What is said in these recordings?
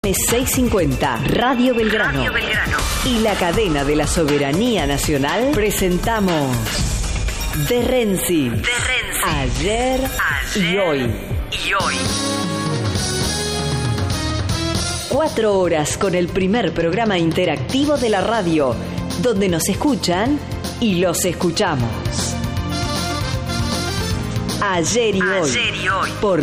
650, Radio Belgrano. Y la cadena de la soberanía nacional presentamos De Renzi. Ayer y hoy. 4 horas con el primer programa interactivo de la radio, donde nos escuchan y los escuchamos. Ayer y hoy, por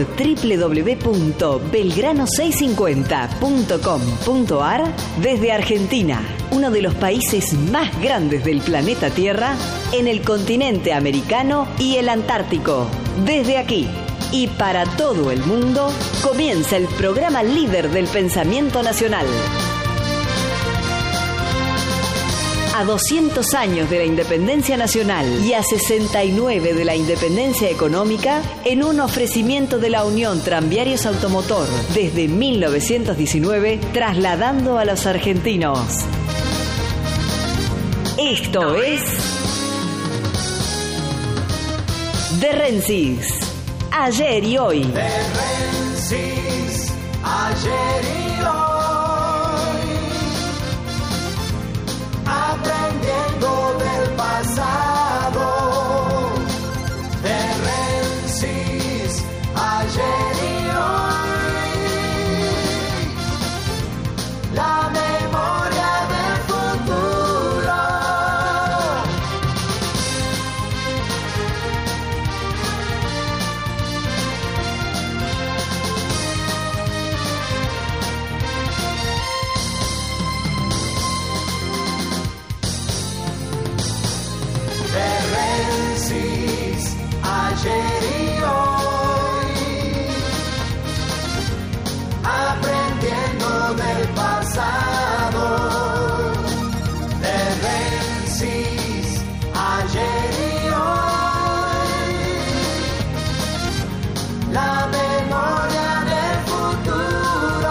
www.belgrano650.com.ar, desde Argentina, uno de los países más grandes del planeta Tierra, en el continente americano y el Antártico. Desde aquí y para todo el mundo, comienza el programa líder del pensamiento nacional. A 200 años de la independencia nacional y a 69 de la independencia económica, en un ofrecimiento de la Unión Tranviarios Automotor desde 1919, trasladando a los argentinos. Esto es De Rensis, ayer y hoy. De Rensis, ayer y hoy. Aprendiendo del pasado. De Rensis, ayer y hoy. La memoria del futuro. Ayer y hoy, aprendiendo del pasado. De Rensis, ayer y hoy, la memoria del futuro.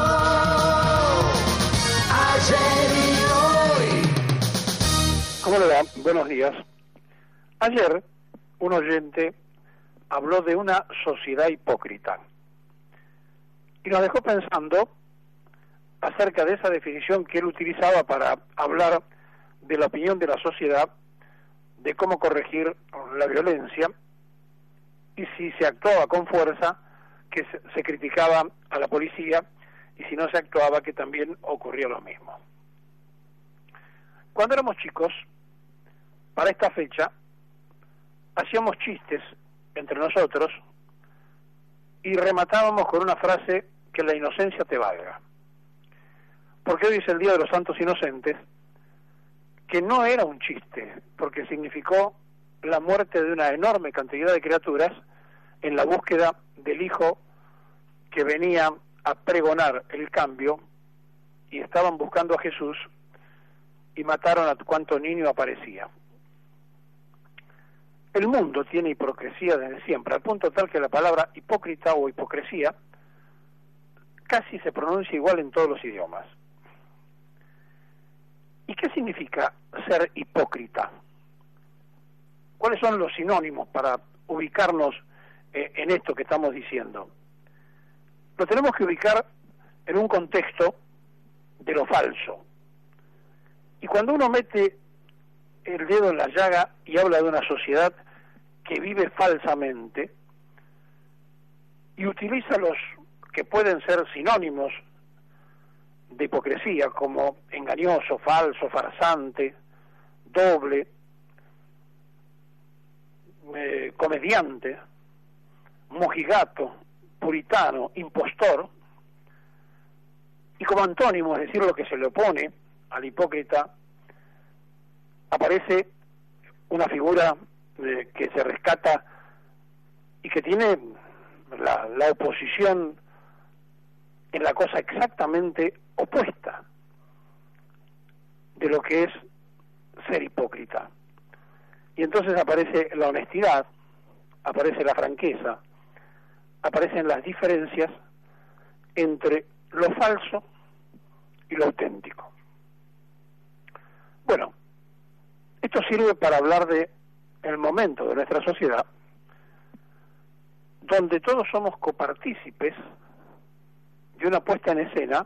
Ayer y hoy. ¿Cómo le va? Buenos días. Ayer un oyente habló de una sociedad hipócrita y nos dejó pensando acerca de esa definición que él utilizaba para hablar de la opinión de la sociedad, de cómo corregir la violencia, y si se actuaba con fuerza, que se criticaba a la policía, y si no se actuaba, que también ocurría lo mismo. Cuando éramos chicos, para esta fecha, hacíamos chistes entre nosotros y rematábamos con una frase: que la inocencia te valga. Porque hoy es el Día de los Santos Inocentes, que no era un chiste, porque significó la muerte de una enorme cantidad de criaturas en la búsqueda del hijo que venía a pregonar el cambio, y estaban buscando a Jesús y mataron a cuanto niño aparecía. El mundo tiene hipocresía desde siempre, al punto tal que la palabra hipócrita o hipocresía casi se pronuncia igual en todos los idiomas. ¿Y qué significa ser hipócrita? ¿Cuáles son los sinónimos para ubicarnos en esto que estamos diciendo? Lo tenemos que ubicar en un contexto de lo falso. Y cuando uno mete el dedo en la llaga y habla de una sociedad que vive falsamente y utiliza los que pueden ser sinónimos de hipocresía, como engañoso, falso, farsante, doble, comediante, mojigato, puritano, impostor, y como antónimo, es decir, lo que se le opone al hipócrita, aparece una figura que se rescata y que tiene la oposición en la cosa exactamente opuesta de lo que es ser hipócrita. Y entonces aparece la honestidad, aparece la franqueza, aparecen las diferencias entre lo falso y lo auténtico. Bueno, esto sirve para hablar de el momento de nuestra sociedad donde todos somos copartícipes de una puesta en escena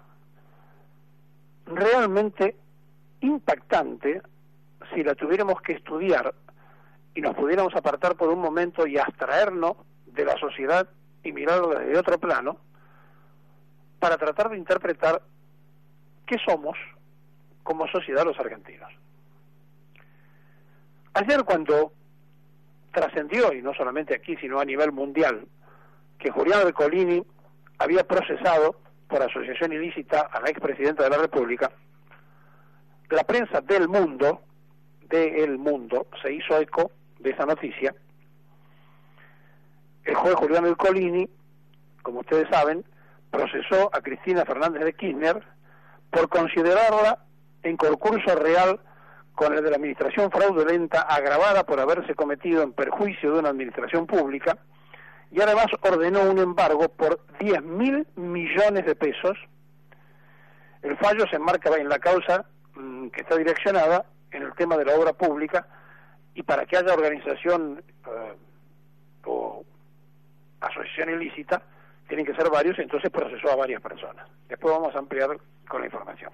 realmente impactante si la tuviéramos que estudiar y nos pudiéramos apartar por un momento y abstraernos de la sociedad y mirarla desde otro plano para tratar de interpretar qué somos como sociedad los argentinos. Ayer, cuando trascendió, y no solamente aquí sino a nivel mundial, que Julián Ercolini había procesado por asociación ilícita a la expresidenta de la República, la prensa del mundo se hizo eco de esa noticia. El juez Julián Ercolini, como ustedes saben, procesó a Cristina Fernández de Kirchner por considerarla en concurso real con el de la administración fraudulenta agravada por haberse cometido en perjuicio de una administración pública, y además ordenó un embargo por 10.000 millones de pesos. El fallo se enmarca en la causa que está direccionada en el tema de la obra pública, y para que haya organización o asociación ilícita tienen que ser varios, entonces procesó a varias personas. Después vamos a ampliar con la información.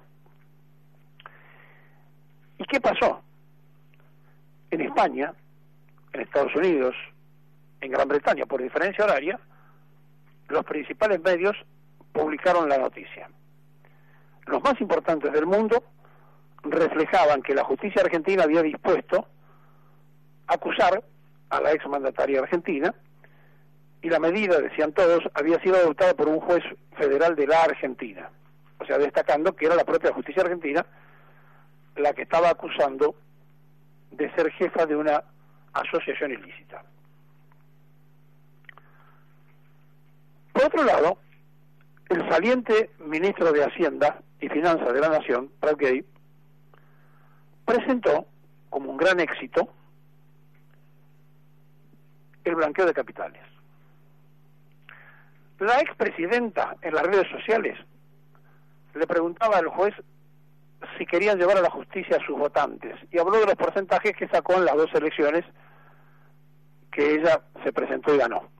¿Y qué pasó? En España, en Estados Unidos, en Gran Bretaña, por diferencia horaria, los principales medios publicaron la noticia. Los más importantes del mundo reflejaban que la justicia argentina había dispuesto acusar a la exmandataria argentina, y la medida, decían todos, había sido adoptada por un juez federal de la Argentina, o sea, destacando que era la propia justicia argentina la que estaba acusando de ser jefa de una asociación ilícita. Por otro lado, el saliente ministro de Hacienda y Finanzas de la Nación, Prat-Gay, presentó como un gran éxito el blanqueo de capitales. La expresidenta en las redes sociales le preguntaba al juez si querían llevar a la justicia a sus votantes, y habló de los porcentajes que sacó en las dos elecciones que ella se presentó y ganó.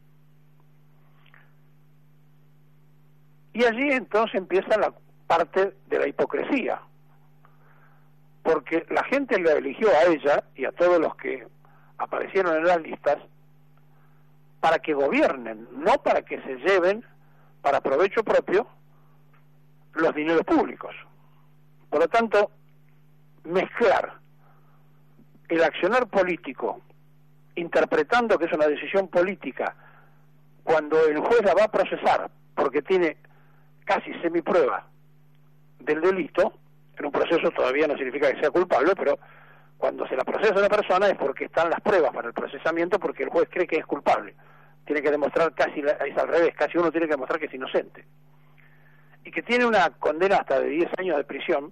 Y allí entonces empieza la parte de la hipocresía, porque la gente la eligió a ella y a todos los que aparecieron en las listas para que gobiernen, no para que se lleven para provecho propio los dineros públicos. Por lo tanto, mezclar el accionar político, interpretando que es una decisión política, cuando el juez la va a procesar porque tiene casi semiprueba del delito, en un proceso todavía no significa que sea culpable, pero cuando se la procesa a una persona es porque están las pruebas para el procesamiento, porque el juez cree que es culpable. Tiene que demostrar es al revés, casi uno tiene que demostrar que es inocente. Y que tiene una condena hasta de 10 años de prisión,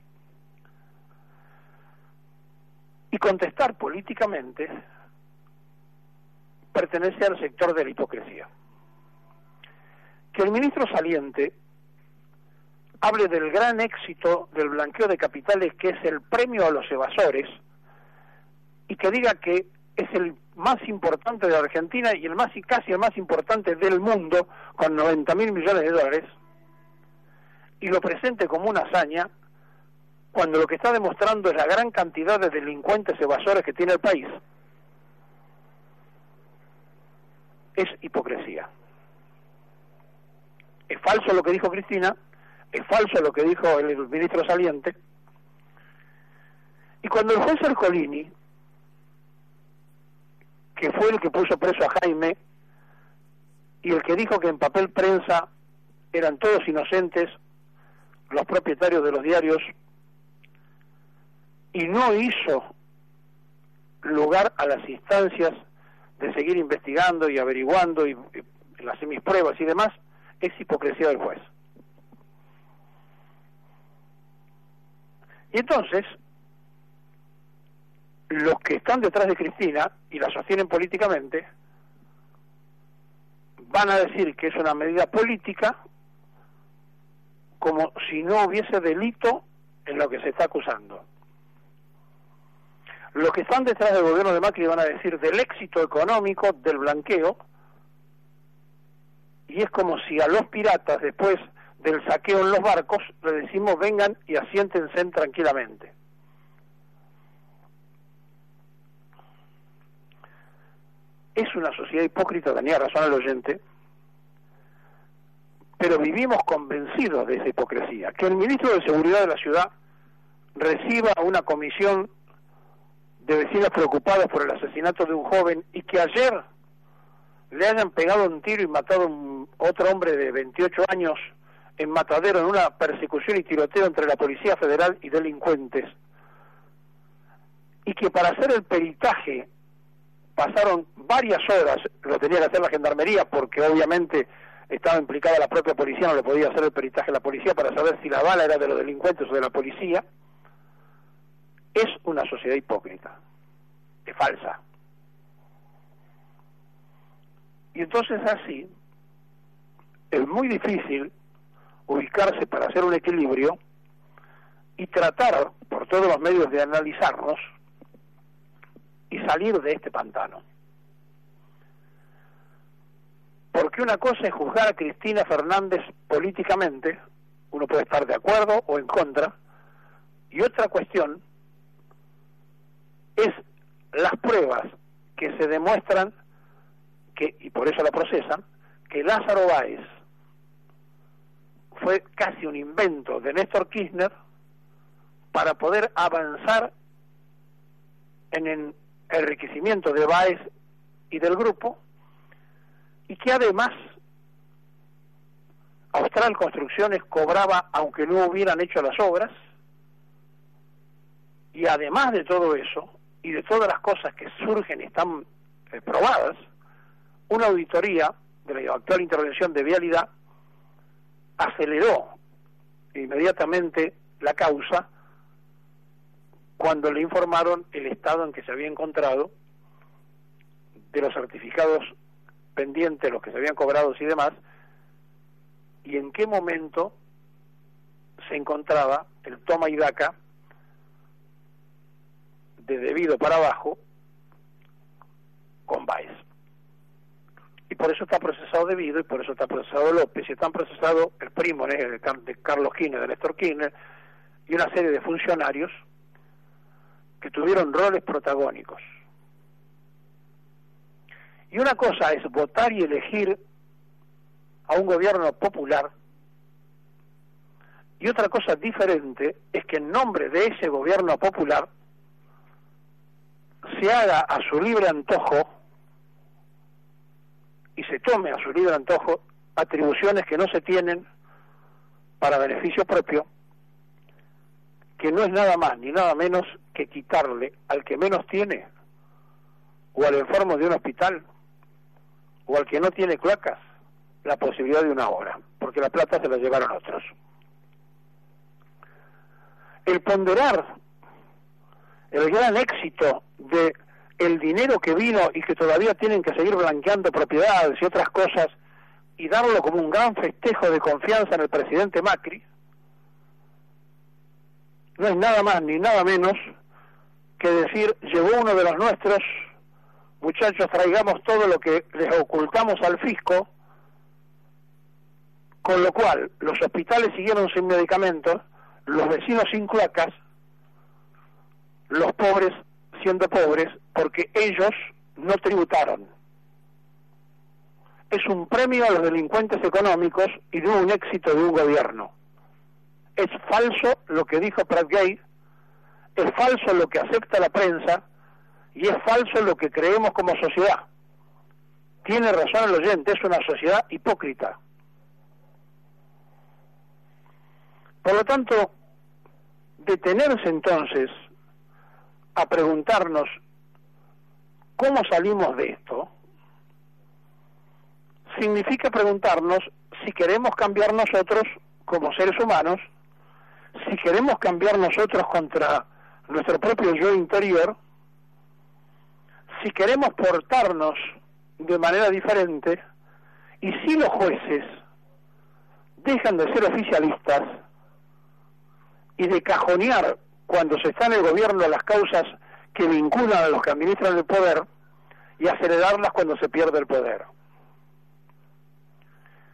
y contestar políticamente pertenece al sector de la hipocresía. Que el ministro saliente hable del gran éxito del blanqueo de capitales, que es el premio a los evasores, y que diga que es el más importante de Argentina y casi el más importante del mundo, con 90.000 millones de dólares, y lo presente como una hazaña, cuando lo que está demostrando es la gran cantidad de delincuentes evasores que tiene el país, es hipocresía. Es falso lo que dijo Cristina, es falso lo que dijo el ministro saliente, y cuando el juez Ercolini, que fue el que puso preso a Jaime y el que dijo que en papel prensa eran todos inocentes los propietarios de los diarios, y no hizo lugar a las instancias de seguir investigando y averiguando y las semispruebas y demás, es hipocresía del juez. Y entonces, los que están detrás de Cristina y la sostienen políticamente van a decir que es una medida política, como si no hubiese delito en lo que se está acusando. Los que están detrás del gobierno de Macri van a decir del éxito económico del blanqueo, y es como si a los piratas, después del saqueo en los barcos, le decimos vengan y asiéntense tranquilamente. Es una sociedad hipócrita, tenía razón el oyente, pero vivimos convencidos de esa hipocresía. Que el ministro de Seguridad de la ciudad reciba una comisión de vecinos preocupados por el asesinato de un joven y que ayer le hayan pegado un tiro y matado a otro hombre de 28 años en Matadero en una persecución y tiroteo entre la Policía Federal y delincuentes, y que para hacer el peritaje pasaron varias horas, lo tenía que hacer la Gendarmería porque obviamente estaba implicada la propia policía, no le podía hacer el peritaje a la policía para saber si la bala era de los delincuentes o de la policía. Es una sociedad hipócrita, es falsa. Y entonces así es muy difícil ubicarse para hacer un equilibrio y tratar por todos los medios de analizarnos y salir de este pantano. Porque una cosa es juzgar a Cristina Fernández políticamente, uno puede estar de acuerdo o en contra, y otra cuestión es las pruebas que se demuestran que, y por eso la procesan, que Lázaro Báez fue casi un invento de Néstor Kirchner para poder avanzar en el enriquecimiento de Báez y del grupo, y que además Austral Construcciones cobraba aunque no hubieran hecho las obras, y además de todo eso y de todas las cosas que surgen y están probadas, una auditoría de la actual intervención de Vialidad aceleró inmediatamente la causa cuando le informaron el estado en que se había encontrado de los certificados pendientes, los que se habían cobrado y demás, y en qué momento se encontraba el toma y daca de debido para abajo con Báez. Y por eso está procesado Debido, y por eso está procesado López, y están procesados el primo de Carlos Kirchner, de Néstor Kirchner, y una serie de funcionarios que tuvieron roles protagónicos. Y una cosa es votar y elegir a un gobierno popular, y otra cosa diferente es que en nombre de ese gobierno popular se haga a su libre antojo y se tome a su libre antojo atribuciones que no se tienen para beneficio propio, que no es nada más ni nada menos que quitarle al que menos tiene, o al enfermo de un hospital, o al que no tiene cloacas, la posibilidad de una obra, porque la plata se la llevaron otros. El ponderar el gran éxito de el dinero que vino y que todavía tienen que seguir blanqueando propiedades y otras cosas, y darlo como un gran festejo de confianza en el presidente Macri, no es nada más ni nada menos que decir, llegó uno de los nuestros, muchachos, traigamos todo lo que les ocultamos al fisco, con lo cual los hospitales siguieron sin medicamentos, los vecinos sin cloacas, los pobres siendo pobres porque ellos no tributaron. Es un premio a los delincuentes económicos y de un éxito de un gobierno. Es falso lo que dijo Prat Gay, es falso lo que acepta la prensa y es falso lo que creemos como sociedad. Tiene razón el oyente, es una sociedad hipócrita. Por lo tanto, detenerse entonces a preguntarnos cómo salimos de esto, significa preguntarnos si queremos cambiar nosotros como seres humanos, si queremos cambiar nosotros contra nuestro propio yo interior, si queremos portarnos de manera diferente, y si los jueces dejan de ser oficialistas y de cajonear cuando se está en el gobierno las causas que vinculan a los que administran el poder y acelerarlas cuando se pierde el poder.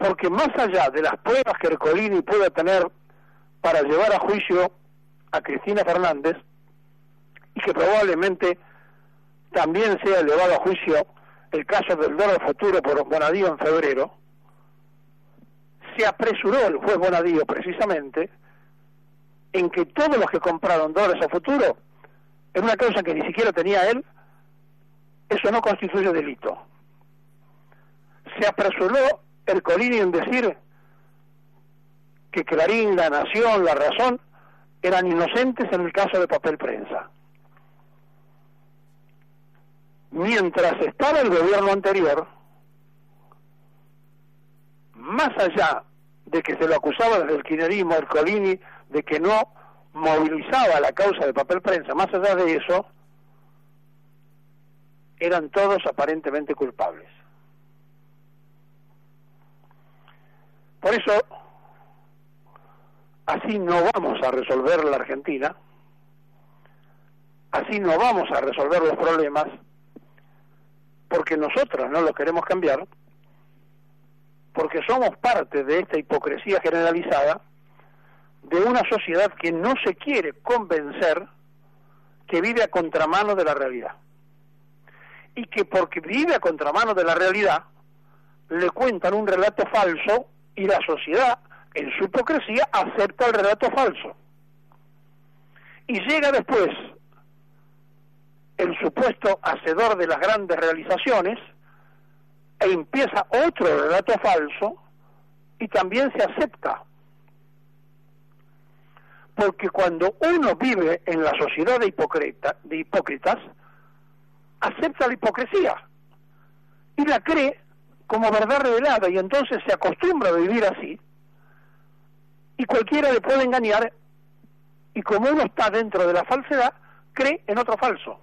porque más allá de las pruebas que Ercolini pueda tener para llevar a juicio a Cristina Fernández, y que probablemente también sea elevado a juicio el caso del dólar futuro por Bonadío en febrero, se apresuró el juez Bonadío precisamente en que todos los que compraron dólares a futuro, en una causa que ni siquiera tenía él, eso no constituye delito. Se apresuró Ercolini en decir que Clarín, La Nación, La Razón eran inocentes en el caso de Papel Prensa. Mientras estaba el gobierno anterior, más allá de que se lo acusaba desde el kirchnerismo, Ercolini, de que no movilizaba la causa de Papel Prensa, más allá de eso, eran todos aparentemente culpables. Por eso, así no vamos a resolver la Argentina, así no vamos a resolver los problemas, porque nosotros no los queremos cambiar, porque somos parte de esta hipocresía generalizada de una sociedad que no se quiere convencer que vive a contramano de la realidad. Y que porque vive a contramano de la realidad, le cuentan un relato falso y la sociedad, en su hipocresía, acepta el relato falso. Y llega después el supuesto hacedor de las grandes realizaciones e empieza otro relato falso y también se acepta. Porque cuando uno vive en la sociedad de hipócritas, acepta la hipocresía y la cree como verdad revelada, y entonces se acostumbra a vivir así, y cualquiera le puede engañar, y como uno está dentro de la falsedad, cree en otro falso.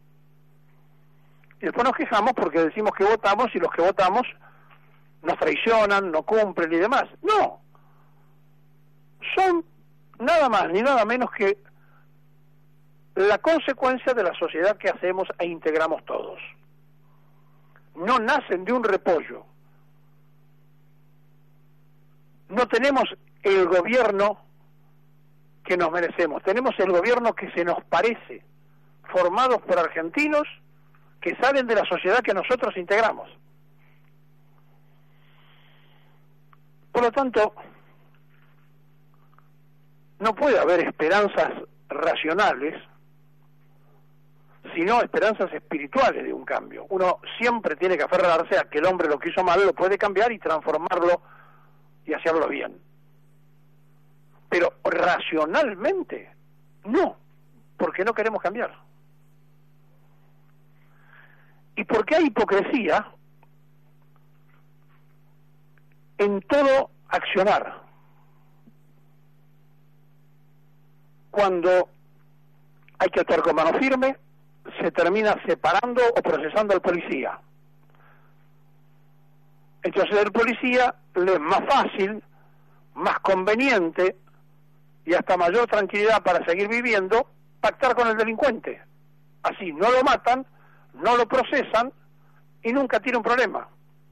Y después nos quejamos porque decimos que votamos y los que votamos nos traicionan, no cumplen y demás. No, son nada más ni nada menos que la consecuencia de la sociedad que hacemos e integramos todos. No nacen de un repollo. No tenemos el gobierno que nos merecemos, tenemos el gobierno que se nos parece, formados por argentinos que salen de la sociedad que nosotros integramos. Por lo tanto, no puede haber esperanzas racionales, sino esperanzas espirituales de un cambio. Uno siempre tiene que aferrarse a que el hombre lo que hizo mal lo puede cambiar y transformarlo y hacerlo bien. Pero racionalmente, no, porque no queremos cambiar. Y porque hay hipocresía en todo accionar. Cuando hay que actuar con mano firme, se termina separando o procesando al policía. Entonces el policía le es más fácil, más conveniente y hasta mayor tranquilidad para seguir viviendo, pactar con el delincuente. Así no lo matan, no lo procesan y nunca tiene un problema.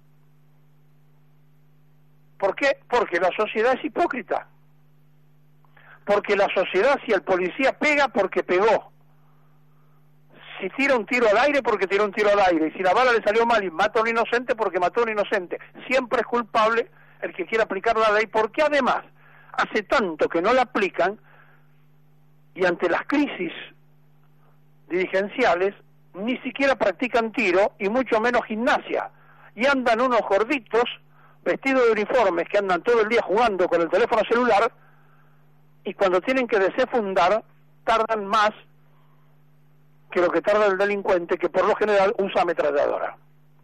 ¿Por qué? Porque la sociedad es hipócrita. Porque la sociedad, si el policía pega, porque pegó. Si tira un tiro al aire, porque tiró un tiro al aire. Y si la bala le salió mal y mata a un inocente, porque mató a un inocente. Siempre es culpable el que quiera aplicar la ley, porque además hace tanto que no la aplican, y ante las crisis dirigenciales ni siquiera practican tiro y mucho menos gimnasia, y andan unos gorditos vestidos de uniformes que andan todo el día jugando con el teléfono celular, y cuando tienen que desenfundar tardan más que lo que tarda el delincuente, que por lo general usa ametralladora.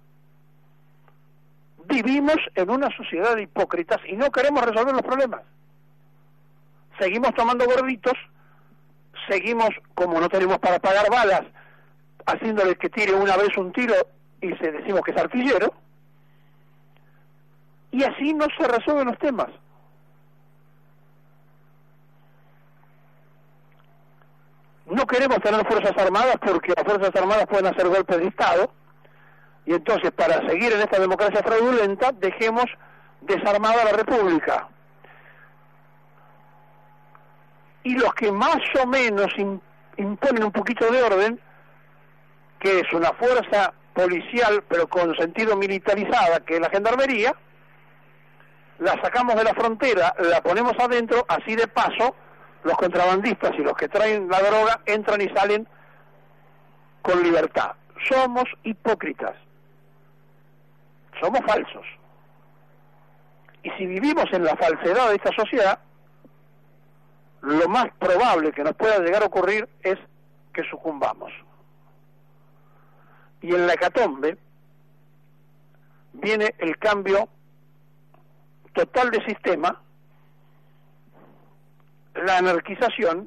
Vivimos en una sociedad de hipócritas y no queremos resolver los problemas. Seguimos tomando gorditos, seguimos, como no tenemos para pagar balas, haciéndole que tire una vez un tiro y decimos que es artillero, y así no se resuelven los temas. No queremos tener fuerzas armadas porque las fuerzas armadas pueden hacer golpes de Estado, y entonces para seguir en esta democracia fraudulenta dejemos desarmada la República. Y los que más o menos imponen un poquito de orden, que es una fuerza policial pero con sentido militarizada, que es la gendarmería, la sacamos de la frontera, la ponemos adentro, así de paso los contrabandistas y los que traen la droga entran y salen con libertad. Somos hipócritas, somos falsos. Y si vivimos en la falsedad de esta sociedad, lo más probable que nos pueda llegar a ocurrir es que sucumbamos. Y en la hecatombe viene el cambio total de sistema, la anarquización,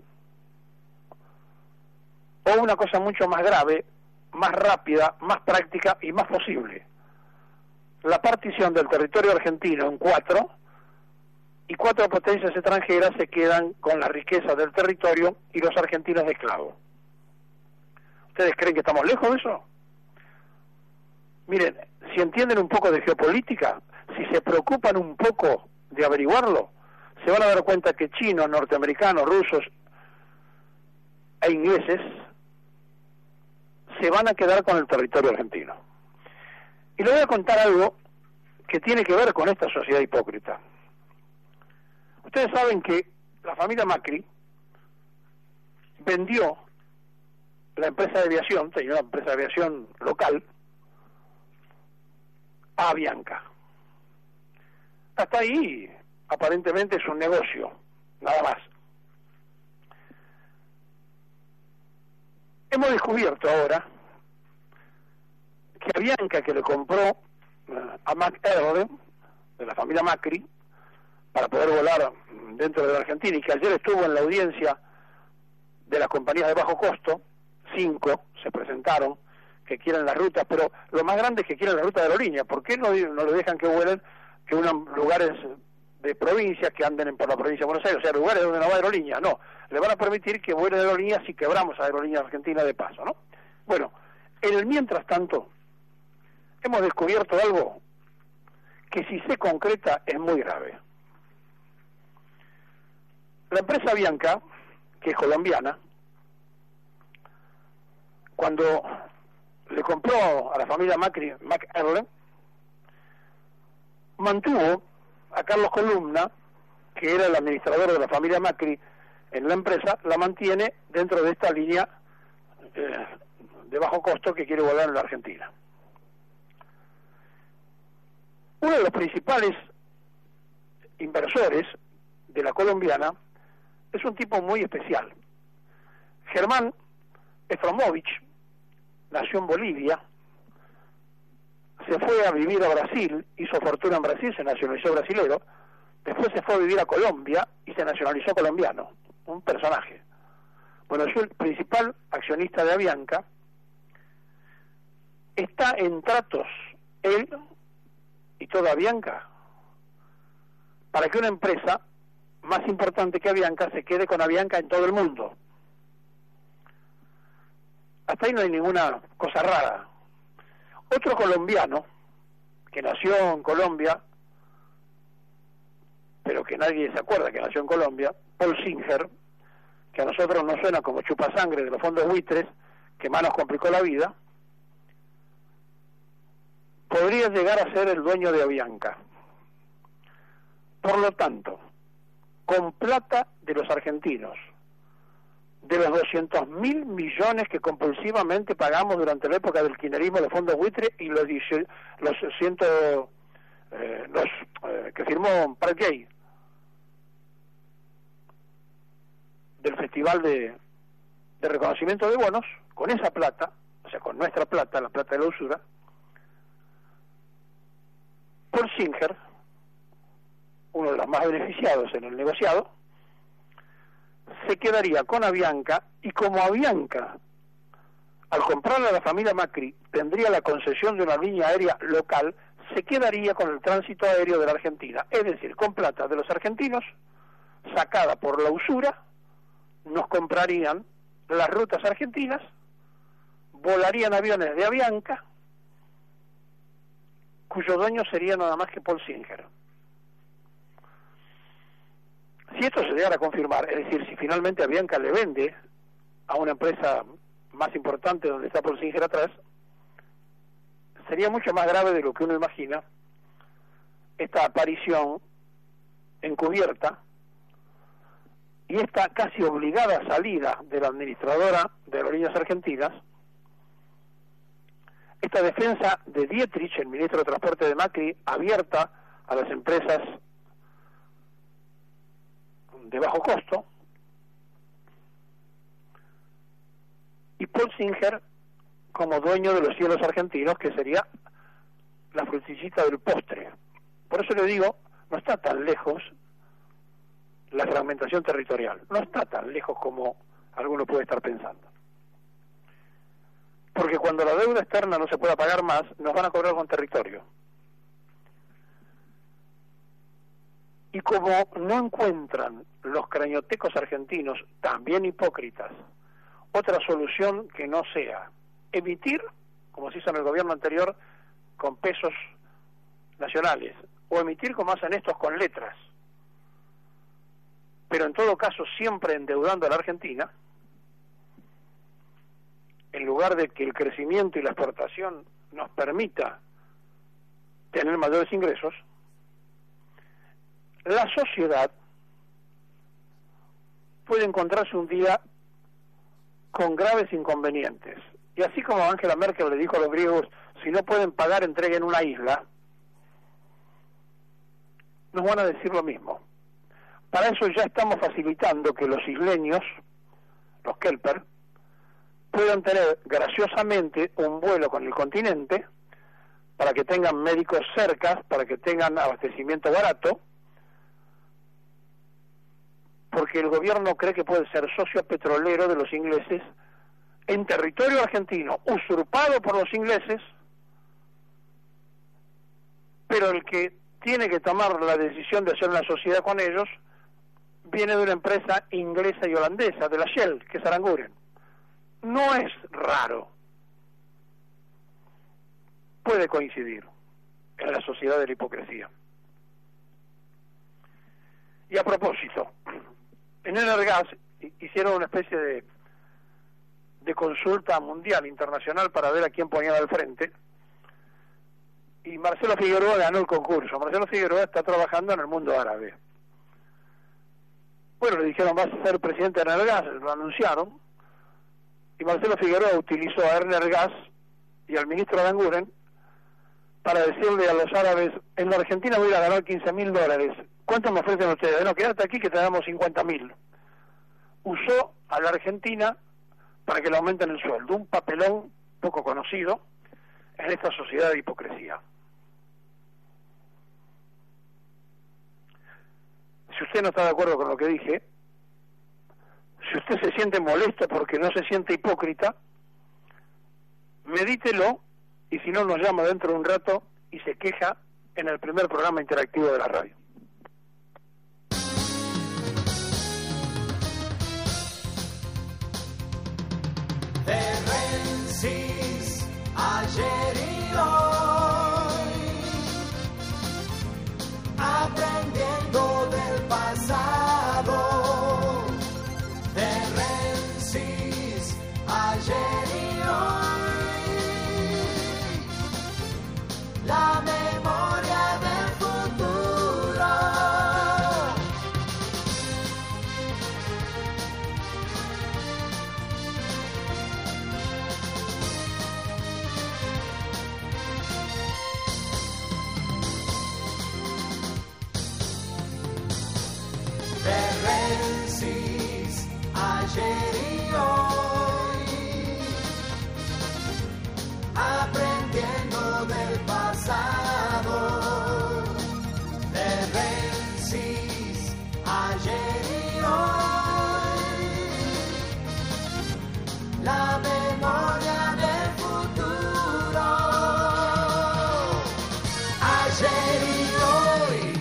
o una cosa mucho más grave, más rápida, más práctica y más posible: la partición del territorio argentino en 4, y 4 potencias extranjeras se quedan con la riqueza del territorio y los argentinos de esclavos. ¿Ustedes creen que estamos lejos de eso? Miren, si entienden un poco de geopolítica, si se preocupan un poco de averiguarlo, se van a dar cuenta que chinos, norteamericanos, rusos e ingleses se van a quedar con el territorio argentino. Y les voy a contar algo que tiene que ver con esta sociedad hipócrita. Ustedes saben que la familia Macri vendió la empresa de aviación, tenía una empresa de aviación local, a Avianca. Hasta ahí, aparentemente, es un negocio, nada más. Hemos descubierto ahora que Avianca, que le compró a McAir, de la familia Macri, para poder volar dentro de la Argentina, y que ayer estuvo en la audiencia de las compañías de bajo costo, 5 se presentaron, que quieren las rutas, pero lo más grande es que quieren la ruta de aerolínea. ¿Por qué no le dejan que vuelen, que unan lugares de provincias, que anden por la provincia de Buenos Aires, o sea, lugares donde no va aerolínea? No, le van a permitir que vuelen aerolíneas si quebramos a Aerolíneas Argentina de paso, ¿no? Bueno, en el mientras tanto, hemos descubierto algo que, si se concreta, es muy grave. La empresa Avianca, que es colombiana, cuando le compró a la familia Macri, McAir, mantuvo a Carlos Columna, que era el administrador de la familia Macri en la empresa, la mantiene dentro de esta línea de bajo costo que quiere volar en la Argentina. Uno de los principales inversores de la colombiana es un tipo muy especial. Germán Efromovich nació en Bolivia, se fue a vivir a Brasil, hizo fortuna en Brasil, se nacionalizó brasilero, después se fue a vivir a Colombia y se nacionalizó colombiano, un personaje. Bueno, es el principal accionista de Avianca, está en tratos él y toda Avianca para que una empresa más importante que Avianca se quede con Avianca en todo el mundo. Hasta ahí no hay ninguna cosa rara. Otro colombiano que nació en Colombia, pero que nadie se acuerda que nació en Colombia, Paul Singer, que a nosotros nos suena como chupasangre de los fondos buitres, que más nos complicó la vida, podría llegar a ser el dueño de Avianca. Por lo tanto, con plata de los argentinos, de los 200.000 millones que compulsivamente pagamos durante la época del kirchnerismo de fondos buitre, y los que firmó Pratt Gay del Festival de Reconocimiento de Bonos, con esa plata, o sea, con nuestra plata, la plata de la usura, Paul Singer, uno de los más beneficiados en el negociado, se quedaría con Avianca, y como Avianca, al comprarle a la familia Macri, tendría la concesión de una línea aérea local, se quedaría con el tránsito aéreo de la Argentina, es decir, con plata de los argentinos, sacada por la usura, nos comprarían las rutas argentinas, volarían aviones de Avianca, cuyo dueño sería nada más que Paul Singer. Si esto se llegara a confirmar, es decir, si finalmente Avianca le vende a una empresa más importante donde está Paul Singer atrás, sería mucho más grave de lo que uno imagina esta aparición encubierta y esta casi obligada salida de la administradora de Aerolíneas Argentinas, esta defensa de Dietrich, el ministro de Transporte de Macri, abierta a las empresas de bajo costo, y Paul Singer como dueño de los cielos argentinos, que sería la frutillita del postre. Por eso le digo, no está tan lejos la fragmentación territorial, no está tan lejos como alguno puede estar pensando. Porque cuando la deuda externa no se pueda pagar más, nos van a cobrar con territorio. Y como no encuentran los crañotecos argentinos, también hipócritas, otra solución que no sea emitir, como se hizo en el gobierno anterior, con pesos nacionales, o emitir como hacen estos con letras, pero en todo caso siempre endeudando a la Argentina, en lugar de que el crecimiento y la exportación nos permita tener mayores ingresos, la sociedad puede encontrarse un día con graves inconvenientes. Y así como Angela Merkel le dijo a los griegos, si no pueden pagar, entreguen una isla, nos van a decir lo mismo. Para eso ya estamos facilitando que los isleños, los Kelper, puedan tener graciosamente un vuelo con el continente, para que tengan médicos cerca, para que tengan abastecimiento barato, porque el gobierno cree que puede ser socio petrolero de los ingleses en territorio argentino, usurpado por los ingleses, pero el que tiene que tomar la decisión de hacer una sociedad con ellos viene de una empresa inglesa y holandesa, de la Shell, que es Aranguren. No es raro. Puede coincidir en la sociedad de la hipocresía. Y a propósito, en Energas hicieron una especie de consulta mundial, internacional, para ver a quién ponían al frente, y Marcelo Figueroa ganó el concurso. Marcelo Figueroa está trabajando en el mundo árabe. Bueno, le dijeron, vas a ser presidente de Energas, lo anunciaron, y Marcelo Figueroa utilizó a Energas y al ministro Aranguren para decirle a los árabes, en la Argentina voy a ganar $15.000, ¿cuánto me ofrecen ustedes? No, quédate aquí que te damos 50.000. Usó a la Argentina para que le aumenten el sueldo, un papelón poco conocido en esta sociedad de hipocresía. Si usted no está de acuerdo con lo que dije, si usted se siente molesto porque no se siente hipócrita, medítelo, y si no nos llama dentro de un rato y se queja en el primer programa interactivo de la radio. Rensis, ayer y hoy, aprendiendo del pasado. Rensis, ayer y hoy, la memoria del futuro. Rensis, ayer y hoy, aprendiendo del pasado. Rensis, ayer y hoy, la memoria del futuro. Ayer y hoy.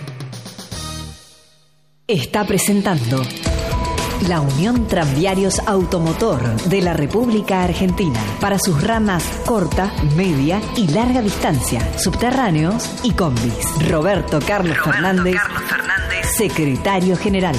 Está presentando la Unión Tranviarios Automotor de la República Argentina para sus ramas corta, media y larga distancia, subterráneos y combis. Roberto Carlos Fernández secretario general.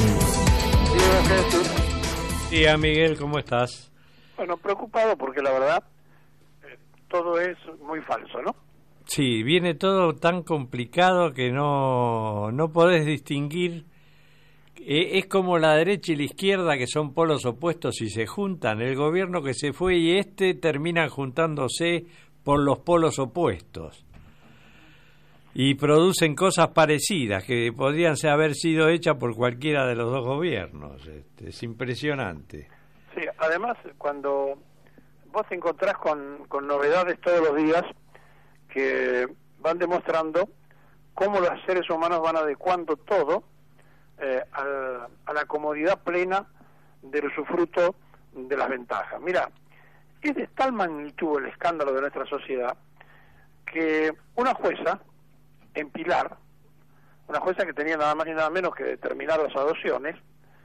Sí, Miguel, ¿cómo estás? Bueno, preocupado porque la verdad todo es muy falso, ¿no? Sí, viene todo tan complicado que no podés distinguir. Es como la derecha y la izquierda, que son polos opuestos y se juntan. El gobierno que se fue y terminan juntándose por los polos opuestos. Y producen cosas parecidas que podrían haber sido hechas por cualquiera de los dos gobiernos. Es impresionante. Sí, además, cuando vos te encontrás con novedades todos los días que van demostrando cómo los seres humanos van adecuando todo a la comodidad plena del usufruto de las ventajas. Mira, es de tal magnitud el escándalo de nuestra sociedad que una jueza en Pilar, una jueza que tenía nada más ni nada menos que determinar las adopciones,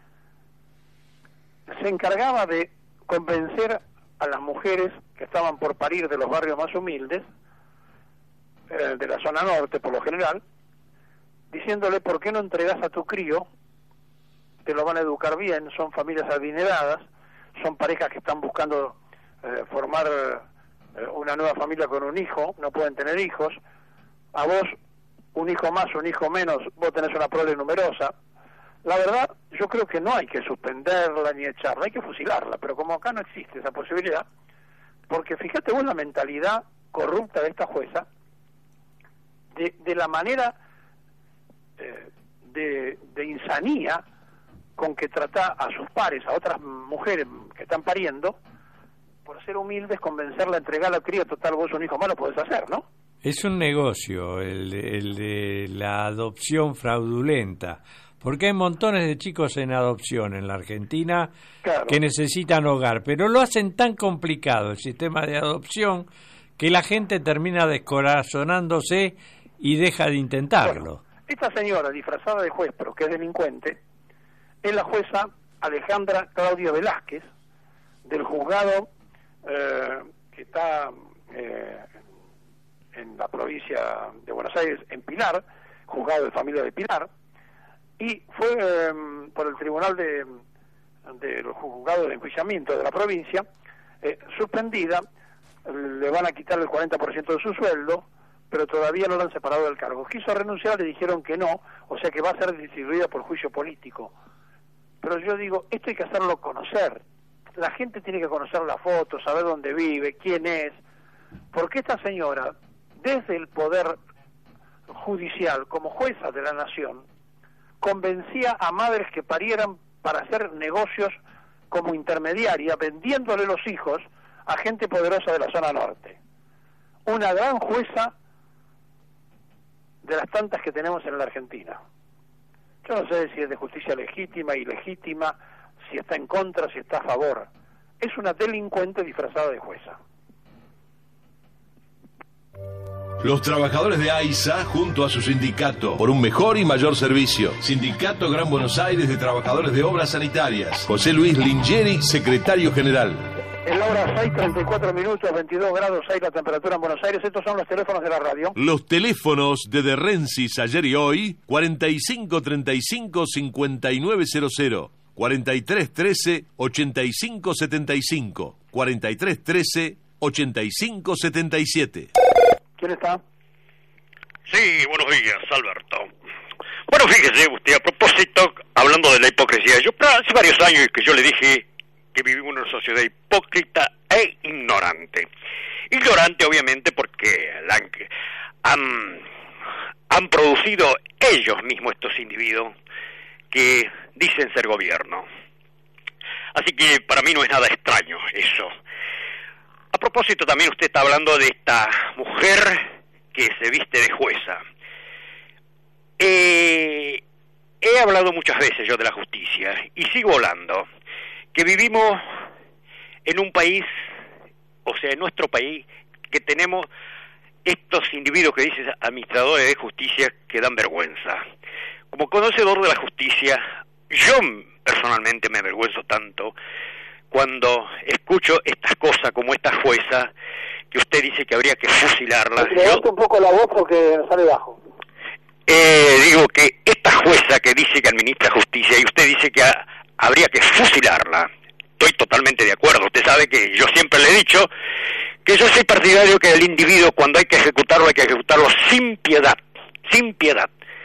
se encargaba de convencer a las mujeres que estaban por parir de los barrios más humildes, de la zona norte por lo general, diciéndole: ¿por qué no entregas a tu crío? Te lo van a educar bien, son familias adineradas, son parejas que están buscando formar una nueva familia con un hijo, no pueden tener hijos, a vos un hijo más, un hijo menos, vos tenés una prole numerosa. La verdad, yo creo que no hay que suspenderla ni echarla, hay que fusilarla, pero como acá no existe esa posibilidad, porque fíjate vos la mentalidad corrupta de esta jueza, de la manera de insanía con que trata a sus pares, a otras mujeres que están pariendo, por ser humildes, convencerla a entregar al crío. Total, vos un hijo más lo podés hacer, ¿no? Es un negocio el de la adopción fraudulenta, porque hay montones de chicos en adopción en la Argentina, claro, que necesitan hogar, pero lo hacen tan complicado el sistema de adopción que la gente termina descorazonándose y deja de intentarlo. Bueno, esta señora disfrazada de juez, pero que es delincuente, es la jueza Alejandra Claudia Velázquez, del juzgado que está en la provincia de Buenos Aires, en Pilar, juzgado de familia de Pilar, y fue por el tribunal del juzgado de enjuiciamiento de la provincia suspendida. Le van a quitar el 40% de su sueldo, pero todavía no lo han separado del cargo. Quiso renunciar, le dijeron que no, o sea que va a ser distribuida por juicio político. Pero yo digo, esto hay que hacerlo conocer. La gente tiene que conocer la foto, saber dónde vive, quién es, porque esta señora, desde el poder judicial, como jueza de la nación, convencía a madres que parieran para hacer negocios como intermediaria, vendiéndole los hijos a gente poderosa de la zona norte. Una gran jueza de las tantas que tenemos en la Argentina. Yo no sé si es de justicia legítima, ilegítima, si está en contra, si está a favor. Es una delincuente disfrazada de jueza. Los trabajadores de AISA, junto a su sindicato, por un mejor y mayor servicio. Sindicato Gran Buenos Aires de Trabajadores de Obras Sanitarias. José Luis Lingieri, secretario general. En la hora 6:34 minutos, 22 grados 6 la temperatura en Buenos Aires. Estos son los teléfonos de la radio. Los teléfonos de Rensis ayer y hoy: 4535-5900, 4313-8575, 4313-8577. ¿Quién está? Sí, buenos días, Alberto. Bueno, fíjese usted, a propósito, hablando de la hipocresía, hace varios años que yo le dije que vivimos en una sociedad hipócrita e ignorante. Ignorante, obviamente, porque han producido ellos mismos estos individuos que dicen ser gobierno. Así que para mí no es nada extraño eso. A propósito, también usted está hablando de esta mujer que se viste de jueza. He hablado muchas veces yo de la justicia y sigo hablando que vivimos en un país, o sea, en nuestro país, que tenemos estos individuos que dicen administradores de justicia que dan vergüenza. Como conocedor de la justicia, yo personalmente me avergüenzo tanto cuando escucho estas cosas como esta jueza que usted dice que habría que fusilarla. Levanta un poco la voz porque sale bajo. Digo que esta jueza jueza que dice que administra justicia y usted dice que habría que fusilarla. Estoy totalmente de acuerdo. Usted sabe que yo siempre le he dicho que yo soy partidario que el individuo, cuando hay que ejecutarlo sin piedad, sin piedad.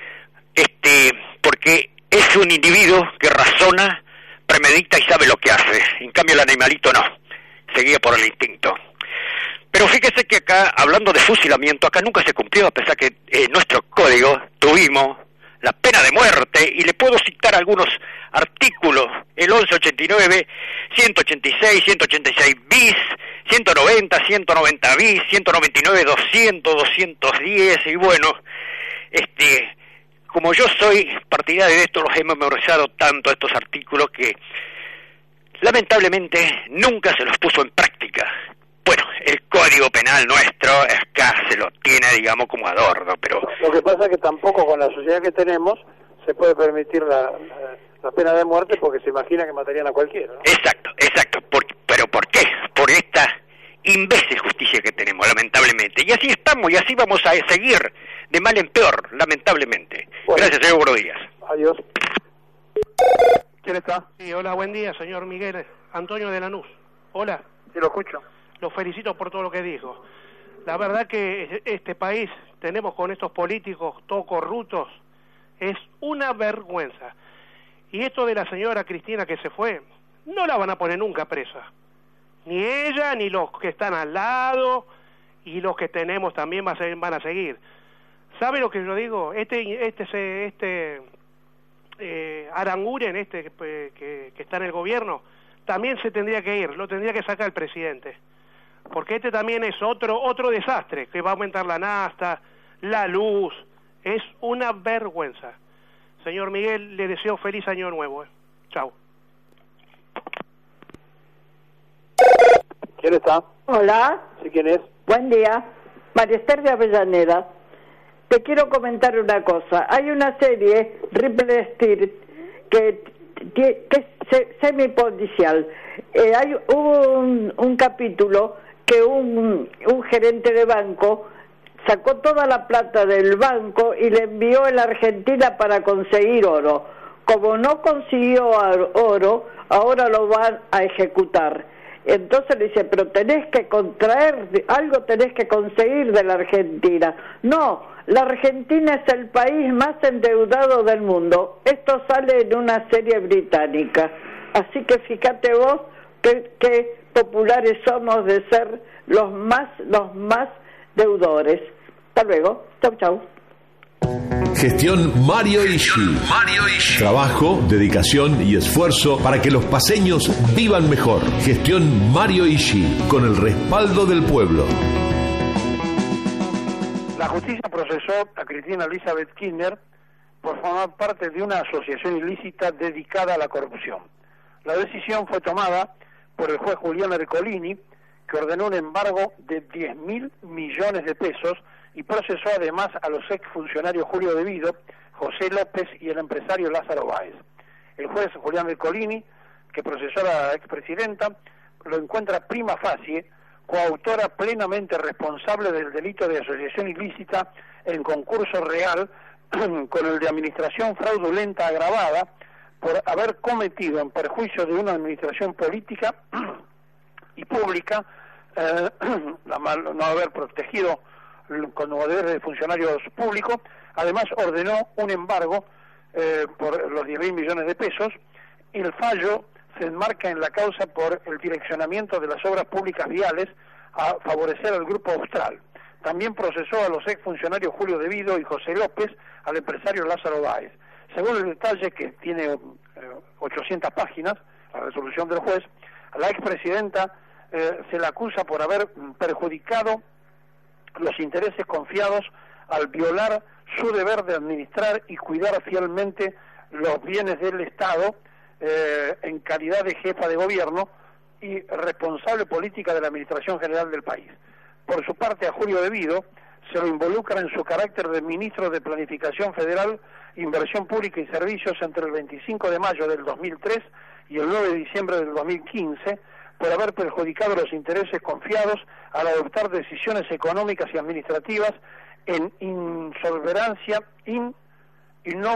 Porque es un individuo que razona, premedita y sabe lo que hace. En cambio el animalito no, seguía por el instinto. Pero fíjese que acá, hablando de fusilamiento, acá nunca se cumplió, a pesar que en nuestro código tuvimos la pena de muerte, y le puedo citar algunos artículos: el 1189, 186, 186 bis, 190, 190 bis, 199, 200, 210, y bueno, como yo soy partidario de esto, los he memorizado tanto estos artículos que lamentablemente nunca se los puso en práctica. Bueno, el Código Penal nuestro acá se lo tiene, digamos, como adorno, pero... Lo que pasa es que tampoco con la sociedad que tenemos se puede permitir la pena de muerte, porque se imagina que matarían a cualquiera, ¿no? Exacto. ¿Pero por qué? Por esta imbécil justicia que tenemos, lamentablemente. Y así estamos, y así vamos a seguir, de mal en peor, lamentablemente. Bueno. Gracias, señor, buenos días. Adiós. ¿Quién está? Sí, hola, buen día, señor Miguel Antonio de Lanús. Hola. Sí, lo escucho. Lo felicito por todo lo que dijo. La verdad que este país tenemos con estos políticos todos corruptos, es una vergüenza. Y esto de la señora Cristina que se fue, no la van a poner nunca presa. Ni ella, ni los que están al lado, y los que tenemos también van a seguir. ¿Sabe lo que yo digo? Aranguren, que está en el gobierno, también se tendría que ir, lo tendría que sacar el presidente. Porque también es otro desastre, que va a aumentar la nafta, la luz, es una vergüenza. Señor Miguel, le deseo feliz año nuevo. Chao. ¿Quién está? Hola. ¿Sí, quién es? Buen día. María Esther de Avellaneda. Te quiero comentar una cosa. Hay una serie, Ripple Street, que es semipolicial. Hubo un capítulo que un gerente de banco sacó toda la plata del banco y le envió a la Argentina para conseguir oro. Como no consiguió oro, ahora lo van a ejecutar. Entonces le dice, pero tenés que algo tenés que conseguir de la Argentina. No, la Argentina es el país más endeudado del mundo. Esto sale en una serie británica. Así que fíjate vos que populares somos de ser los más deudores. Hasta luego. Chau. Gestión Mario Ishi. Trabajo, dedicación y esfuerzo para que los paceños vivan mejor. Gestión Mario Ishi, con el respaldo del pueblo. La justicia procesó a Cristina Elizabeth Kirchner por formar parte de una asociación ilícita dedicada a la corrupción. La decisión fue tomada por el juez Julián Ercolini, que ordenó un embargo de 10.000 millones de pesos y procesó además a los exfuncionarios Julio De Vido, José López y el empresario Lázaro Báez. El juez Julián Ercolini, que procesó a la expresidenta, lo encuentra prima facie coautora plenamente responsable del delito de asociación ilícita en concurso real con el de administración fraudulenta agravada por haber cometido en perjuicio de una administración política y pública, no haber protegido con deberes de funcionarios públicos. Además ordenó un embargo por los 10.000 millones de pesos, y el fallo se enmarca en la causa por el direccionamiento de las obras públicas viales a favorecer al Grupo Austral. También procesó a los exfuncionarios Julio De Vido y José López, al empresario Lázaro Báez. Según el detalle, que tiene 800 páginas, la resolución del juez, a la expresidenta se la acusa por haber perjudicado los intereses confiados al violar su deber de administrar y cuidar fielmente los bienes del Estado en calidad de jefa de gobierno y responsable política de la Administración General del país. Por su parte, a Julio De Vido se lo involucra en su carácter de ministro de Planificación Federal, Inversión Pública y Servicios entre el 25 de mayo del 2003 y el 9 de diciembre del 2015, por haber perjudicado los intereses confiados al adoptar decisiones económicas y administrativas en insolvencia,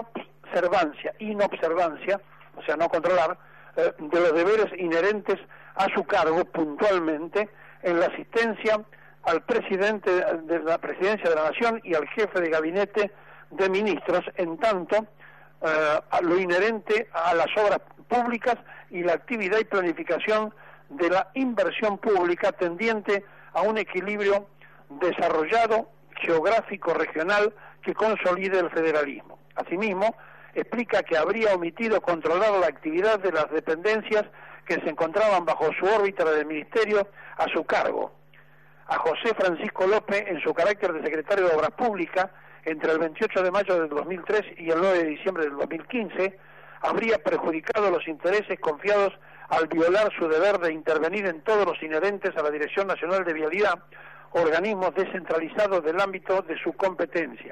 inobservancia, o sea, no controlar, de los deberes inherentes a su cargo puntualmente en la asistencia al presidente de la presidencia de la Nación y al jefe de gabinete de ministros, en tanto a lo inherente a las obras públicas y la actividad y planificación de la inversión pública tendiente a un equilibrio desarrollado, geográfico, regional, que consolide el federalismo. Asimismo, explica que habría omitido controlar la actividad de las dependencias que se encontraban bajo su órbita del ministerio a su cargo. A José Francisco López, en su carácter de secretario de Obras Públicas, entre el 28 de mayo del 2003 y el 9 de diciembre del 2015, habría perjudicado los intereses confiados al violar su deber de intervenir en todos los inherentes a la Dirección Nacional de Vialidad, organismos descentralizados del ámbito de su competencia.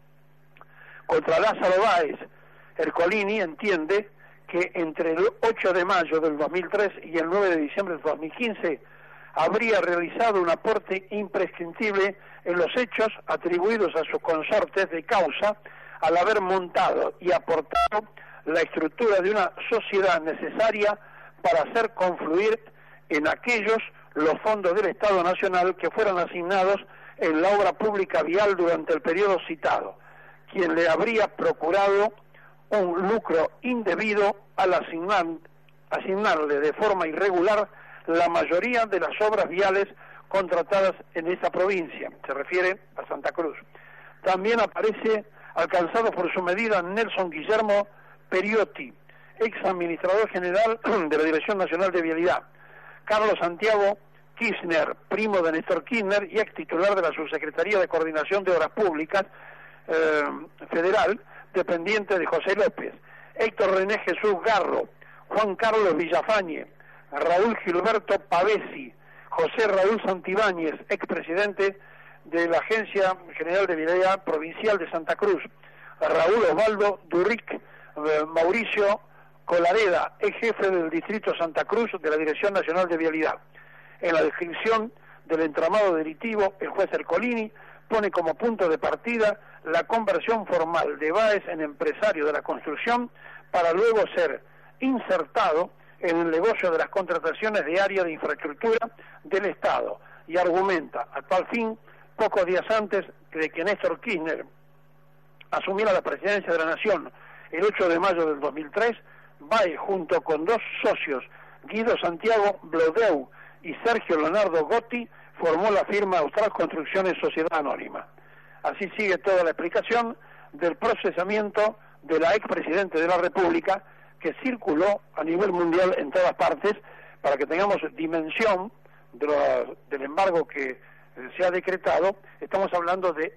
Contra Lázaro Báez, Ercolini entiende que entre el 8 de mayo del 2003 y el 9 de diciembre del 2015 habría realizado un aporte imprescindible en los hechos atribuidos a sus consortes de causa al haber montado y aportado la estructura de una sociedad necesaria para hacer confluir en aquellos los fondos del Estado Nacional que fueron asignados en la obra pública vial durante el periodo citado, quien le habría procurado un lucro indebido al asignarle de forma irregular la mayoría de las obras viales contratadas en esa provincia, se refiere a Santa Cruz. También aparece alcanzado por su medida Nelson Guillermo Periotti, ex administrador general de la Dirección Nacional de Vialidad, Carlos Santiago Kirchner, primo de Néstor Kirchner y ex titular de la Subsecretaría de Coordinación de Obras Públicas Federal, dependiente de José López, Héctor René Jesús Garro, Juan Carlos Villafañe, Raúl Gilberto Pavesi, José Raúl Santibáñez, expresidente de la Agencia General de Vialidad Provincial de Santa Cruz, Raúl Osvaldo Durric, Mauricio Colareda, ex jefe del Distrito Santa Cruz de la Dirección Nacional de Vialidad. En la descripción del entramado delictivo, el juez Ercolini pone como punto de partida la conversión formal de Báez en empresario de la construcción para luego ser insertado en el negocio de las contrataciones de área de infraestructura del Estado, y argumenta, a tal fin, pocos días antes de que Néstor Kirchner asumiera la presidencia de la Nación el 8 de mayo del 2003, Báez, junto con dos socios, Guido Santiago Blodeu y Sergio Leonardo Gotti, formó la firma Austral Construcciones Sociedad Anónima. Así sigue toda la explicación del procesamiento de la expresidente de la República, que circuló a nivel mundial en todas partes, para que tengamos dimensión del embargo que se ha decretado. Estamos hablando de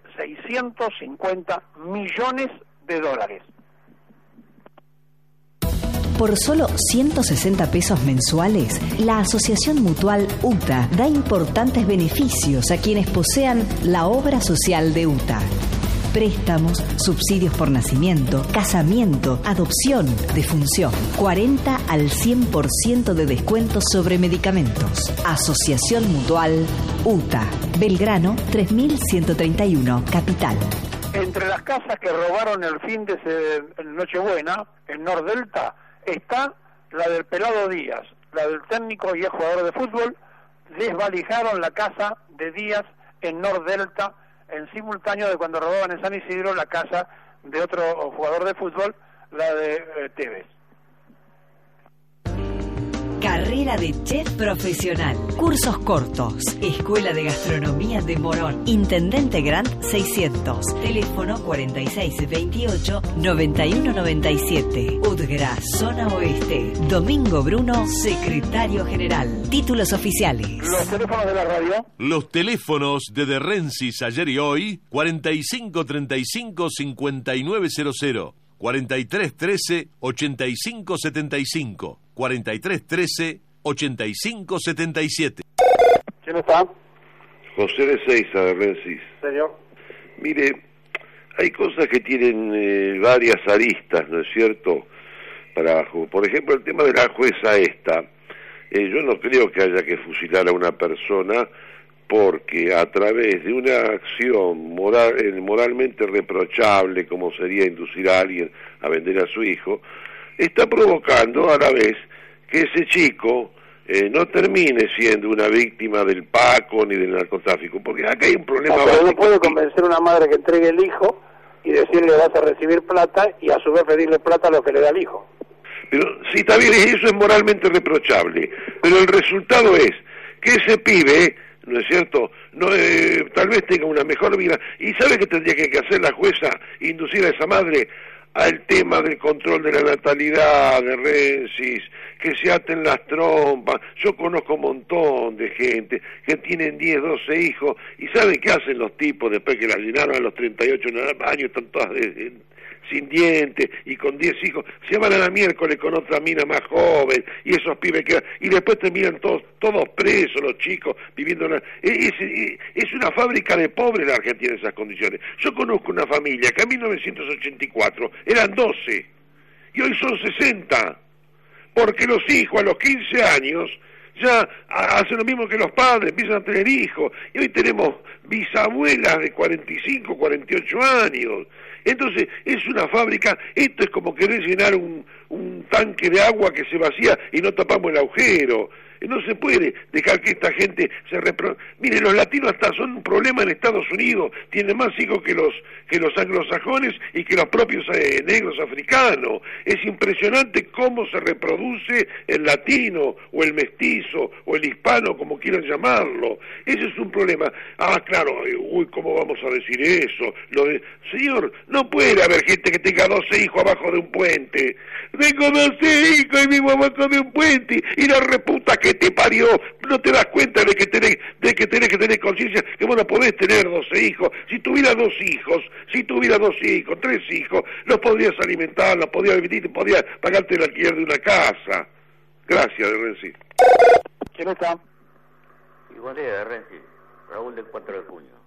650 millones de dólares. Por solo 160 pesos mensuales, la Asociación Mutual UTA da importantes beneficios a quienes posean la obra social de UTA. Préstamos, subsidios por nacimiento, casamiento, adopción, defunción. 40 al 100% de descuento sobre medicamentos. Asociación Mutual UTA. Belgrano 3131, Capital. Entre las casas que robaron el fin de Nochebuena, en Nordelta, está la del Pelado Díaz, la del técnico y ex jugador de fútbol. Desvalijaron la casa de Díaz en Nordelta, en simultáneo de cuando robaban en San Isidro la casa de otro jugador de fútbol, la de Tevez. Carrera de chef profesional. Cursos cortos. Escuela de Gastronomía de Morón. Intendente Grant 600. Teléfono 4628-9197. UDGRA, Zona Oeste. Domingo Bruno, Secretario General. Títulos oficiales. Los teléfonos de la radio. Los teléfonos de De Rensis ayer y hoy, 4535-5900. 4313-8575, 4313-8577. ¿Quién está? José de Seiza, de Rensis. Señor. Mire, hay cosas que tienen varias aristas, ¿no es cierto? Por ejemplo, el tema de la jueza esta. Yo no creo que haya que fusilar a una persona porque a través de una acción moralmente reprochable, como sería inducir a alguien a vender a su hijo, está provocando a la vez que ese chico no termine siendo una víctima del Paco ni del narcotráfico, porque acá hay un problema pero básico. no puede convencer a una madre que entregue el hijo y decirle vas a recibir plata y a su vez pedirle plata a lo que le da el hijo. Pero sí, está bien, eso es moralmente reprochable, pero el resultado es que ese pibe, ¿no es cierto?, no, tal vez tenga una mejor vida. ¿Y sabe qué tendría que hacer la jueza? Inducir a esa madre al tema del control de la natalidad, de Rensis, que se aten las trompas. Yo conozco un montón de gente que tienen 10, 12 hijos, y ¿saben qué hacen los tipos después que las llenaron a los 38 años? Están todas sin dientes y con 10 hijos, se van a la miércoles con otra mina más joven, y esos pibes quedan, y después terminan todos presos los chicos, viviendo es una fábrica de pobres la Argentina en esas condiciones. Yo conozco una familia que en 1984 eran 12 y hoy son 60, porque los hijos a los 15 años ya hacen lo mismo que los padres, empiezan a tener hijos, y hoy tenemos bisabuelas de 45, 48 años. Entonces, es una fábrica. Esto es como querer llenar un tanque de agua que se vacía y no tapamos el agujero. No se puede dejar que esta gente se Mire, los latinos hasta son un problema en Estados Unidos, tienen más hijos que los anglosajones y que los propios negros africanos. Es impresionante cómo se reproduce el latino o el mestizo o el hispano, como quieran llamarlo. Ese es un problema. Ah, claro, ¿cómo vamos a decir eso? Señor, no puede haber gente que tenga 12 hijos abajo de un puente. Tengo 12 hijos y vivo abajo de un puente, y la reputa que te parió, no te das cuenta de que tenés que tener conciencia que vos no podés tener 12 hijos. Si tuvieras 2 hijos, 3 hijos, los podrías alimentar, los podrías vivir, podrías pagarte el alquiler de una casa. Gracias, de Renzi. ¿Quién está? Y buen día, de Renzi. Raúl del 4 de junio.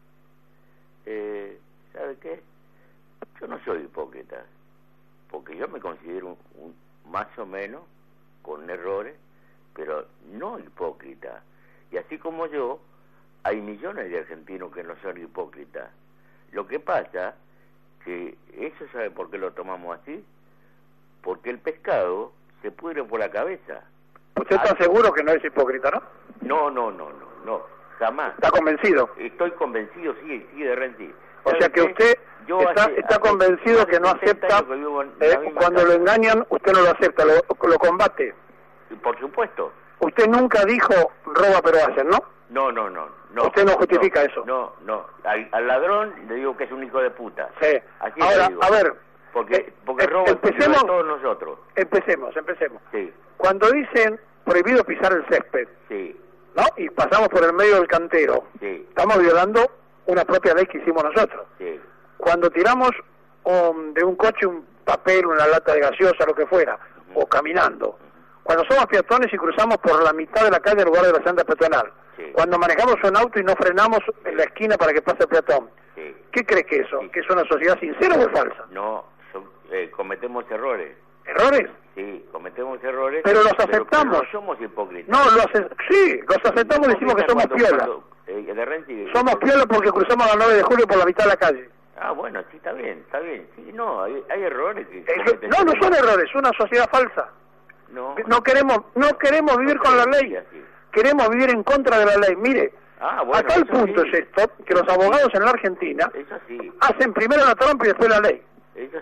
¿Sabe qué? Yo no soy hipócrita, porque yo me considero más o menos con errores, pero no hipócrita. Y así como yo, hay millones de argentinos que no son hipócritas. Lo que pasa que eso, ¿sabe por qué lo tomamos así? Porque el pescado se pudre por la cabeza. ¿Usted está seguro que no es hipócrita, no? No, jamás. ¿Está convencido? Estoy convencido, sí, de Renzi. O sea que usted está convencido que no acepta, cuando lo engañan, usted no lo acepta, lo combate. Por supuesto. Usted nunca dijo roba pero hacen, ¿no? No. Usted no justifica eso. No. Al ladrón le digo que es un hijo de puta. Sí. Así ahora, digo. a ver. Porque roba empecemos, todos nosotros. Empecemos. Sí. Cuando dicen prohibido pisar el césped, sí, ¿no? Y pasamos por el medio del cantero, sí, estamos violando una propia ley que hicimos nosotros. sí. Cuando tiramos de un coche un papel, una lata de gaseosa, lo que fuera, o caminando. Cuando somos peatones y cruzamos por la mitad de la calle en lugar de la senda peatonal. Sí. Cuando manejamos un auto y no frenamos en la esquina para que pase el peatón. Sí. ¿Qué cree que eso? Sí. ¿Que es una sociedad sincera o es falsa? No, cometemos errores. ¿Errores? Sí, cometemos errores. Pero los aceptamos. Pero no somos hipócritas. No, sí, los aceptamos y decimos que somos piola. Somos piola porque cruzamos la 9 de julio por la mitad de la calle. Ah, bueno, sí, está bien. Sí, no, hay errores que... No son errores, es una sociedad falsa. No queremos vivir con la ley. Queremos vivir en contra de la ley. Mire, bueno, a tal punto es esto que los abogados en la Argentina hacen primero la trampa y después la ley. Eso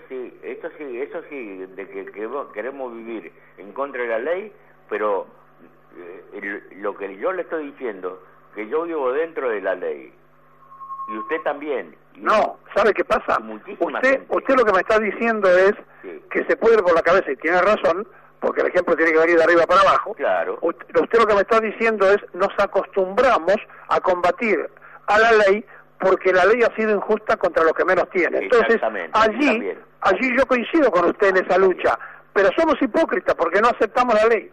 sí, de que queremos vivir en contra de la ley, pero lo que yo le estoy diciendo, que yo vivo dentro de la ley, y usted también. No, ¿sabe qué pasa? Usted lo que me está diciendo es que se puede ir por la cabeza, y tiene razón, porque el ejemplo tiene que venir de arriba para abajo. Claro. Usted lo que me está diciendo es, nos acostumbramos a combatir a la ley porque la ley ha sido injusta contra los que menos tienen. Entonces, allí yo coincido con usted en esa lucha, pero somos hipócritas porque no aceptamos la ley.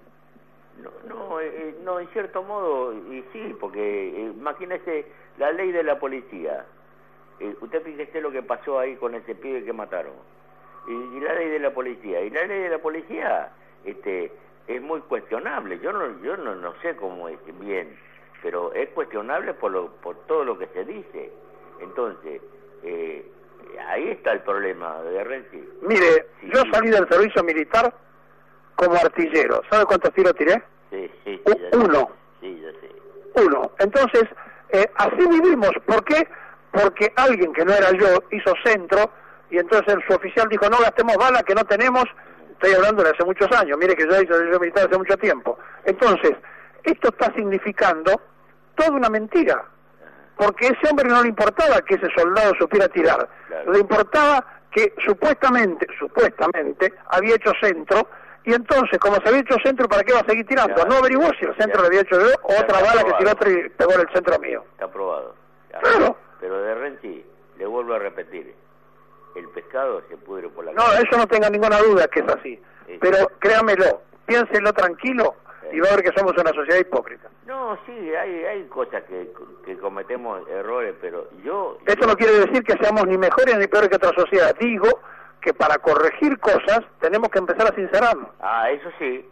No, en cierto modo, y sí, porque imagínese la ley de la policía. Usted fíjese lo que pasó ahí con ese pibe que mataron. Y la ley de la policía. Y la ley de la policía es muy cuestionable. Yo no sé cómo es bien. pero es cuestionable por todo lo que se dice. Entonces, ahí está el problema de Renzi. Mire, Sí. yo salí del servicio militar como artillero. ¿Sabe cuántos tiros tiré? Sí, Uno. Sí, yo sé. Uno. Entonces, así vivimos. ¿Por qué? Porque alguien que no era yo hizo centro y entonces su oficial dijo, no gastemos balas que no tenemos. Estoy hablando de hace muchos años. Mire que yo hice servicio militar hace mucho tiempo. Entonces, esto está significando toda una mentira. Porque a ese hombre no le importaba que ese soldado supiera tirar. Claro. Le importaba que supuestamente, había hecho centro. Y entonces, como se había hecho centro, ¿para qué va a seguir tirando? Claro. No averiguó si el centro lo había hecho yo o Ya otra está bala que tiró aprobado. otro y pegó en el centro mío. Está aprobado. Ya. Claro. Pero de Renzi, le vuelvo a repetir, el pescado se pudre por la No, cabeza. eso no tenga ninguna duda que es así. Sí. Pero créamelo, piénselo tranquilo y va a ver que somos una sociedad hipócrita. No, sí, hay cosas que cometemos errores, pero Esto no quiere decir que seamos ni mejores ni peores que otra sociedad. Digo que para corregir cosas tenemos que empezar a sincerarnos. Ah, eso sí.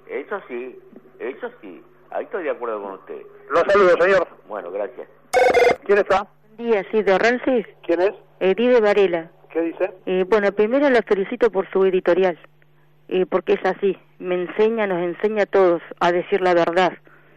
Ahí estoy de acuerdo con usted. Los saludo, señor. Bueno, gracias. ¿Quién está? Buen día, sí, de Renzi, ¿Quién es? Edith de Varela. ¿Qué dice? Bueno, primero la felicito por su editorial, porque es así, nos enseña a todos a decir la verdad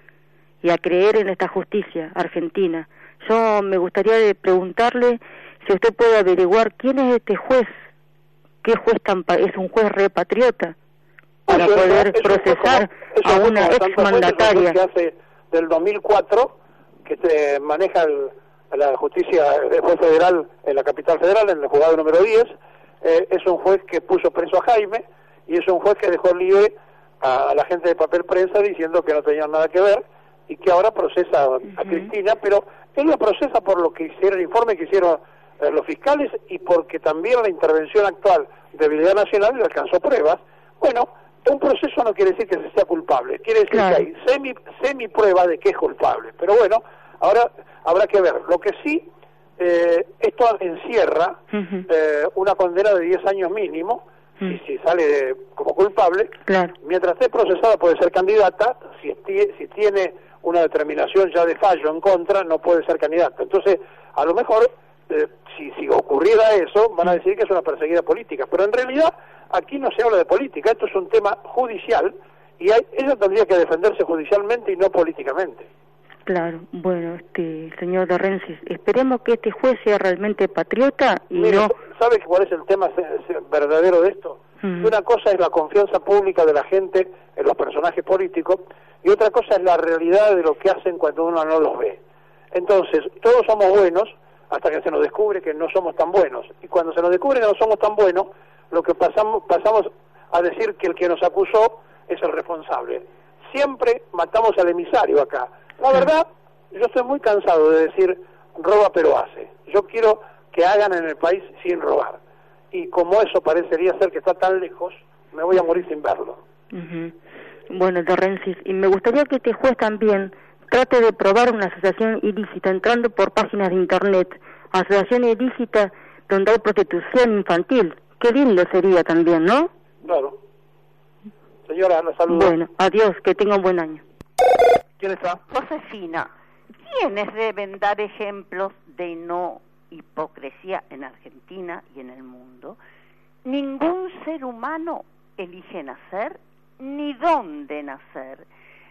y a creer en esta justicia argentina. Yo me gustaría preguntarle si usted puede averiguar quién es este juez, qué juez es un juez repatriota, para poder procesar a una exmandataria. Que hace del 2004, que se maneja la justicia del juez federal en la capital federal, en el juzgado número 10, es un juez que puso preso a Jaime y es un juez que dejó libre a la gente de Papel Prensa diciendo que no tenían nada que ver y que ahora procesa a Cristina, pero él lo procesa por lo que hicieron, el informe que hicieron los fiscales y porque también la intervención actual de Habilidad Nacional le alcanzó pruebas. Bueno, un proceso no quiere decir que se sea culpable, quiere decir Claro. que hay semi prueba de que es culpable, pero bueno, ahora habrá que ver. Lo que sí, esto encierra una condena de 10 años mínimo, y si sale como culpable, Claro. mientras esté procesada puede ser candidata, si tiene una determinación ya de fallo en contra, no puede ser candidata. Entonces, a lo mejor, si ocurriera eso, van a decir que es una perseguida política, pero en realidad aquí no se habla de política, esto es un tema judicial, y ella tendría que defenderse judicialmente y no políticamente. Claro, bueno, señor de Renzi, esperemos que este juez sea realmente patriota y Mire, no... ¿sabe cuál es el tema verdadero de esto? Ujú. Una cosa es la confianza pública de la gente en los personajes políticos y otra cosa es la realidad de lo que hacen cuando uno no los ve. Entonces, todos somos buenos hasta que se nos descubre que no somos tan buenos. Y cuando se nos descubre que no somos tan buenos, lo que pasamos a decir que el que nos acusó es el responsable. Siempre matamos al emisario acá. La verdad, yo estoy muy cansado de decir roba pero hace. Yo quiero que hagan en el país sin robar. Y como eso parecería ser que está tan lejos, me voy a morir sin verlo. Ujú. Bueno, de Renzi, y me gustaría que este juez también trate de probar una asociación ilícita entrando por páginas de internet, asociación ilícita donde hay prostitución infantil. Qué lindo sería también, ¿no? Claro. Señora, la saludo. Bueno, adiós, que tenga un buen año. ¿Quién está? Josefina, ¿quiénes deben dar ejemplos de no hipocresía en Argentina y en el mundo? Ningún ser humano elige nacer, ni dónde nacer,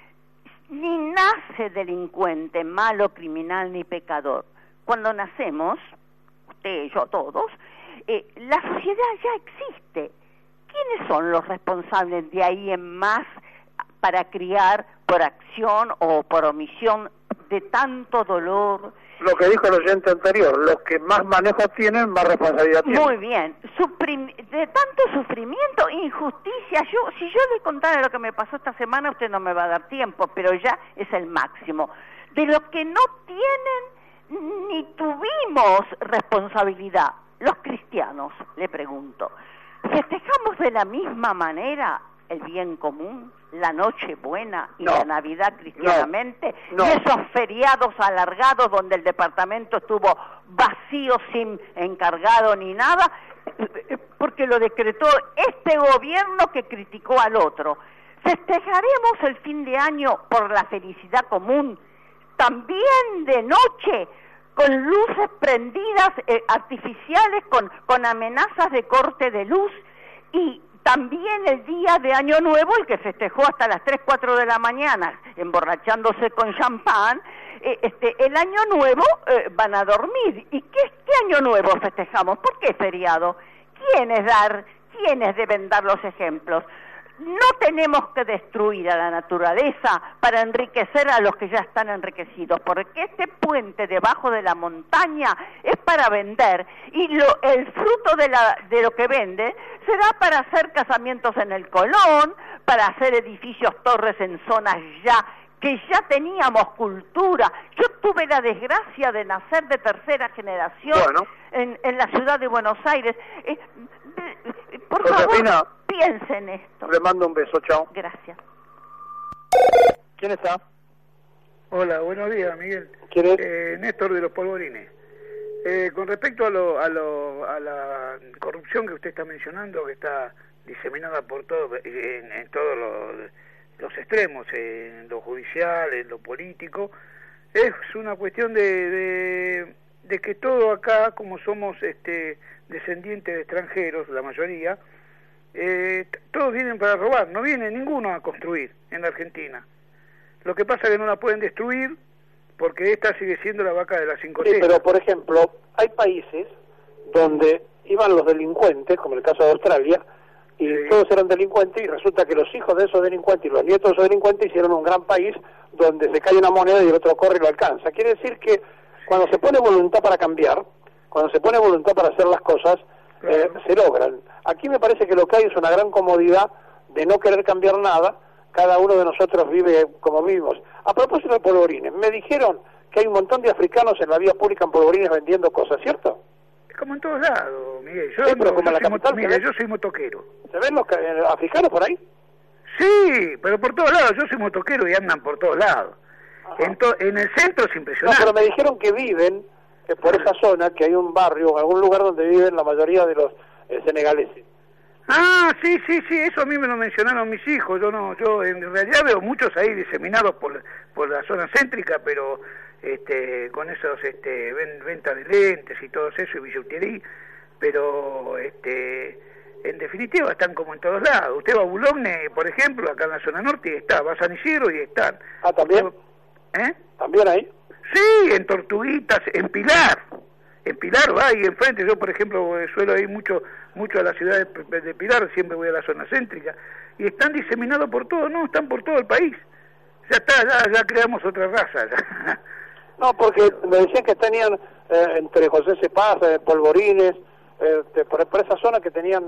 ni nace delincuente, malo, criminal, ni pecador. Cuando nacemos, usted, yo, todos, la sociedad ya existe. ¿Quiénes son los responsables de ahí en más para criar por acción o por omisión de tanto dolor? Lo que dijo el oyente anterior, los que más manejo tienen, más responsabilidad tienen. Muy bien, de tanto sufrimiento, injusticia. Si yo le contara lo que me pasó esta semana, usted no me va a dar tiempo, pero ya es el máximo. De los que no tienen ni tuvimos responsabilidad, los cristianos, le pregunto, ¿festejamos de la misma manera el bien común, la Nochebuena y la Navidad cristianamente? No. Y esos feriados alargados donde el departamento estuvo vacío, sin encargado ni nada, porque lo decretó este gobierno que criticó al otro. ¿Festejaremos el fin de año por la felicidad común, también de noche, con luces prendidas artificiales, con amenazas de corte de luz, y también el día de Año Nuevo, el que festejó hasta las 3, 4 de la mañana, emborrachándose con champán. El Año Nuevo van a dormir. ¿Y qué Año Nuevo festejamos? ¿Por qué feriado? ¿Quiénes deben dar los ejemplos? No tenemos que destruir a la naturaleza para enriquecer a los que ya están enriquecidos, porque este puente debajo de la montaña es para vender, y el fruto de lo que vende será para hacer casamientos en el Colón, para hacer edificios, torres en zonas que ya teníamos cultura. Yo tuve la desgracia de nacer de tercera generación en la ciudad de Buenos Aires. Por favor, piensen en esto. Le mando un beso, chao. Gracias. ¿Quién está? Hola, buenos días, Miguel. ¿Quién es? Néstor de los Polvorines. Con respecto a la corrupción que usted está mencionando, que está diseminada por todo, en todos los extremos, en lo judicial, en lo político, es una cuestión de que todo acá, como somos descendientes de extranjeros, la mayoría, todos vienen para robar, no viene ninguno a construir en la Argentina. Lo que pasa es que no la pueden destruir porque esta sigue siendo la vaca de las 5 tetas. Sí, pero por ejemplo, hay países donde iban los delincuentes, como el caso de Australia, y todos eran delincuentes, y resulta que los hijos de esos delincuentes y los nietos de esos delincuentes hicieron un gran país donde se cae una moneda y el otro corre y lo alcanza. Quiere decir que cuando se pone voluntad para cambiar, cuando se pone voluntad para hacer las cosas, se logran. Aquí me parece que lo que hay es una gran comodidad de no querer cambiar nada. Cada uno de nosotros vive como vivimos. A propósito de polvorines, me dijeron que hay un montón de africanos en la vía pública en polvorines vendiendo cosas, ¿cierto? Como en todos lados, Miguel. Yo soy motoquero. ¿Se ven los africanos por ahí? Sí, pero por todos lados. Yo soy motoquero y andan por todos lados. En el centro es impresionante. No, pero me dijeron que viven por esa zona, que hay un barrio, algún lugar donde viven la mayoría de los senegaleses. Ah, sí, eso a mí me lo mencionaron mis hijos. Yo en realidad veo muchos ahí diseminados por la zona céntrica, pero con esos venta de lentes y todo eso y billutería, pero en definitiva están como en todos lados. Usted va a Boulogne, por ejemplo, acá en la zona norte, y está, va a San Isidro y están. Ah, ¿también? ¿También ahí? Sí, en Tortuguitas, en Pilar va ahí enfrente. Yo, por ejemplo, suelo ir mucho a la ciudad de Pilar, siempre voy a la zona céntrica, y están diseminados por todo, están por todo el país. Ya creamos otra raza. Ya. No, porque me decían que tenían entre José Cepaz, Polvorines, por esa zona que tenían...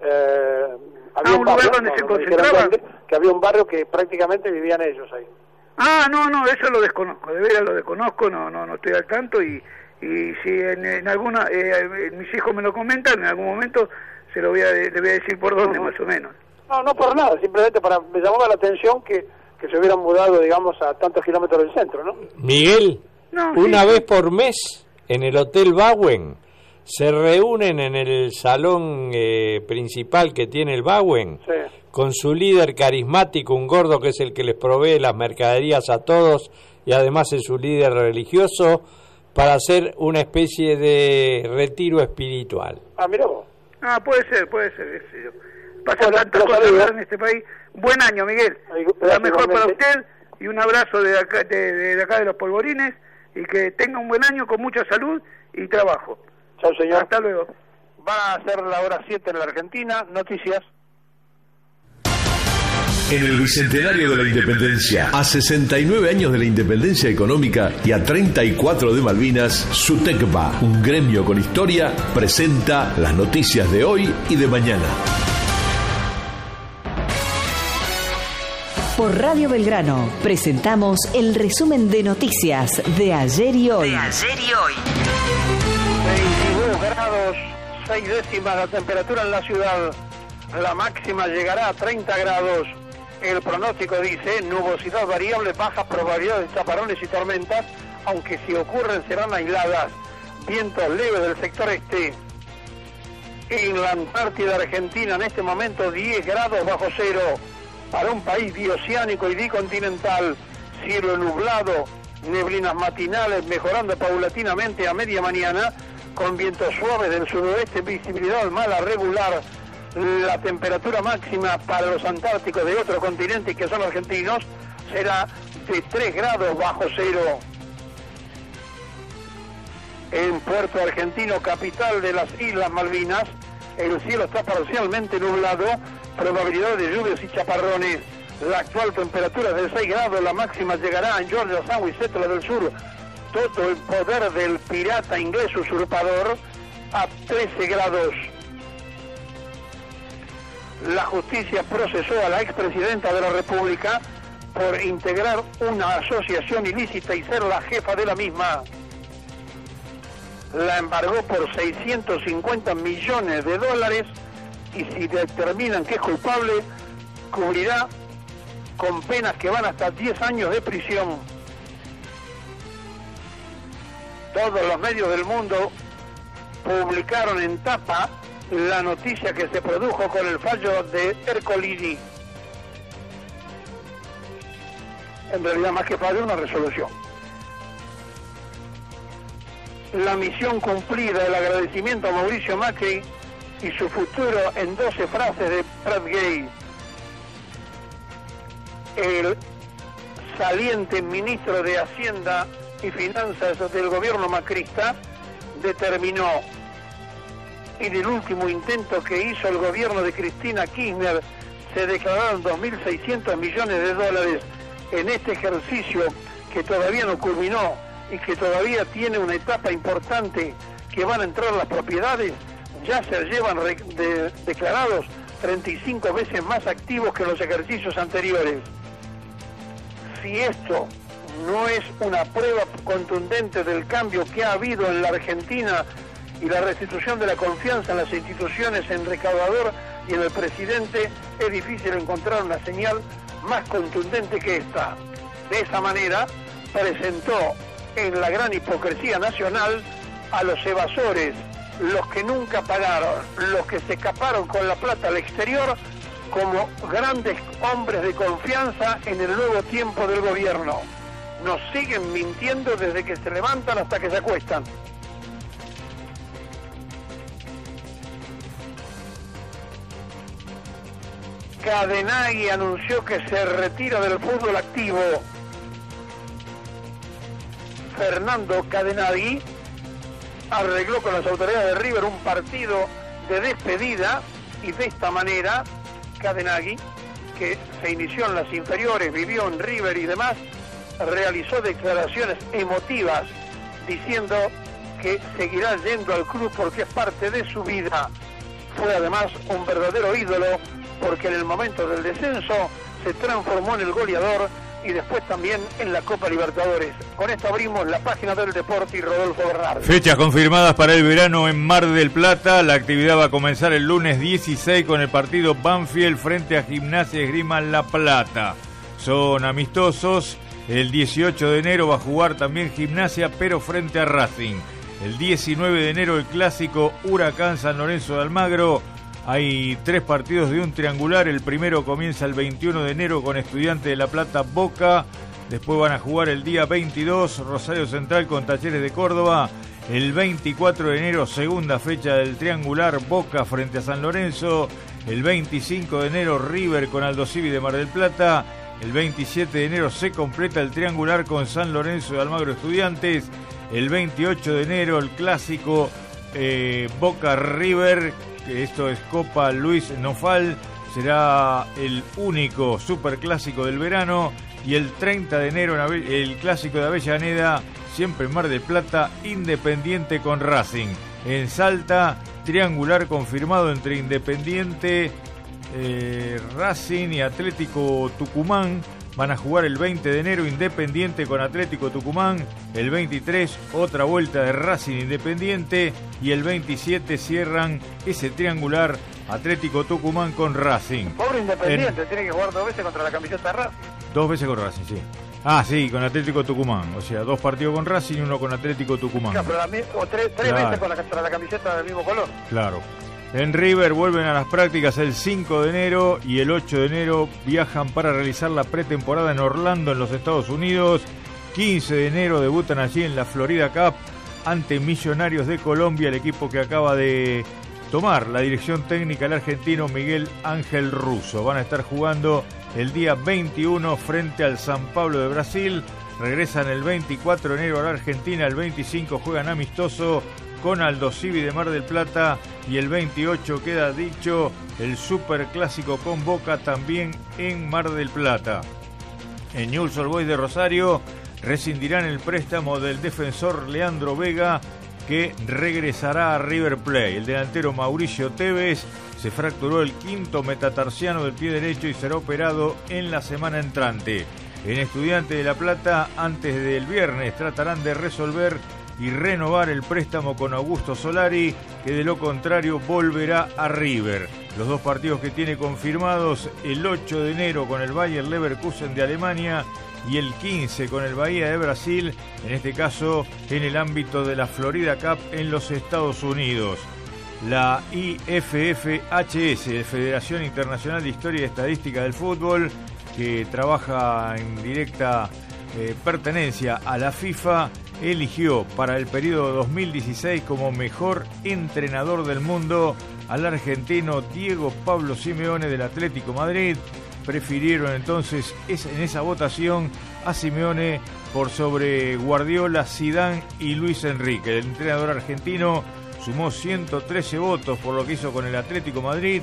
había un lugar donde se concentraban. Que había un barrio que prácticamente vivían ellos ahí. Ah, no, eso lo desconozco, de veras lo desconozco, no estoy al tanto, y si en alguna, mis hijos me lo comentan, en algún momento le voy a decir por dónde, más o menos. No por nada, simplemente me llamaba la atención que se hubieran mudado, digamos, a tantos kilómetros del centro, ¿no? Miguel, una vez por mes, en el Hotel Bauen, se reúnen en el salón principal que tiene el Bauen, con su líder carismático, un gordo que es el que les provee las mercaderías a todos, y además es su líder religioso, para hacer una especie de retiro espiritual. Ah, mira vos. Ah, puede ser, qué sé yo. Pasan tantas cosas en este país. Buen año, Miguel. La mejor para usted, y un abrazo de acá de los Polvorines, y que tenga un buen año con mucha salud y trabajo. Chao, señor. Hasta luego. Va a ser la hora 7 en la Argentina. Noticias. En el Bicentenario de la Independencia, a 69 años de la independencia económica y a 34 de Malvinas, SUTECBA, un gremio con historia, presenta las noticias de hoy y de mañana. Por Radio Belgrano presentamos el resumen de noticias de ayer y hoy. 22 grados, 6 décimas la temperatura en la ciudad. La máxima llegará a 30 grados. El pronóstico dice nubosidad variable, bajas probabilidades de chaparrones y tormentas, aunque si ocurren serán aisladas. Vientos leves del sector este. En la Antártida Argentina en este momento 10 grados bajo cero. Para un país bioceánico y bicontinental, cielo nublado neblinas matinales mejorando paulatinamente a media mañana, con vientos suaves del sudoeste, visibilidad mala regular. La temperatura máxima para los antárticos de otro continente, que son argentinos, será de 3 grados bajo cero. En Puerto Argentino, capital de las Islas Malvinas, el cielo está parcialmente nublado, probabilidad de lluvias y chaparrones. La actual temperatura es de 6 grados, la máxima llegará en Georgia, Sandwich, Settler del Sur. Todo el poder del pirata inglés usurpador a 13 grados. La justicia procesó a la expresidenta de la República por integrar una asociación ilícita y ser la jefa de la misma. La embargó por 650 millones de dólares y si determinan que es culpable, cubrirá con penas que van hasta 10 años de prisión. Todos los medios del mundo publicaron en tapa la noticia que se produjo con el fallo de Ercolini. En realidad, más que fallo, una resolución. La misión cumplida, el agradecimiento a Mauricio Macri y su futuro en 12 frases de Pratt Gay. El saliente ministro de Hacienda y Finanzas del gobierno macrista determinó, en el último intento que hizo el gobierno de Cristina Kirchner, se declararon 2.600 millones de dólares en este ejercicio que todavía no culminó y que todavía tiene una etapa importante, que van a entrar las propiedades. Ya se llevan declarados 35 veces más activos que en los ejercicios anteriores. Si esto no es una prueba contundente del cambio que ha habido en la Argentina y la restitución de la confianza en las instituciones, en recaudador y en el presidente, es difícil encontrar una señal más contundente que esta. De esa manera presentó en la gran hipocresía nacional a los evasores, los que nunca pagaron, los que se escaparon con la plata al exterior, como grandes hombres de confianza en el nuevo tiempo del gobierno. Nos siguen mintiendo desde que se levantan hasta que se acuestan. Cadenagui anunció que se retira del fútbol activo. Fernando Cadenagui arregló con las autoridades de River un partido de despedida y de esta manera Cadenagui, que se inició en las inferiores, vivió en River y demás, realizó declaraciones emotivas diciendo que seguirá yendo al club porque es parte de su vida. Fue además un verdadero ídolo porque en el momento del descenso se transformó en el goleador y después también en la Copa Libertadores. Con esto abrimos la página del deporte y Rodolfo Bernardo. Fechas confirmadas para el verano en Mar del Plata. La actividad va a comenzar el lunes 16 con el partido Banfield frente a Gimnasia y Esgrima La Plata. Son amistosos. El 18 de enero va a jugar también Gimnasia, pero frente a Racing. El 19 de enero el clásico Huracán San Lorenzo de Almagro. Hay 3 partidos de un triangular. El primero comienza el 21 de enero con Estudiantes de La Plata Boca. Después van a jugar el día 22 Rosario Central con Talleres de Córdoba. El 24 de enero segunda fecha del triangular Boca frente a San Lorenzo. El 25 de enero River con Aldosivi de Mar del Plata. El 27 de enero se completa el triangular con San Lorenzo de Almagro Estudiantes. El 28 de enero el clásico Boca River, que esto es Copa Luis Nofal, será el único superclásico del verano. Y el 30 de enero el clásico de Avellaneda, siempre en Mar del Plata, Independiente con Racing. En Salta, triangular confirmado entre Independiente, Racing y Atlético Tucumán. Van a jugar el 20 de enero Independiente con Atlético Tucumán. El 23 otra vuelta de Racing Independiente. Y el 27 cierran ese triangular Atlético Tucumán con Racing. Pobre Independiente, tiene que jugar 2 veces contra la camiseta de Racing. 2 veces con Racing, sí. Ah, sí, con Atlético Tucumán. O sea, 2 partidos con Racing y 1 con Atlético Tucumán. Claro, pero 3 veces contra la camiseta del mismo color. Claro. En River vuelven a las prácticas el 5 de enero y el 8 de enero viajan para realizar la pretemporada en Orlando, en los Estados Unidos. 15 de enero debutan allí en la Florida Cup ante Millonarios de Colombia, el equipo que acaba de tomar la dirección técnica el argentino Miguel Ángel Russo. Van a estar jugando el día 21 frente al San Pablo de Brasil. Regresan el 24 de enero a la Argentina, el 25 juegan amistoso con Aldo Civi de Mar del Plata y el 28 queda dicho el Superclásico con Boca también en Mar del Plata. En Newell's Old Boys de Rosario rescindirán el préstamo del defensor Leandro Vega, que regresará a River Plate. El delantero Mauricio Tevez se fracturó el quinto metatarsiano del pie derecho y será operado en la semana entrante. En Estudiantes de La Plata, antes del viernes, tratarán de resolver y renovar el préstamo con Augusto Solari, que de lo contrario volverá a River. Los dos partidos que tiene confirmados, el 8 de enero con el Bayer Leverkusen de Alemania y el 15 con el Bahía de Brasil, en este caso en el ámbito de la Florida Cup en los Estados Unidos. La IFFHS, Federación Internacional de Historia y Estadística del Fútbol, que trabaja en directa pertenencia a la FIFA, eligió para el periodo 2016 como mejor entrenador del mundo al argentino Diego Pablo Simeone del Atlético Madrid. Prefirieron entonces en esa votación a Simeone por sobre Guardiola, Zidane y Luis Enrique. El entrenador argentino sumó 113 votos por lo que hizo con el Atlético Madrid,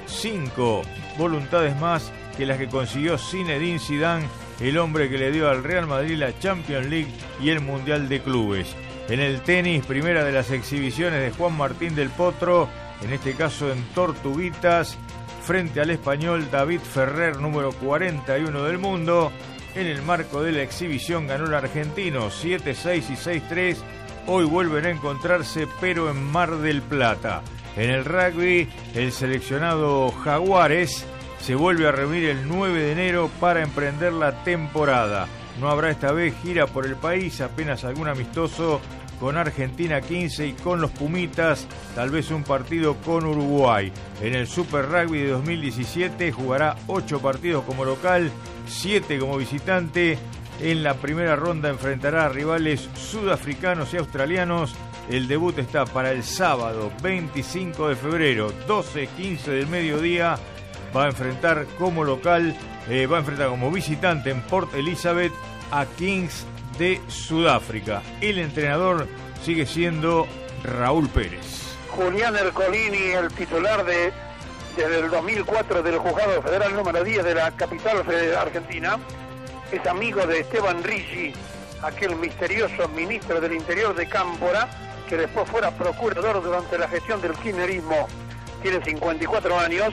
5 voluntades más que las que consiguió Zinedine Zidane, el hombre que le dio al Real Madrid la Champions League y el Mundial de Clubes. En el tenis, primera de las exhibiciones de Juan Martín del Potro, en este caso en Tortuguitas, frente al español David Ferrer, número 41 del mundo. En el marco de la exhibición ganó el argentino 7-6 y 6-3. Hoy vuelven a encontrarse, pero en Mar del Plata. En el rugby, el seleccionado Jaguares se vuelve a reunir el 9 de enero para emprender la temporada. No habrá esta vez gira por el país, apenas algún amistoso con Argentina 15 y con los Pumitas, tal vez un partido con Uruguay. En el Super Rugby de 2017 jugará 8 partidos como local, 7 como visitante. En la primera ronda enfrentará a rivales sudafricanos y australianos. El debut está para el sábado 25 de febrero, 12:15 del mediodía. Va a enfrentar como local, como visitante en Port Elizabeth a Kings de Sudáfrica. El entrenador sigue siendo Raúl Pérez. Julián Ercolini, el titular desde el 2004 del Juzgado Federal número 10 de la capital argentina, es amigo de Esteban Ricci, aquel misterioso ministro del Interior de Cámpora, que después fuera procurador durante la gestión del kirchnerismo. Tiene 54 años,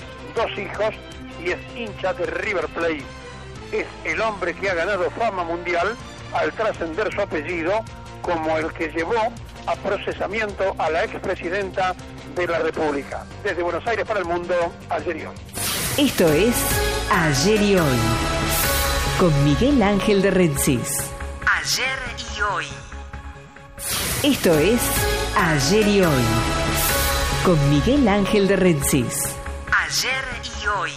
2 hijos y es hincha de River Plate. Es el hombre que ha ganado fama mundial al trascender su apellido como el que llevó a procesamiento a la expresidenta de la República. Desde Buenos Aires para el mundo, ayer y hoy. Esto es Ayer y Hoy, con Miguel Ángel de Rensis. Ayer y Hoy. Esto es Ayer y Hoy, con Miguel Ángel de Rensis. Ayer y Hoy.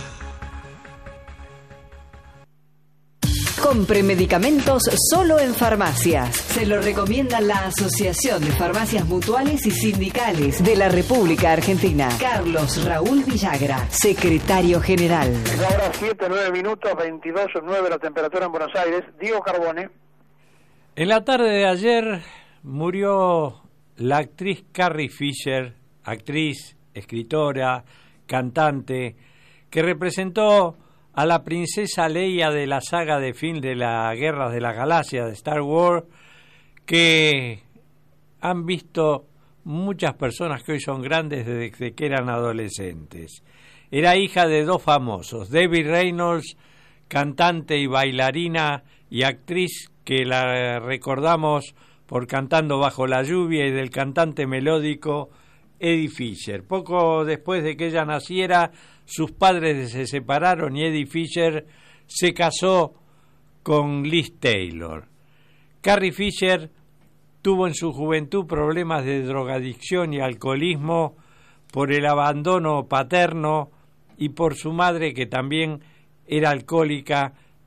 Compre medicamentos solo en farmacias. Se lo recomienda la Asociación de Farmacias Mutuales y Sindicales de la República Argentina. Carlos Raúl Villagra, secretario general. Es ahora 7:09 minutos, 22:09 la temperatura en Buenos Aires. Diego Carbone. En la tarde de ayer murió la actriz Carrie Fisher, actriz, escritora, cantante, que representó a la princesa Leia de la saga de film de la Guerra de las Galaxias de Star Wars, que han visto muchas personas que hoy son grandes desde que eran adolescentes. Era hija de 2 famosos, Debbie Reynolds, cantante y bailarina y actriz, que la recordamos por Cantando bajo la lluvia, y del cantante melódico Eddie Fisher. Poco después de que ella naciera, sus padres se separaron y Eddie Fisher se casó con Liz Taylor. Carrie Fisher tuvo en su juventud problemas de drogadicción y alcoholismo por el abandono paterno y por su madre, que también era alcohólica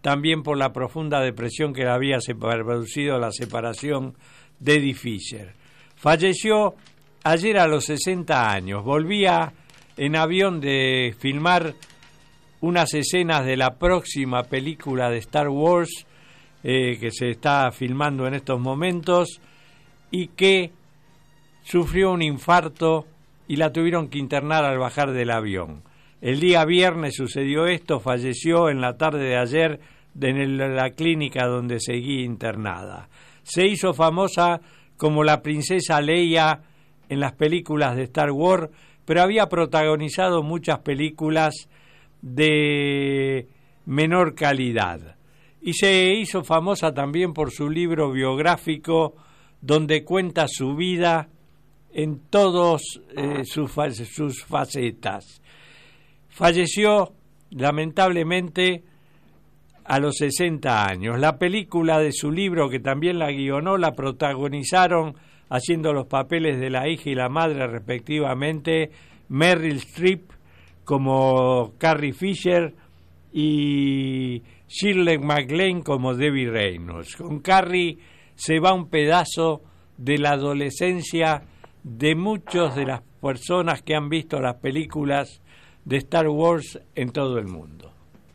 también por la profunda depresión que le había producido la separación de Eddie Fisher. Falleció ayer a los 60 años. Volvía en avión de filmar unas escenas de la próxima película de Star Wars que se está filmando en estos momentos y que sufrió un infarto y la tuvieron que internar al bajar del avión. El día viernes sucedió esto, falleció en la tarde de ayer en la clínica donde seguía internada. Se hizo famosa como la princesa Leia en las películas de Star Wars, pero había protagonizado muchas películas de menor calidad. Y se hizo famosa también por su libro biográfico, donde cuenta su vida en todas sus facetas. Falleció, lamentablemente, a los 60 años. La película de su libro, que también la guionó, la protagonizaron, haciendo los papeles de la hija y la madre respectivamente, Meryl Streep como Carrie Fisher y Shirley MacLaine como Debbie Reynolds. Con Carrie se va un pedazo de la adolescencia de muchas de las personas que han visto las películas de Star Wars en todo el mundo.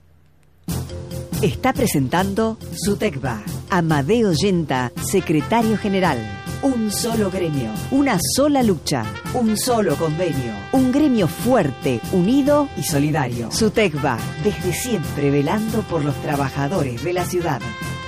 Está presentando SUTECBA. Amadeo Yenta, secretario general. Un solo gremio, una sola lucha, un solo convenio. Un gremio fuerte, unido y solidario. SUTECBA, desde siempre velando por los trabajadores de la ciudad.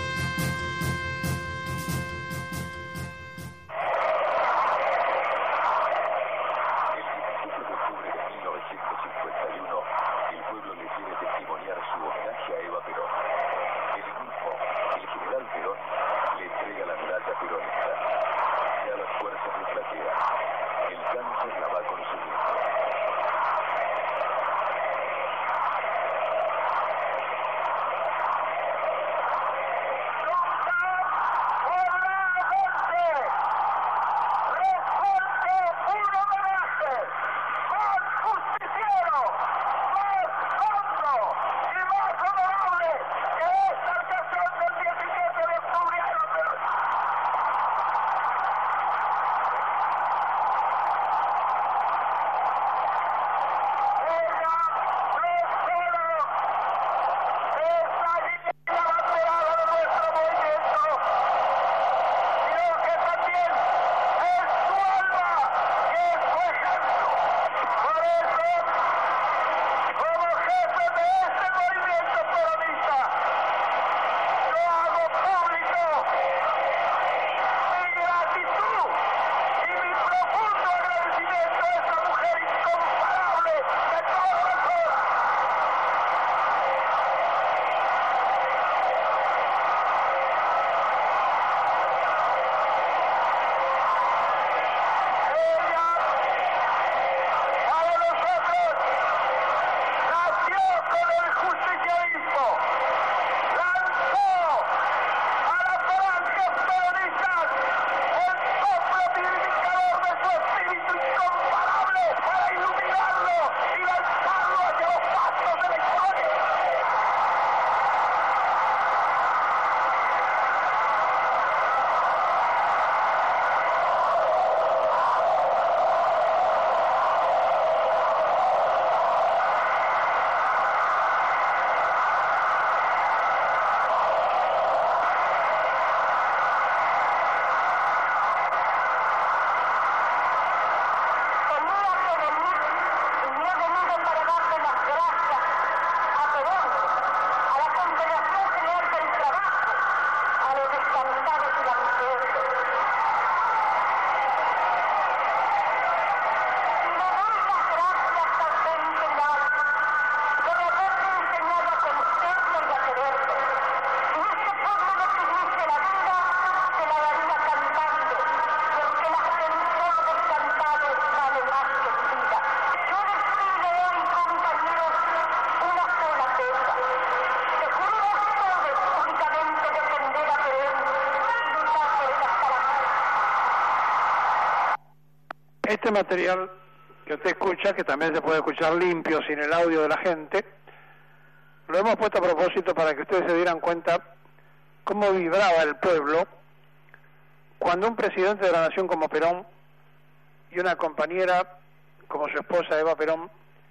Este material que usted escucha, que también se puede escuchar limpio, sin el audio de la gente, Lo hemos puesto a propósito para que ustedes se dieran cuenta cómo vibraba el pueblo cuando un presidente de la nación como Perón y una compañera como su esposa Eva Perón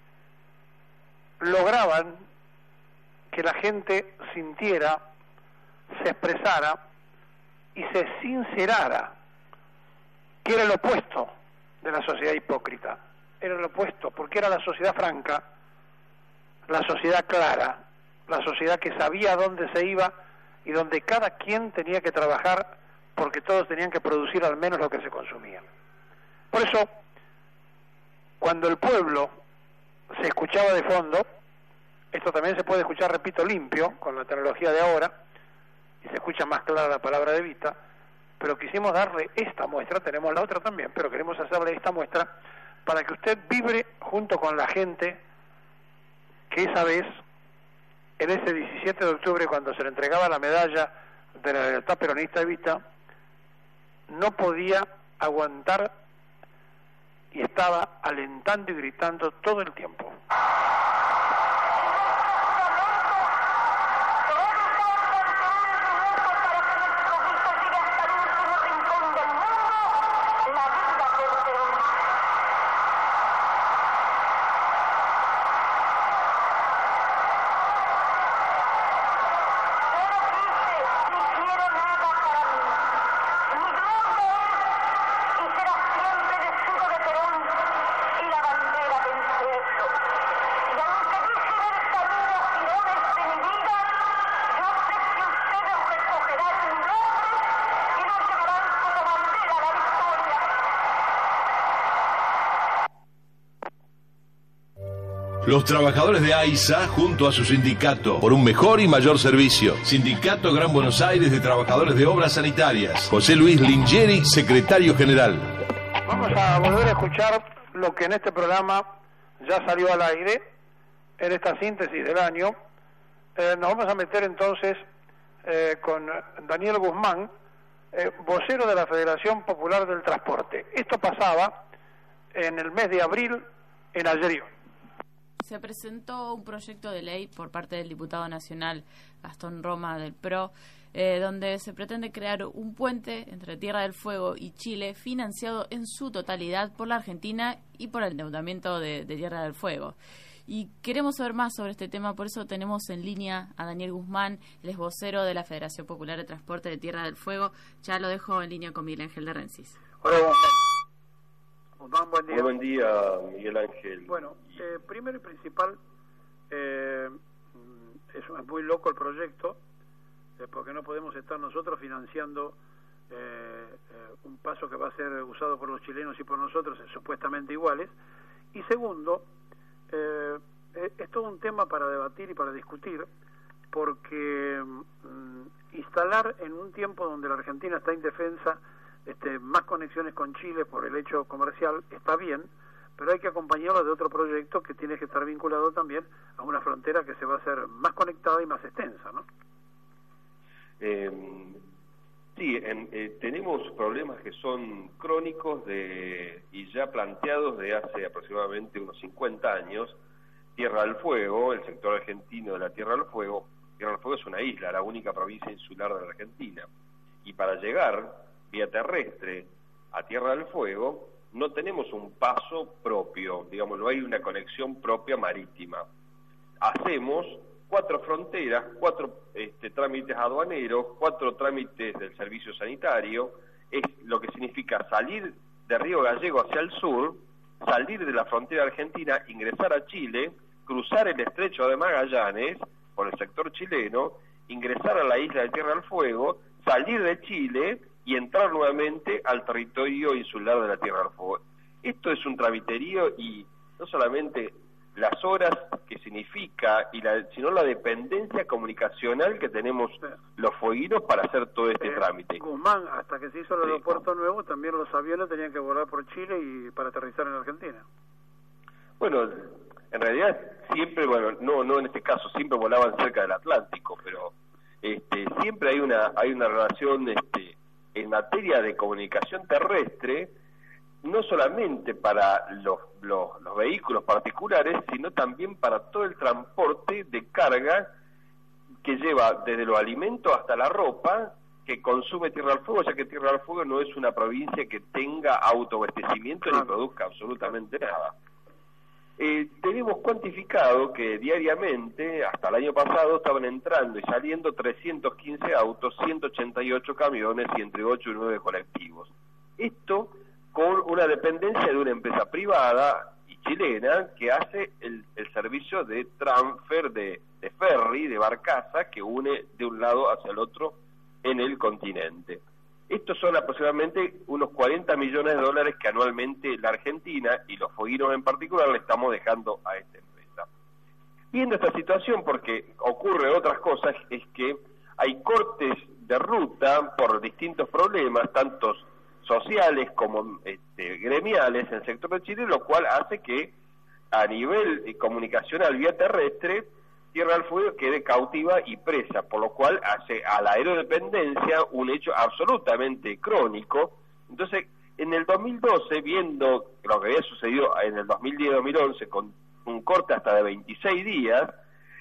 lograban que la gente sintiera, se expresara y se sincerara, que era el opuesto de la sociedad hipócrita. Era el opuesto, porque era la sociedad franca, la sociedad clara, la sociedad que sabía dónde se iba y donde cada quien tenía que trabajar, porque todos tenían que producir al menos lo que se consumía. Por eso, cuando el pueblo se escuchaba de fondo, esto también se puede escuchar, repito, limpio, con la tecnología de ahora, y se escucha más clara la palabra de Vita, pero quisimos darle esta muestra, tenemos la otra también, pero queremos hacerle esta muestra para que usted vibre junto con la gente que esa vez, en ese 17 de octubre, cuando se le entregaba la medalla de la lealtad peronista a Evita, no podía aguantar y estaba alentando y gritando todo el tiempo. Los trabajadores de AISA, junto a su sindicato, por un mejor y mayor servicio. Sindicato Gran Buenos Aires de Trabajadores de Obras Sanitarias. José Luis Lingieri, secretario general. Vamos a volver a escuchar lo que en este programa ya salió al aire, en esta síntesis del año. Nos vamos a meter entonces con Daniel Guzmán, vocero de la Federación Popular del Transporte. Esto pasaba en el mes de abril en Algerio. Se presentó un proyecto de ley por parte del diputado nacional Gastón Roma del PRO, donde se pretende crear un puente entre Tierra del Fuego y Chile, financiado en su totalidad por la Argentina y por el endeudamiento de Tierra del Fuego. Y queremos saber más sobre este tema, por eso tenemos en línea a Daniel Guzmán, él es vocero de la Federación Popular de Transporte de Tierra del Fuego. Ya lo dejo en línea con Miguel Ángel de Rensis. Hola, buen día. Muy buen día, Miguel Ángel. Bueno, primero y principal, es muy loco el proyecto, porque no podemos estar nosotros financiando un paso que va a ser usado por los chilenos y por nosotros, supuestamente iguales. Y segundo, es todo un tema para debatir y para discutir, porque instalar en un tiempo donde la Argentina está indefensa más conexiones con Chile por el hecho comercial está bien, pero hay que acompañarlo de otro proyecto que tiene que estar vinculado también a una frontera que se va a hacer más conectada y más extensa, ¿no? Sí, tenemos problemas que son crónicos y ya planteados de hace aproximadamente unos 50 años. Tierra del Fuego, el sector argentino de la Tierra del Fuego. Tierra del Fuego es una isla, la única provincia insular de la Argentina. Y para llegar vía terrestre a Tierra del Fuego no tenemos un paso propio, digamos, no hay una conexión propia marítima. Hacemos 4 fronteras, 4 trámites aduaneros, 4 trámites del servicio sanitario, es lo que significa salir de Río Gallego hacia el sur, salir de la frontera argentina, ingresar a Chile, cruzar el estrecho de Magallanes por el sector chileno, ingresar a la isla de Tierra del Fuego, salir de Chile y entrar nuevamente al territorio insular de la Tierra del Fuego. Esto es un tramiterío, y no solamente las horas que significa, sino la dependencia comunicacional que tenemos los fueguinos para hacer todo este trámite. Guzmán, hasta que se hizo el aeropuerto nuevo, también los aviones tenían que volar por Chile y para aterrizar en Argentina. Bueno, en realidad siempre, no en este caso, siempre volaban cerca del Atlántico, pero siempre hay una relación en materia de comunicación terrestre no solamente para los vehículos particulares, sino también para todo el transporte de carga que lleva desde los alimentos hasta la ropa que consume Tierra del Fuego, ya que Tierra del Fuego no es una provincia que tenga autoabastecimiento ni produzca absolutamente nada. Tenemos cuantificado que diariamente, hasta el año pasado, estaban entrando y saliendo 315 autos, 188 camiones y entre 8 y 9 colectivos. Esto con una dependencia de una empresa privada y chilena que hace el servicio de transfer de ferry, de barcaza, que une de un lado hacia el otro en el continente. Estos son aproximadamente unos 40 millones de dólares que anualmente la Argentina, y los fueguinos en particular, le estamos dejando a esta empresa. Viendo esta situación, porque ocurre otras cosas, es que hay cortes de ruta por distintos problemas, tanto sociales como gremiales en el sector de Chile, lo cual hace que a nivel comunicacional vía terrestre, Tierra del Fuego quede cautiva y presa, por lo cual hace a la aerodependencia un hecho absolutamente crónico. Entonces, en el 2012, viendo lo que había sucedido en el 2010-2011 con un corte hasta de 26 días,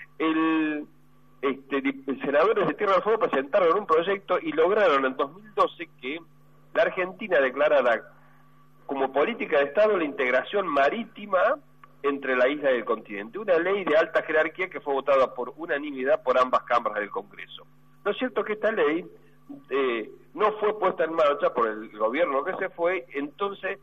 senadores de Tierra del Fuego presentaron un proyecto y lograron en 2012 que la Argentina declarara como política de Estado la integración marítima entre la isla y el continente, una ley de alta jerarquía que fue votada por unanimidad por ambas cámaras del Congreso. ¿No es cierto que esta ley no fue puesta en marcha por el gobierno que se fue? Entonces,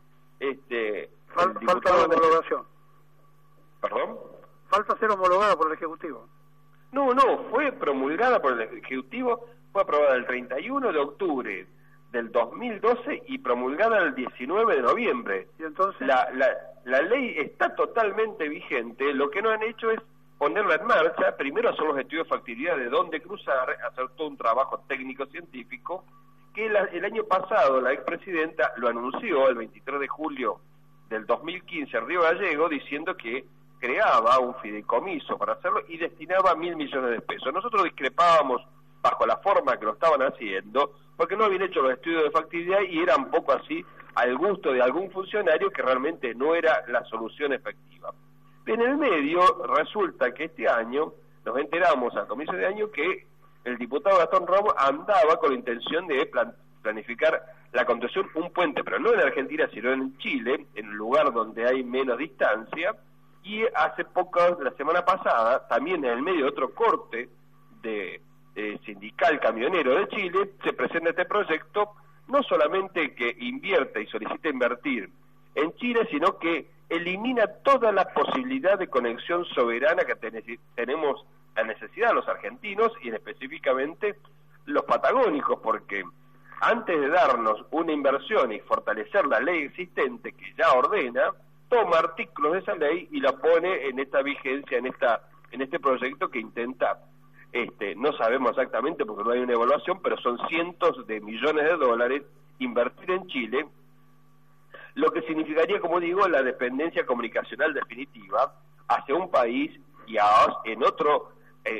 falta la homologación. ¿Perdón? Falta ser homologada por el Ejecutivo. No, fue promulgada por el Ejecutivo, fue aprobada el 31 de octubre del 2012 y promulgada el 19 de noviembre. ¿Y entonces? La ley está totalmente vigente, lo que no han hecho es ponerla en marcha, primero hacer los estudios de factibilidad de dónde cruzar, hacer todo un trabajo técnico-científico, que el año pasado la expresidenta lo anunció el 23 de julio del 2015 en Río Gallego, diciendo que creaba un fideicomiso para hacerlo y destinaba 1.000 millones de pesos. Nosotros discrepábamos bajo la forma que lo estaban haciendo, porque no habían hecho los estudios de factibilidad y era un poco así al gusto de algún funcionario que realmente no era la solución efectiva. En el medio resulta que este año nos enteramos a comienzo de año que el diputado Gastón Romo andaba con la intención de planificar la construcción de un puente, pero no en Argentina sino en Chile, en un lugar donde hay menos distancia, y hace poco, la semana pasada, también en el medio de otro corte de sindical camionero de Chile, se presenta este proyecto, no solamente que invierte y solicita invertir en Chile, sino que elimina toda la posibilidad de conexión soberana que tenemos la necesidad los argentinos y específicamente los patagónicos, porque antes de darnos una inversión y fortalecer la ley existente que ya ordena, toma artículos de esa ley y la pone en esta vigencia, en este proyecto que intenta, no sabemos exactamente porque no hay una evaluación, pero son cientos de millones de dólares invertir en Chile, lo que significaría, como digo, la dependencia comunicacional definitiva hacia un país y en otro,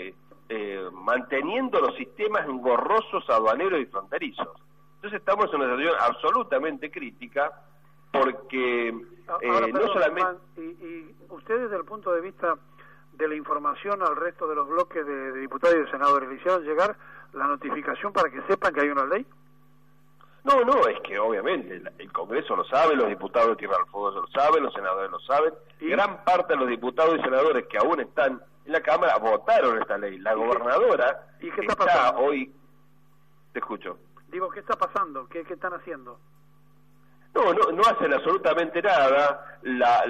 manteniendo los sistemas engorrosos aduaneros y fronterizos. Entonces estamos en una situación absolutamente crítica porque no solamente... Y ustedes, desde el punto de vista de la información al resto de los bloques de diputados y de senadores, ¿le hicieron llegar la notificación para que sepan que hay una ley? No, es que obviamente el Congreso lo sabe, los diputados de Tierra del Fuego lo saben, los senadores lo saben, ¿y? Gran parte de los diputados y senadores que aún están en la Cámara votaron esta ley. La gobernadora ¿Y qué está pasando? Hoy... Te escucho. Digo, ¿qué está pasando? ¿Qué están haciendo? No hacen absolutamente nada.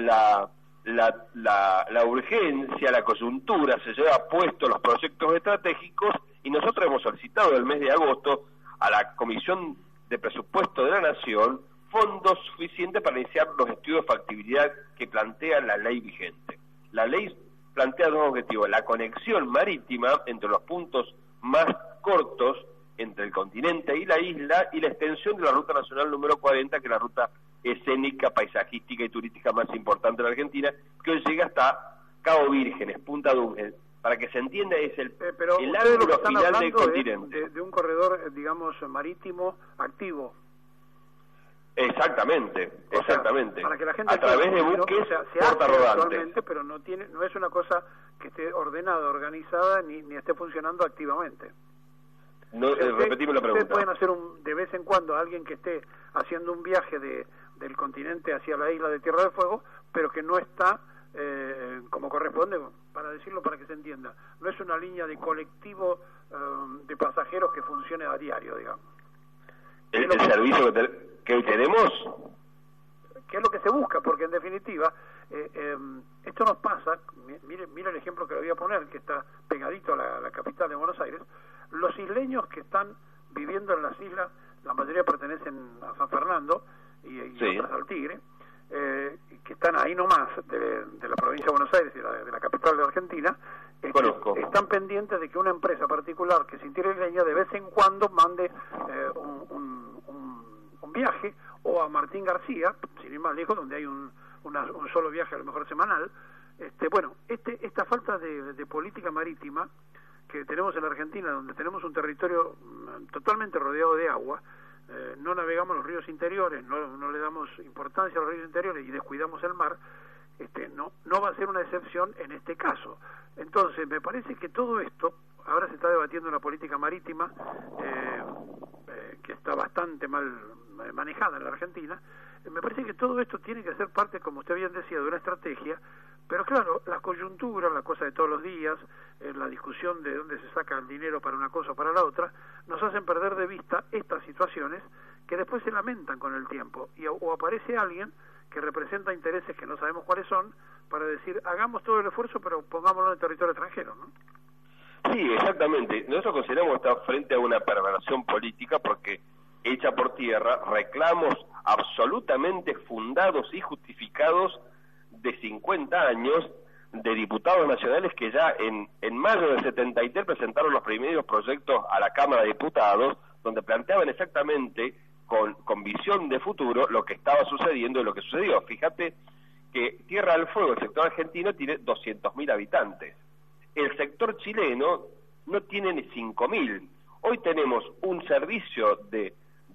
La urgencia, la coyuntura se lleva puesto los proyectos estratégicos y nosotros hemos solicitado el mes de agosto a la Comisión de Presupuesto de la Nación fondos suficientes para iniciar los estudios de factibilidad que plantea la ley vigente. La ley plantea dos objetivos: la conexión marítima entre los puntos más cortos entre el continente y la isla, y la extensión de la ruta nacional número 40, que es la ruta escénica, paisajística y turística más importante de la Argentina, que hoy llega hasta Cabo Vírgenes, Punta Dungen. Para que se entienda, es el ángulo final del continente. De un corredor, digamos, marítimo activo. Exactamente. Para que la gente a través de buques se hace portarrodantes. actualmente, pero no es una cosa que esté ordenada, organizada, ni esté funcionando activamente. No, repetimos la pregunta. Ustedes pueden hacer de vez en cuando alguien que esté haciendo un viaje del continente hacia la isla de Tierra del Fuego, pero que no está como corresponde, para decirlo para que se entienda. No es una línea de colectivo de pasajeros que funcione a diario, digamos. ¿El servicio que hoy tenemos? ¿Qué es lo que se busca? Porque en definitiva, esto nos pasa, mire el ejemplo que le voy a poner, que está pegadito a la capital de Buenos Aires. Los isleños que están viviendo en las islas, la mayoría pertenecen a San Fernando y otras al Tigre, que están ahí nomás de la provincia de Buenos Aires y de la capital de Argentina, están pendientes de que una empresa particular que sintiera isleña de vez en cuando mande un viaje, o a Martín García, sin ir más lejos, donde hay un solo viaje a lo mejor semanal. Esta falta de política marítima que tenemos en la Argentina, donde tenemos un territorio totalmente rodeado de agua, no navegamos los ríos interiores, no le damos importancia a los ríos interiores y descuidamos el mar, no va a ser una excepción en este caso. Entonces, me parece que todo esto, ahora se está debatiendo una política marítima que está bastante mal manejada en la Argentina. Me parece que todo esto tiene que ser parte, como usted bien decía, de una estrategia, pero claro, las coyunturas, la cosa de todos los días, la discusión de dónde se saca el dinero para una cosa o para la otra, nos hacen perder de vista estas situaciones que después se lamentan con el tiempo, o aparece alguien que representa intereses que no sabemos cuáles son, para decir, hagamos todo el esfuerzo, pero pongámoslo en el territorio extranjero, ¿no? Sí, exactamente. Nosotros consideramos estar frente a una perversión política porque, hecha por tierra, reclamos absolutamente fundados y justificados de 50 años de diputados nacionales que ya en mayo del 73 presentaron los primeros proyectos a la Cámara de Diputados, donde planteaban exactamente con visión de futuro lo que estaba sucediendo y lo que sucedió. Fíjate que Tierra del Fuego, el sector argentino, tiene 200.000 habitantes. El sector chileno no tiene ni 5.000. Hoy tenemos un servicio de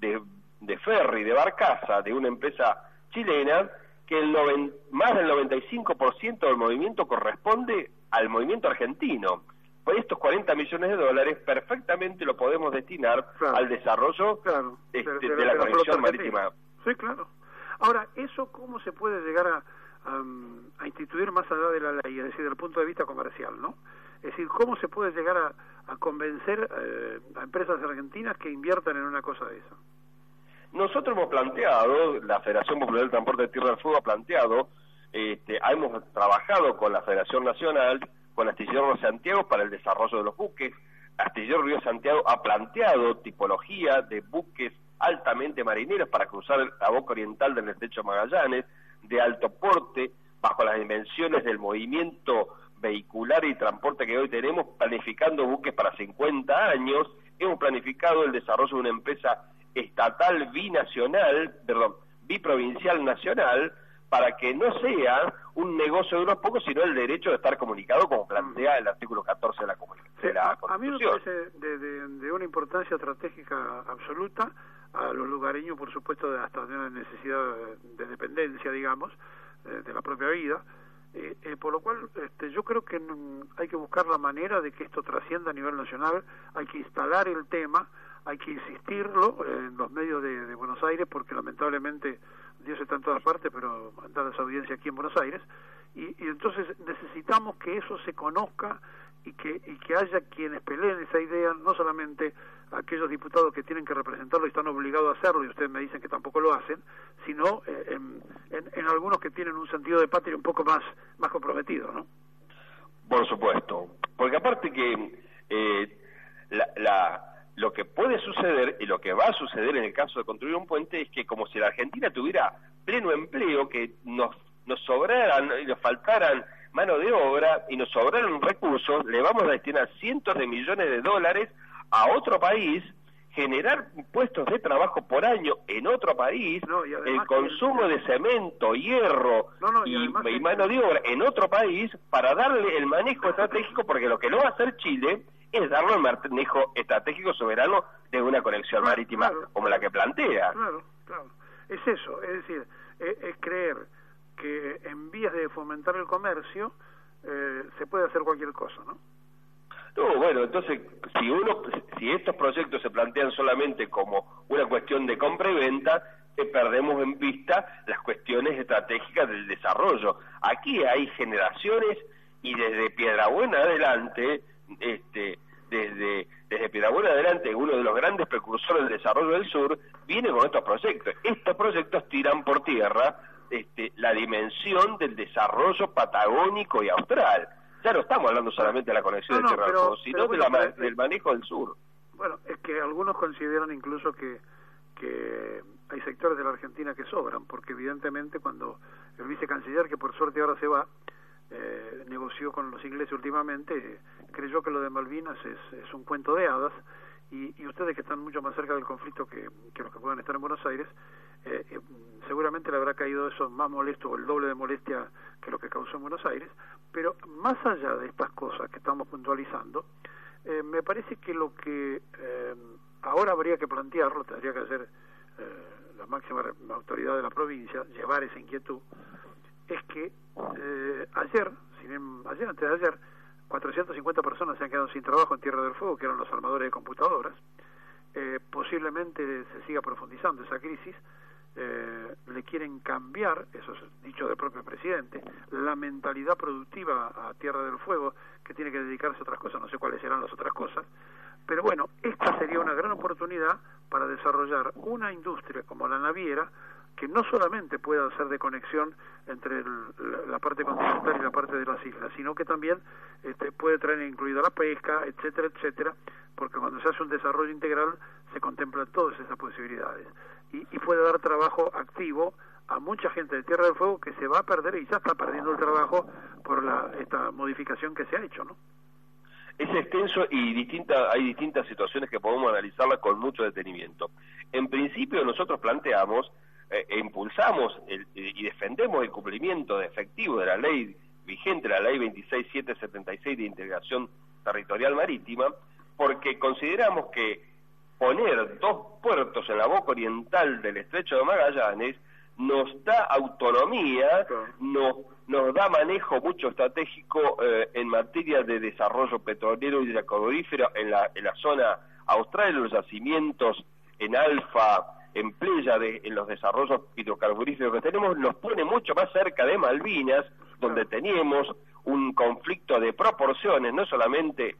ferry, de barcaza, de una empresa chilena, que más del 95% del movimiento corresponde al movimiento argentino. Pues estos 40 millones de dólares perfectamente lo podemos destinar al desarrollo de la conexión marítima. Sí, claro. Ahora, ¿eso cómo se puede llegar a instituir más allá de la ley, es decir, desde el punto de vista comercial, ¿no? Es decir, ¿cómo se puede llegar a convencer a empresas argentinas que inviertan en una cosa de esa? Nosotros hemos planteado, la Federación Popular del Transporte de Tierra del Fuego ha planteado, hemos trabajado con la Federación Nacional, con Astillero Río Santiago para el desarrollo de los buques. Astillero Río Santiago ha planteado tipología de buques altamente marineros para cruzar la boca oriental del estrecho Magallanes, de alto porte, bajo las dimensiones del movimiento vehicular y transporte que hoy tenemos, planificando buques para 50 años. Hemos planificado el desarrollo de una empresa estatal biprovincial nacional, para que no sea un negocio de unos pocos, sino el derecho de estar comunicado, como plantea el artículo 14 de la Constitución. A mí me parece de una importancia estratégica absoluta, a los lugareños, por supuesto, hasta de una necesidad de dependencia, digamos, de la propia vida, por lo cual yo creo que hay que buscar la manera de que esto trascienda a nivel nacional, hay que instalar el tema, hay que insistirlo en los medios de Buenos Aires, porque lamentablemente Dios está en todas partes, pero da esa audiencia aquí en Buenos Aires, y entonces necesitamos que eso se conozca y que haya quienes peleen esa idea, no solamente aquellos diputados que tienen que representarlo y están obligados a hacerlo, y ustedes me dicen que tampoco lo hacen, sino en algunos que tienen un sentido de patria un poco más comprometido, ¿no? Por supuesto, porque aparte que lo que puede suceder y lo que va a suceder en el caso de construir un puente es que, como si la Argentina tuviera pleno empleo, que nos sobraran y nos faltaran mano de obra y nos sobraran recursos, le vamos a destinar cientos de millones de dólares a otro país, generar puestos de trabajo por año en otro país, el consumo de cemento, hierro y mano de obra en otro país, para darle el manejo estratégico, porque lo que no va a hacer Chile es darle el manejo estratégico soberano de una conexión marítima como la que plantea. Claro. es eso, es decir, es creer que en vías de fomentar el comercio se puede hacer cualquier cosa, ¿no? No, bueno, entonces, si estos proyectos se plantean solamente como una cuestión de compra y venta, perdemos en vista las cuestiones estratégicas del desarrollo. Aquí hay generaciones y desde Piedrabuena adelante, desde Piedrabuena adelante, uno de los grandes precursores del desarrollo del sur viene con estos proyectos. Estos proyectos tiran por tierra la dimensión del desarrollo patagónico y austral. Ya no estamos hablando solamente de la conexión de Tierra del Fuego, sino del manejo del sur. Bueno, es que algunos consideran incluso que hay sectores de la Argentina que sobran, porque evidentemente cuando el vicecanciller, que por suerte ahora se va, negoció con los ingleses últimamente, creyó que lo de Malvinas es un cuento de hadas, y ustedes que están mucho más cerca del conflicto que los que puedan estar en Buenos Aires, seguramente le habrá caído eso más molesto o el doble de molestia que lo que causó en Buenos Aires. Pero más allá de estas cosas que estamos puntualizando, me parece que lo que ahora habría que plantear, lo tendría que hacer la máxima autoridad de la provincia, llevar esa inquietud, es que ayer, antes de ayer, 450 personas se han quedado sin trabajo en Tierra del Fuego, que eran los armadores de computadoras. Posiblemente se siga profundizando esa crisis. Le quieren cambiar, eso es dicho del propio presidente, la mentalidad productiva a Tierra del Fuego, que tiene que dedicarse a otras cosas, no sé cuáles serán las otras cosas, pero bueno, esta sería una gran oportunidad para desarrollar una industria como la naviera, que no solamente pueda ser de conexión entre la parte continental y la parte de las islas, sino que también puede traer incluida la pesca, etcétera, etcétera, porque cuando se hace un desarrollo integral se contemplan todas esas posibilidades y puede dar trabajo activo a mucha gente de Tierra del Fuego que se va a perder y ya está perdiendo el trabajo por esta modificación que se ha hecho, ¿no? Es extenso y hay distintas situaciones que podemos analizarlas con mucho detenimiento. En principio nosotros planteamos impulsamos y defendemos el cumplimiento efectivo de la ley vigente, la ley 26776 de integración territorial marítima, porque consideramos que poner 2 puertos en la boca oriental del estrecho de Magallanes nos da autonomía, nos da manejo mucho estratégico en materia de desarrollo petrolero y de carbonífero en la zona austral, en los yacimientos en Alfa, en Pléyade, en los desarrollos hidrocarburíferos que tenemos, nos pone mucho más cerca de Malvinas, donde teníamos un conflicto de proporciones, no solamente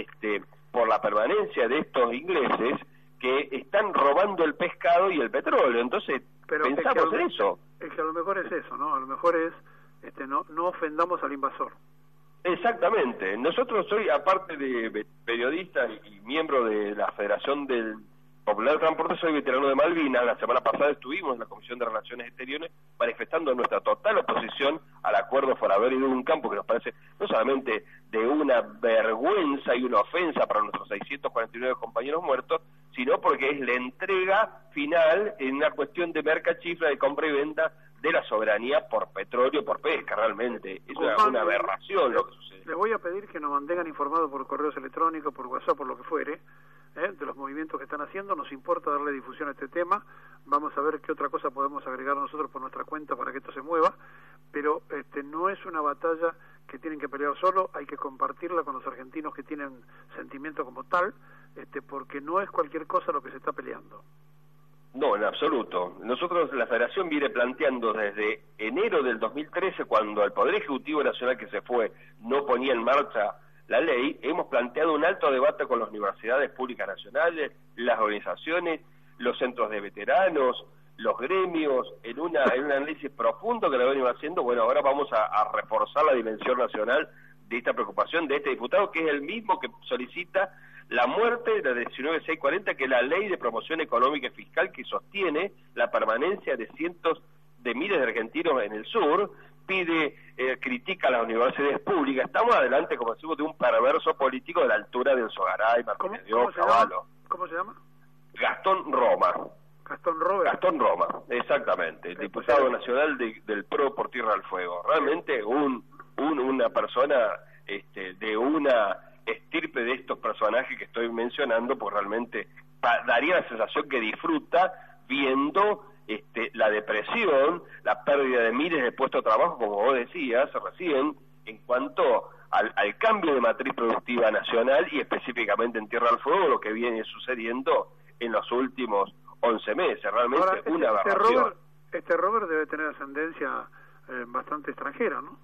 por la permanencia de estos ingleses que están robando el pescado y el petróleo. Entonces, pero pensamos en eso. Es que a lo mejor es eso, ¿no? A lo mejor es no ofendamos al invasor. Exactamente. Nosotros soy, aparte de periodista y miembro de la Federación del Popular Transporte, soy veterano de Malvinas. La semana pasada estuvimos en la Comisión de Relaciones Exteriores manifestando nuestra total oposición al acuerdo Foraver y Duncan, porque nos parece no solamente de una vergüenza y una ofensa para nuestros 649 compañeros muertos, sino porque es la entrega final en una cuestión de mercachifra, de compra y venta de la soberanía por petróleo, por pesca. Realmente es una aberración lo que sucede. Les voy a pedir que nos mantengan informados por correos electrónicos, por WhatsApp, por lo que fuere, de los movimientos que están haciendo. Nos importa darle difusión a este tema. Vamos a ver qué otra cosa podemos agregar nosotros por nuestra cuenta para que esto se mueva, pero no es una batalla que tienen que pelear solo, hay que compartirla con los argentinos que tienen sentimiento como tal, porque no es cualquier cosa lo que se está peleando. No, en absoluto. Nosotros, la Federación viene planteando desde enero del 2013, cuando el Poder Ejecutivo Nacional que se fue no ponía en marcha la ley, hemos planteado un alto debate con las universidades públicas nacionales, las organizaciones, los centros de veteranos, los gremios, en un análisis profundo que lo venimos haciendo. Bueno, ahora vamos a reforzar la dimensión nacional de esta preocupación de este diputado, que es el mismo que solicita la muerte de la 19640, que es la ley de promoción económica y fiscal que sostiene la permanencia de cientos de miles de argentinos en el sur, critica a las universidades públicas. Estamos adelante, como decimos, de un perverso político de la altura de Sogaray, Martínez de Oca, Cavallo. ¿Cómo se llama? Gastón Roma. Gastón Roma, exactamente, el diputado nacional del PRO por Tierra del Fuego. Realmente una persona de una estirpe de estos personajes que estoy mencionando, pues realmente daría la sensación que disfruta viendo la depresión, la pérdida de miles de puestos de trabajo, como vos decías recién, en cuanto al cambio de matriz productiva nacional y específicamente en Tierra del Fuego, lo que viene sucediendo en los últimos 11 meses. Realmente Ahora, una aberración. Robert debe tener ascendencia bastante extranjera, ¿no?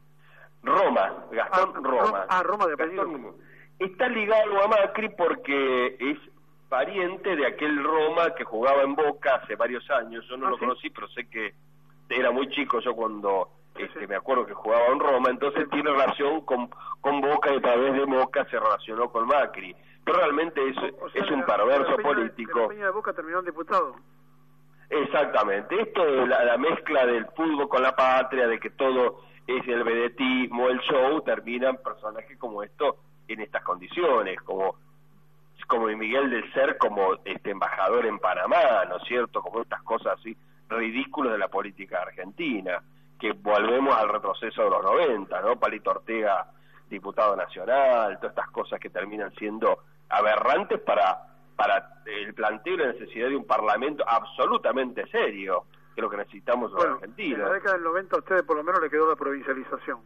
Roma, Gastón Roma. Roma de apellido. Está ligado a Macri porque es pariente de aquel Roma que jugaba en Boca hace varios años. Yo no lo conocí, pero sé que era muy chico yo cuando me acuerdo que jugaba en Roma, entonces tiene relación con Boca y a través de Boca se relacionó con Macri. Pero realmente es un perverso político. La Peña de Boca terminó en diputado. Exactamente. Esto de la mezcla del fútbol con la patria, de que todo es el vedetismo, el show, terminan personajes como esto en estas condiciones, como Miguel del Cer como embajador en Panamá, ¿no es cierto? Como estas cosas así ridículas de la política argentina, que volvemos al retroceso de los 90, ¿no? Palito Ortega, diputado nacional, todas estas cosas que terminan siendo aberrantes para el planteo y la necesidad de un parlamento absolutamente serio, que es lo que necesitamos en Argentina. En la década del 90 a ustedes por lo menos le quedó la provincialización.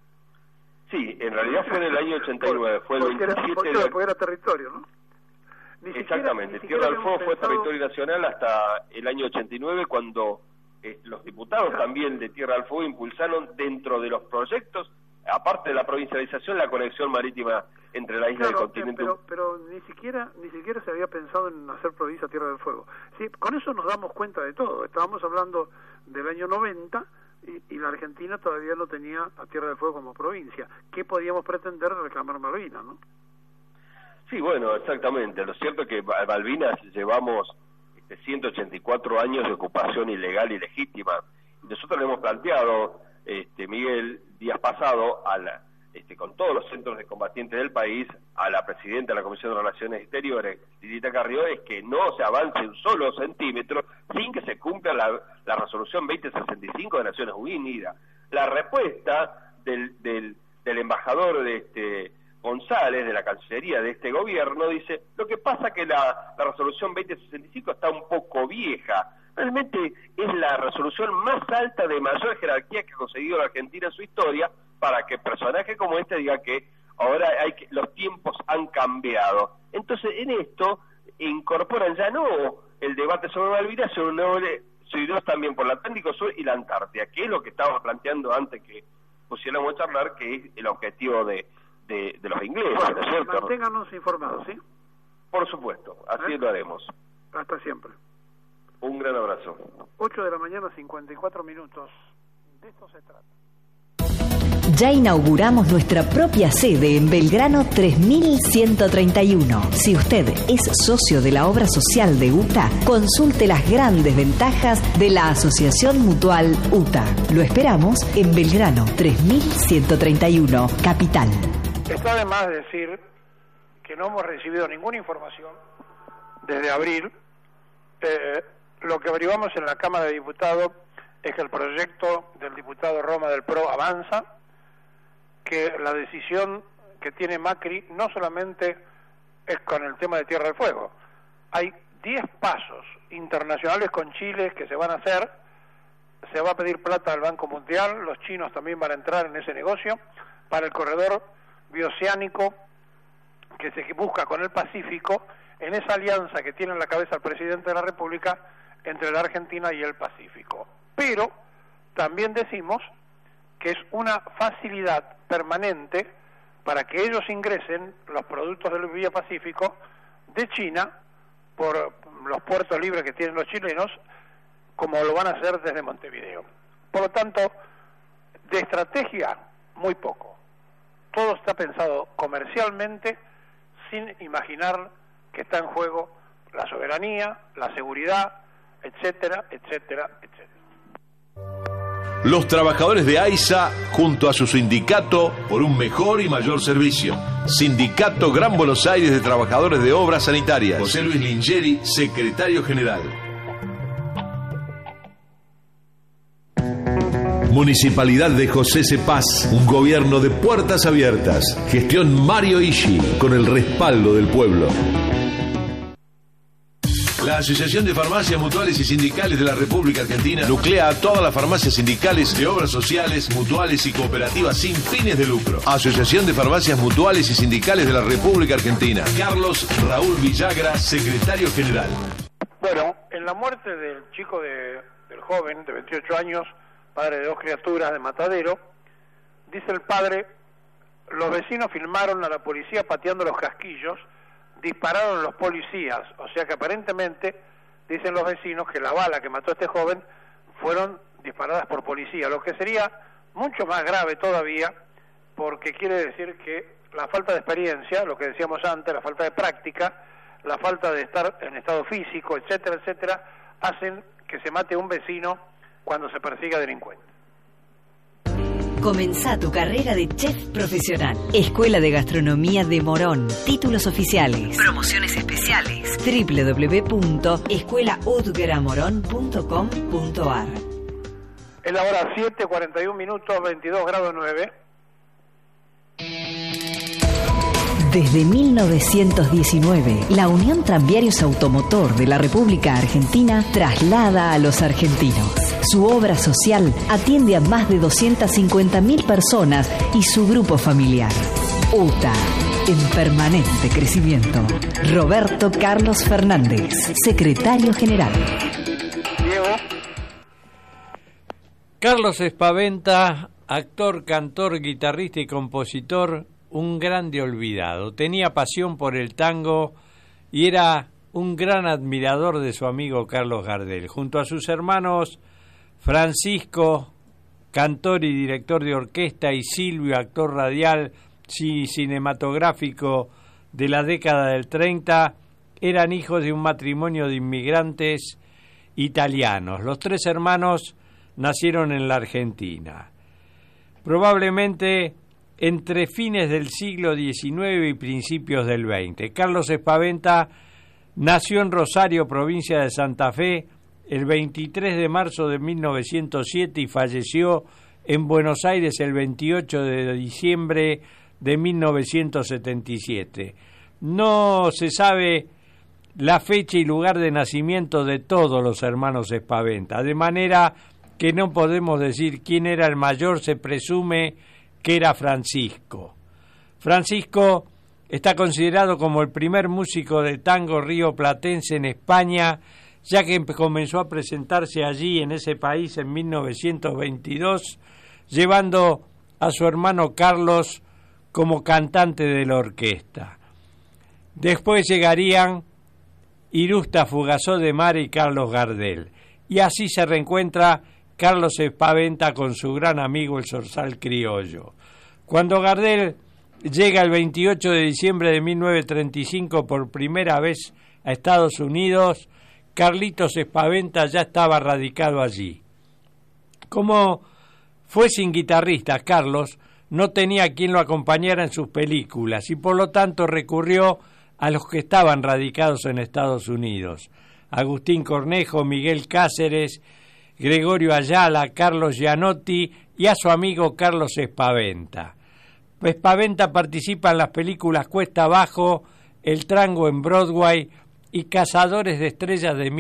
Sí, en realidad fue en el año 89, fue el 27 porque era territorio, ¿no? Exactamente, Tierra del Fuego fue territorio nacional hasta el año 89, cuando los diputados también de Tierra del Fuego impulsaron dentro de los proyectos, aparte de la provincialización, la conexión marítima entre la isla y el continente. Pero ni siquiera se había pensado en hacer provincia Tierra del Fuego. Sí, con eso nos damos cuenta de todo. Estábamos hablando del año 90 y la Argentina todavía no tenía a Tierra del Fuego como provincia. ¿Qué podíamos pretender de reclamar Malvinas, no? Sí, bueno, exactamente. Lo cierto es que Malvinas llevamos 184 años de ocupación ilegal y legítima. Nosotros le hemos planteado, Miguel, días pasados, con todos los centros de combatientes del país, a la presidenta de la Comisión de Relaciones Exteriores, Lilita Carrió, es que no se avance un solo centímetro sin que se cumpla la resolución 2065 de Naciones Unidas. La respuesta del embajador González, de la Cancillería de este gobierno, dice: lo que pasa que la resolución 2065 está un poco vieja. Realmente es la resolución más alta de mayor jerarquía que ha conseguido la Argentina en su historia, para que personajes como este diga que ahora los tiempos han cambiado. Entonces en esto incorporan ya no el debate sobre Malvinas, sino también por el Atlántico Sur y la Antártida, que es lo que estábamos planteando antes que pusiéramos a charlar, que es el objetivo de los ingleses, ¿no es cierto? Manténganos informados, ¿sí? Por supuesto, así lo haremos. Hasta siempre. Un gran abrazo. 8 de la mañana, 54 minutos. De esto se trata. Ya inauguramos nuestra propia sede en Belgrano 3131. Si usted es socio de la obra social de UTA, consulte las grandes ventajas de la Asociación Mutual UTA. Lo esperamos en Belgrano 3131, Capital. Está de más decir que no hemos recibido ninguna información desde abril. Lo que averiguamos en la Cámara de Diputados es que el proyecto del diputado Roma del PRO avanza, que la decisión que tiene Macri no solamente es con el tema de Tierra del Fuego. Hay 10 pasos internacionales con Chile que se van a hacer. Se va a pedir plata al Banco Mundial, los chinos también van a entrar en ese negocio, para el corredor bioceánico que se busca con el Pacífico, en esa alianza que tiene en la cabeza el presidente de la República entre la Argentina y el Pacífico. Pero también decimos que es una facilidad permanente para que ellos ingresen los productos del Vía Pacífico de China por los puertos libres que tienen los chilenos, como lo van a hacer desde Montevideo. Por lo tanto, de estrategia, muy poco. Todo está pensado comercialmente, sin imaginar que está en juego la soberanía, la seguridad, etcétera, etcétera, etcétera. Los trabajadores de AISA, junto a su sindicato, por un mejor y mayor servicio. Sindicato Gran Buenos Aires de Trabajadores de Obras Sanitarias. José Luis Lingeri, secretario general. Municipalidad de José Cepaz, un gobierno de puertas abiertas. Gestión Mario Ishi, con el respaldo del pueblo. La Asociación de Farmacias Mutuales y Sindicales de la República Argentina nuclea a todas las farmacias sindicales de obras sociales, mutuales y cooperativas sin fines de lucro. Asociación de Farmacias Mutuales y Sindicales de la República Argentina. Carlos Raúl Villagra, secretario general. Bueno, en la muerte del chico del joven de 28 años, padre de 2 criaturas de Matadero, dice el padre: los vecinos filmaron a la policía pateando los casquillos, dispararon los policías, o sea que aparentemente dicen los vecinos que la bala que mató a este joven fueron disparadas por policía, lo que sería mucho más grave todavía, porque quiere decir que la falta de experiencia, lo que decíamos antes, la falta de práctica, la falta de estar en estado físico, etcétera, etcétera, hacen que se mate un vecino cuando se persiga delincuente. Comenzá tu carrera de chef profesional. Escuela de Gastronomía de Morón. Títulos oficiales. Promociones especiales. www.escuelaudgramorón.com.ar. Es la hora 7:41, 22 grados 9. Desde 1919, la Unión Tranviarios Automotor de la República Argentina traslada a los argentinos. Su obra social atiende a más de 250.000 personas y su grupo familiar. UTA, en permanente crecimiento. Roberto Carlos Fernández, secretario general. Diego. Carlos Espaventa, actor, cantor, guitarrista y compositor, un grande olvidado. Tenía pasión por el tango y era un gran admirador de su amigo Carlos Gardel. Junto a sus hermanos Francisco, cantor y director de orquesta, y Silvio, actor radial y cinematográfico de la década del 30, eran hijos de un matrimonio de inmigrantes italianos. Los 3 hermanos nacieron en la Argentina. Probablemente entre fines del siglo XIX y principios del XX. Carlos Espaventa nació en Rosario, provincia de Santa Fe, el 23 de marzo de 1907 y falleció en Buenos Aires el 28 de diciembre de 1977. No se sabe la fecha y lugar de nacimiento de todos los hermanos Espaventa, de manera que no podemos decir quién era el mayor. Se presume que era Francisco. Francisco está considerado como el primer músico de tango rioplatense en España, ya que comenzó a presentarse allí en ese país en 1922, llevando a su hermano Carlos como cantante de la orquesta. Después llegarían Irusta Fugazó de Mar y Carlos Gardel, y así se reencuentra Carlos Espaventa con su gran amigo el zorzal criollo. Cuando Gardel llega el 28 de diciembre de 1935 por primera vez a Estados Unidos, Carlitos Espaventa ya estaba radicado allí. Como fue sin guitarrista, Carlos no tenía quien lo acompañara en sus películas y por lo tanto recurrió a los que estaban radicados en Estados Unidos: Agustín Cornejo, Miguel Cáceres, Gregorio Ayala, Carlos Gianotti y a su amigo Carlos Espaventa. Espaventa participa en las películas Cuesta Abajo, El Tango en Broadway y Cazadores de Estrellas de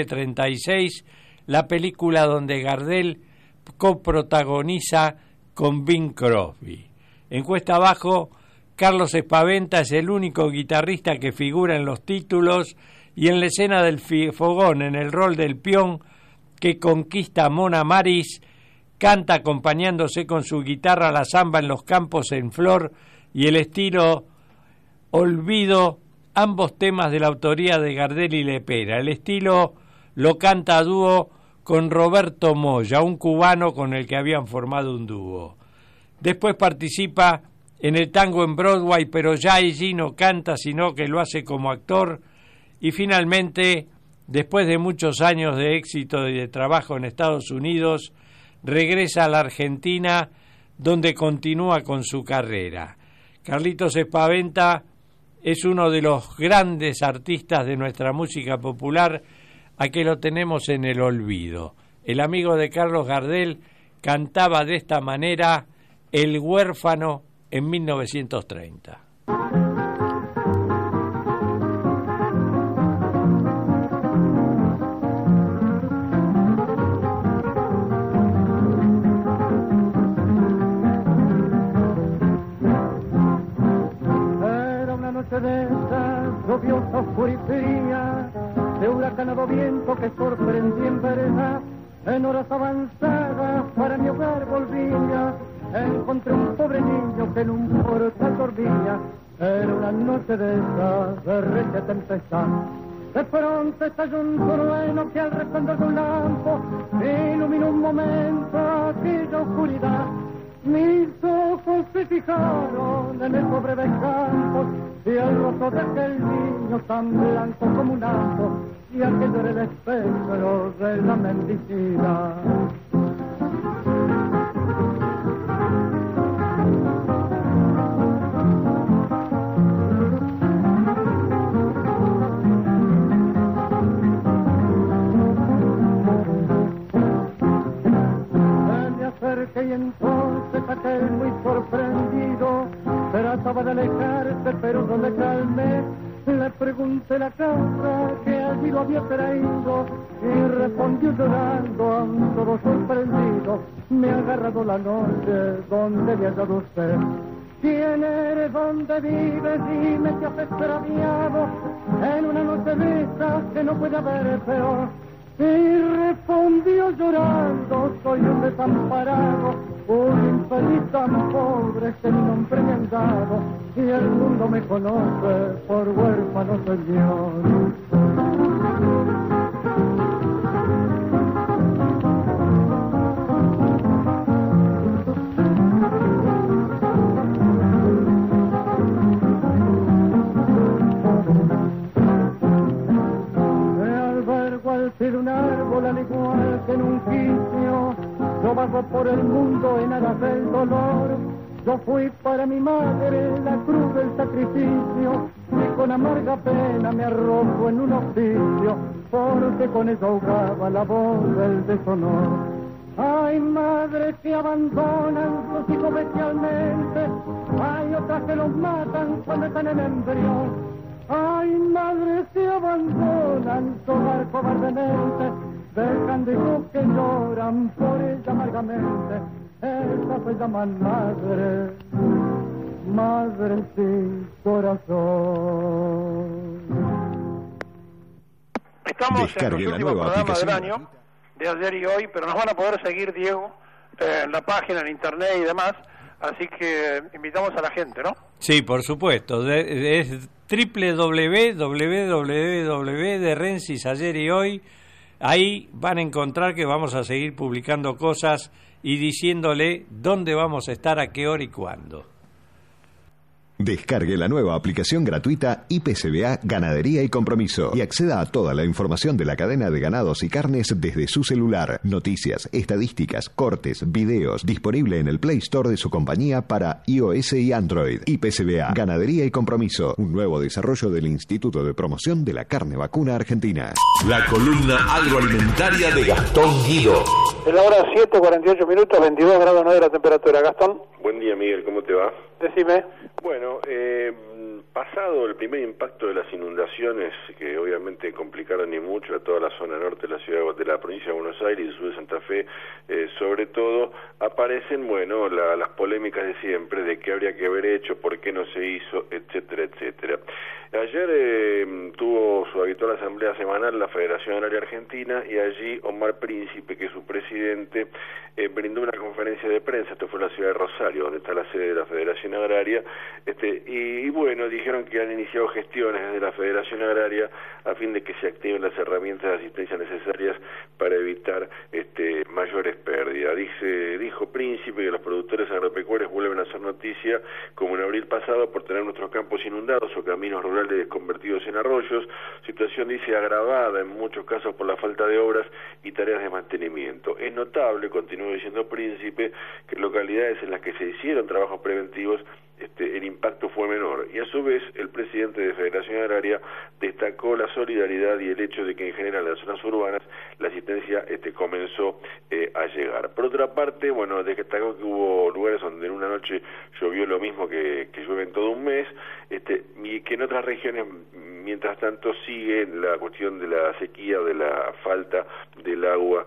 1936, la película donde Gardel coprotagoniza con Bing Crosby. En Cuesta Abajo, Carlos Espaventa es el único guitarrista que figura en los títulos y en la escena del fogón, en el rol del peón que conquista a Mona Maris, canta acompañándose con su guitarra la samba en los campos en flor y el estilo Olvido, ambos temas de la autoría de Gardel y Lepera. El estilo lo canta a dúo con Roberto Moya, un cubano con el que habían formado un dúo. Después participa en El Tango en Broadway, pero ya allí no canta, sino que lo hace como actor. Y finalmente, después de muchos años de éxito y de trabajo en Estados Unidos, regresa a la Argentina, donde continúa con su carrera. Carlitos Espaventa es uno de los grandes artistas de nuestra música popular, a que lo tenemos en el olvido. El amigo de Carlos Gardel cantaba de esta manera El huérfano en 1930. huracanado viento que sorprendí en verdad. En horas avanzadas para mi hogar volvía, encontré un pobre niño que en un portal dormía. Era una noche de esas de recia tempestad. De pronto estalló un trueno que al resplandor de un lampo iluminó un momento aquella oscuridad. Mis ojos se fijaron en el pobre del campo y el rostro de aquel niño tan blanco como un asno, y aquello era el espectro de la mendicidad. Y entonces aquel muy sorprendido trataba de alejarse, pero no le calmé. Le pregunté la causa que allí lo había traído y respondió llorando, aún todo sorprendido: me ha agarrado la noche donde me ha hallado usted. ¿Quién eres? ¿Dónde vives? Dime si has extraviado en una noche de estas que no puede haber peor. Y respondió llorando: soy un desamparado, un infeliz tan pobre que mi nombre me han dado, y el mundo me conoce por huérfano señor. De un árbol al igual que en un quicio, yo vago por el mundo en aras del dolor. Yo fui para mi madre la cruz del sacrificio y con amarga pena me arrojo en un oficio, porque con eso ahogaba la voz del deshonor. Hay madres que abandonan sus hijos bestialmente, hay otras que los matan cuando están en embrión. Hay madres que abandonan su hogar cobardemente, dejando hijos que lloran por ella amargamente. Esas se llaman madres, madres sin corazón. Estamos en el último programa del año, de ayer y hoy, pero nos van a poder seguir, Diego, en la página, en internet y demás, así que invitamos a la gente, ¿no? Sí, por supuesto, es www de Rensis ayer y hoy. Ahí van a encontrar que vamos a seguir publicando cosas y diciéndole dónde vamos a estar, a qué hora y cuándo. Descargue la nueva aplicación gratuita IPCBA Ganadería y Compromiso y acceda a toda la información de la cadena de ganados y carnes desde su celular. Noticias, estadísticas, cortes, videos, disponible en el Play Store de su compañía para iOS y Android. IPCBA Ganadería y Compromiso, un nuevo desarrollo del Instituto de Promoción de la Carne Vacuna Argentina. La columna agroalimentaria de Gastón Guido. Es la hora 7:48 minutos, 22 grados 9 la temperatura. Gastón. Buen día, Miguel, ¿cómo te va? Decime. Bueno, pasado el primer impacto de las inundaciones, que obviamente complicaron y mucho a toda la zona norte de la ciudad, de la provincia de Buenos Aires y el sur de Santa Fe, sobre todo, aparecen, bueno, las polémicas de siempre, de qué habría que haber hecho, por qué no se hizo, etcétera, etcétera. Ayer tuvo su habitual asamblea semanal la Federación Agraria Argentina, y allí Omar Príncipe, que es su presidente, brindó una conferencia de prensa. Esto fue en la ciudad de Rosario, donde está la sede de la Federación Agraria, y bueno, dijeron que han iniciado gestiones desde la Federación Agraria a fin de que se activen las herramientas de asistencia necesarias para evitar mayores pérdidas. Dijo Príncipe que los productores agropecuarios vuelven a hacer noticia, como en abril pasado, por tener nuestros campos inundados o caminos rurales convertidos en arroyos, situación, dice, agravada en muchos casos por la falta de obras y tareas de mantenimiento. Es notable, continuó diciendo Príncipe, que en localidades en las que se hicieron trabajos preventivos el impacto fue menor, y a su vez el presidente de Federación Agraria destacó la solidaridad y el hecho de que en general en las zonas urbanas la asistencia comenzó a llegar. Por otra parte, bueno, destacó que hubo lugares donde en una noche llovió lo mismo que llueve en todo un mes, y que en otras regiones, mientras tanto, sigue la cuestión de la sequía, de la falta del agua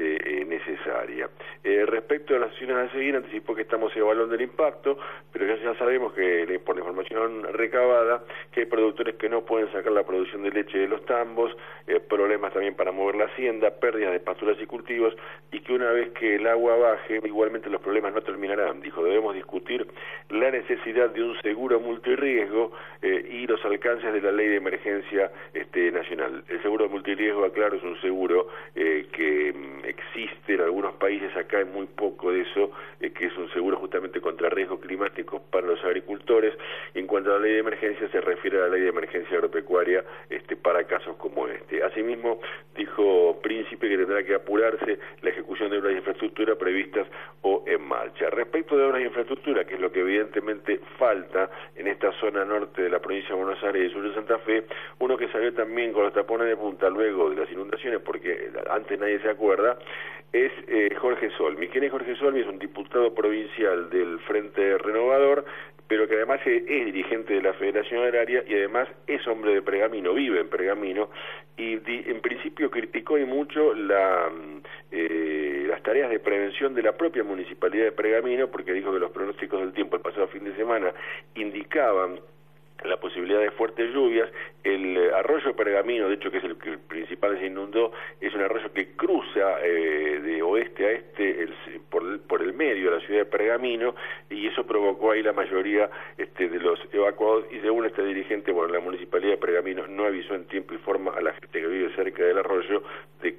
necesaria. Respecto a las acciones a seguir, anticipó que estamos evaluando el impacto, pero que ya ya sabemos que por la información recabada, que hay productores que no pueden sacar la producción de leche de los tambos, problemas también para mover la hacienda, pérdidas de pasturas y cultivos, y que una vez que el agua baje, igualmente los problemas no terminarán. Dijo, debemos discutir la necesidad de un seguro multirriesgo y los alcances de la ley de emergencia nacional. El seguro multirriesgo, aclaro, es un seguro que existe en algunos países, acá hay muy poco de eso, que es un seguro justamente contra riesgos climáticos para los agricultores. En cuanto a la ley de emergencia, se refiere a la ley de emergencia agropecuaria para casos como este. Asimismo, dijo Príncipe que tendrá que apurarse la ejecución de obras de infraestructura previstas o en marcha. Respecto de obras de infraestructura, que es lo que evidentemente falta en esta zona norte de la provincia de Buenos Aires y sur de Santa Fe, uno que salió también con los tapones de punta luego de las inundaciones, porque antes nadie se acuerda, es Jorge Solmi. ¿Quién es Jorge Solmi? Es un diputado provincial del Frente Renovador, pero que además es dirigente de la Federación Agraria y además es hombre de Pergamino, vive en Pergamino, y en principio criticó y mucho las tareas de prevención de la propia Municipalidad de Pergamino, porque dijo que los pronósticos del tiempo el pasado fin de semana indicaban la posibilidad de fuertes lluvias. El arroyo Pergamino, de hecho, que es el que principal se inundó, es un arroyo que cruza de oeste a este por el medio de la ciudad de Pergamino, y eso provocó ahí la mayoría de los evacuados, y según este dirigente, bueno, la Municipalidad de Pergamino no avisó en tiempo y forma a la gente que vive cerca del arroyo de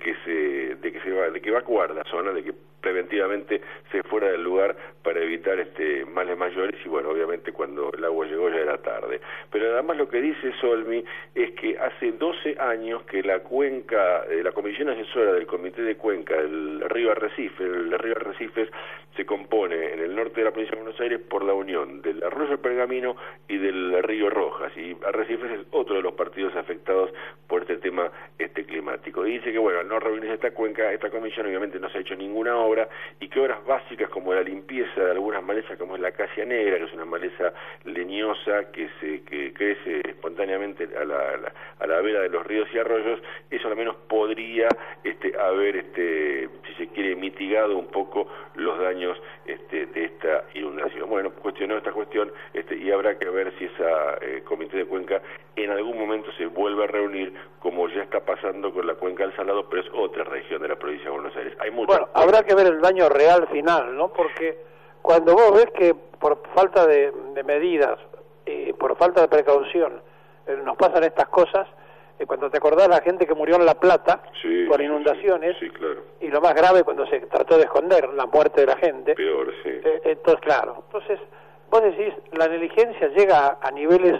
que evacuar la zona, de que preventivamente se fuera del lugar para evitar males mayores, y bueno, obviamente cuando el agua llegó ya era tarde. Pero además lo que dice Solmi es que hace 12 años que la cuenca, la comisión asesora del Comité de Cuenca del río Arrecife, el río Arrecifes se compone en el norte de la provincia de Buenos Aires por la unión del arroyo Pergamino y del río Rojas, y Arrecifes es otro de los partidos afectados por este tema climático. Y dice que bueno, al no reunirse esta cuenca, esta comisión obviamente no se ha hecho ninguna obra, y que obras básicas como la limpieza de algunas malezas, como es la acacia negra, que es una maleza leñosa que crece espontáneamente a la vera de los ríos y arroyos, eso al menos podría haber, si se quiere, mitigado un poco los daños de esta inundación. Bueno, cuestionó esta cuestión y habrá que ver si esa comité de cuenca en algún momento se vuelve a reunir, como ya está pasando con la cuenca del Salado, pero es otra región de la provincia de Buenos Aires. Hay muchas. Bueno, habrá que ver el daño real final, ¿no? Porque cuando vos ves que por falta de medidas, por falta de precaución, nos pasan estas cosas, cuando te acordás la gente que murió en La Plata por inundaciones, sí, claro. Y lo más grave cuando se trató de esconder la muerte de la gente, peor, sí. Entonces, claro, entonces vos decís, la negligencia llega a niveles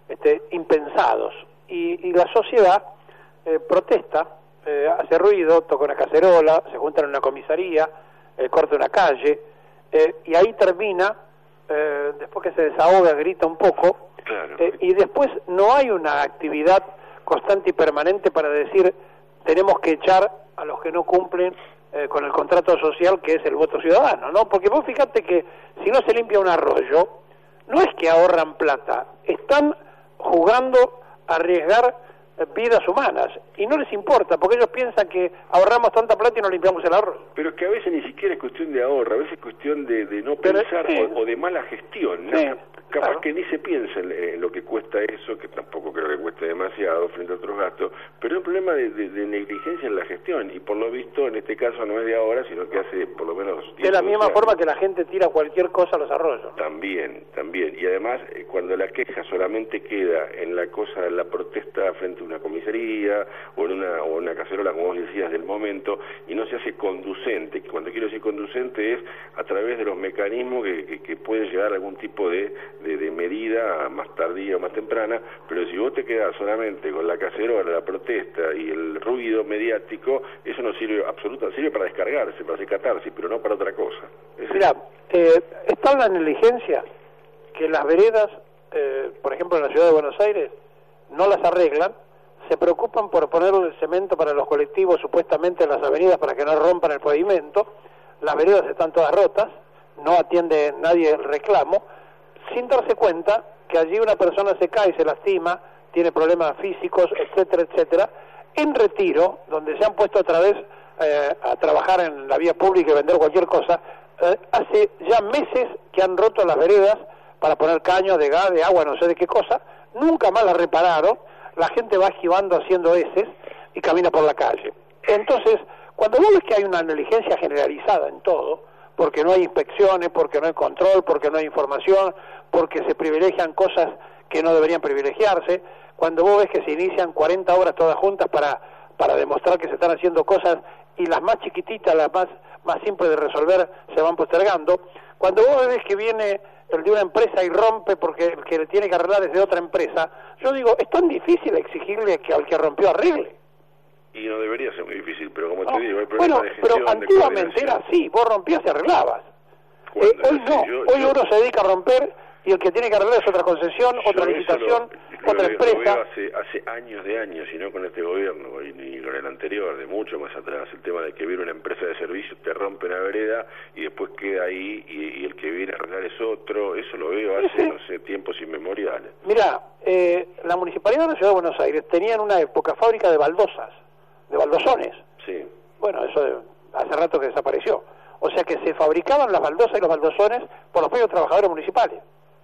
impensados, y la sociedad protesta, hace ruido, toca una cacerola, se juntan en una comisaría, corta una calle, y ahí termina, después que se desahoga, grita un poco, claro. Y después no hay una actividad constante y permanente para decir tenemos que echar a los que no cumplen con el contrato social, que es el voto ciudadano, ¿no? Porque vos fíjate que si no se limpia un arroyo, no es que ahorran plata, están jugando a arriesgar vidas humanas, y no les importa, porque ellos piensan que ahorramos tanta plata y no limpiamos el arroyo. Pero que a veces ni siquiera es cuestión de ahorro, a veces es cuestión de no pensar, o de mala gestión, ¿no? Capaz claro. Que ni se piensa en lo que cuesta eso, que tampoco creo que cueste demasiado frente a otros gastos, pero es un problema de negligencia en la gestión, y por lo visto en este caso no es de ahora, sino que hace por lo menos 10 de la misma forma que la gente tira cualquier cosa a los arroyos, ¿no? También, y además cuando la queja solamente queda en la cosa de la protesta frente a una comisaría o en una cacerola, como vos decías, del momento, y no se hace conducente, que cuando quiero decir conducente es a través de los mecanismos que puede llegar a algún tipo de medida más tardía o más temprana, pero si vos te quedás solamente con la cacerola, la protesta y el ruido mediático, eso no sirve sirve para descargarse, para hacer catarsis, pero no para otra cosa. Mira, está la negligencia que las veredas, por ejemplo en la ciudad de Buenos Aires, no las arreglan, se preocupan por ponerle el cemento para los colectivos supuestamente en las avenidas para que no rompan el pavimento, las veredas están todas rotas, no atiende nadie el reclamo, sin darse cuenta que allí una persona se cae y se lastima, tiene problemas físicos, etcétera, etcétera. En Retiro, donde se han puesto otra vez a trabajar en la vía pública y vender cualquier cosa, hace ya meses que han roto las veredas para poner caños de gas, de agua, no sé de qué cosa, nunca más la repararon, la gente va esquivando haciendo heces y camina por la calle. Entonces, cuando vos ves que hay una negligencia generalizada en todo, porque no hay inspecciones, porque no hay control, porque no hay información, porque se privilegian cosas que no deberían privilegiarse, cuando vos ves que se inician 40 obras todas juntas para demostrar que se están haciendo cosas y las más chiquititas, las más simples de resolver, se van postergando, cuando vos ves que viene el de una empresa y rompe porque el que le tiene que arreglar es de otra empresa, yo digo, es tan difícil exigirle que al que rompió arregle. Y no debería ser muy difícil, pero como te digo, hay Bueno, problemas de gestión, pero antiguamente era así, vos rompías y arreglabas. Hoy no, hoy uno se dedica a romper y el que tiene que arreglar es otra concesión, otra licitación, otra empresa. Lo veo hace años de años, y no con este gobierno, y con el anterior, de mucho más atrás, el tema de que viene una empresa de servicios, te rompe la vereda y después queda ahí y el que viene a arreglar es otro. Eso lo veo hace, no sé, tiempos inmemoriales. Mirá, la Municipalidad de la Ciudad de Buenos Aires tenía en una época fábrica de baldosas, de baldosones. Sí. Bueno, eso hace rato que desapareció. O sea que se fabricaban las baldosas y los baldosones por los propios trabajadores municipales.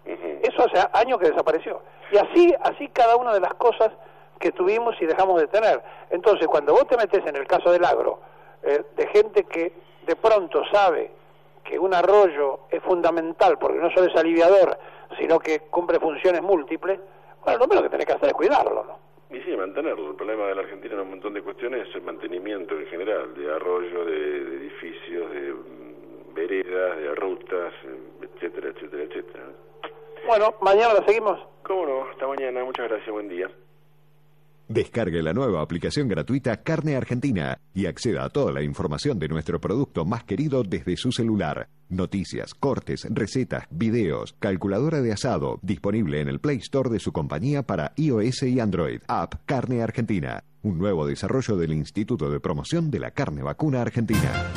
Eso hace años que desapareció. Y así cada una de las cosas que tuvimos y dejamos de tener. Entonces, cuando vos te metés en el caso del agro, de gente que de pronto sabe que un arroyo es fundamental, porque no solo es aliviador, sino que cumple funciones múltiples, bueno, lo menos que tenés que hacer es cuidarlo, ¿no? Y sí, mantenerlo. El problema de la Argentina en un montón de cuestiones es el mantenimiento en general, de arroyo, de edificios, de veredas, de rutas, etcétera, etcétera, etcétera. Bueno, mañana la seguimos. ¿Cómo no? Hasta mañana. Muchas gracias. Buen día. Descargue la nueva aplicación gratuita Carne Argentina y acceda a toda la información de nuestro producto más querido desde su celular. Noticias, cortes, recetas, videos, calculadora de asado, disponible en el Play Store de su compañía para iOS y Android. App Carne Argentina, un nuevo desarrollo del Instituto de Promoción de la Carne Vacuna Argentina.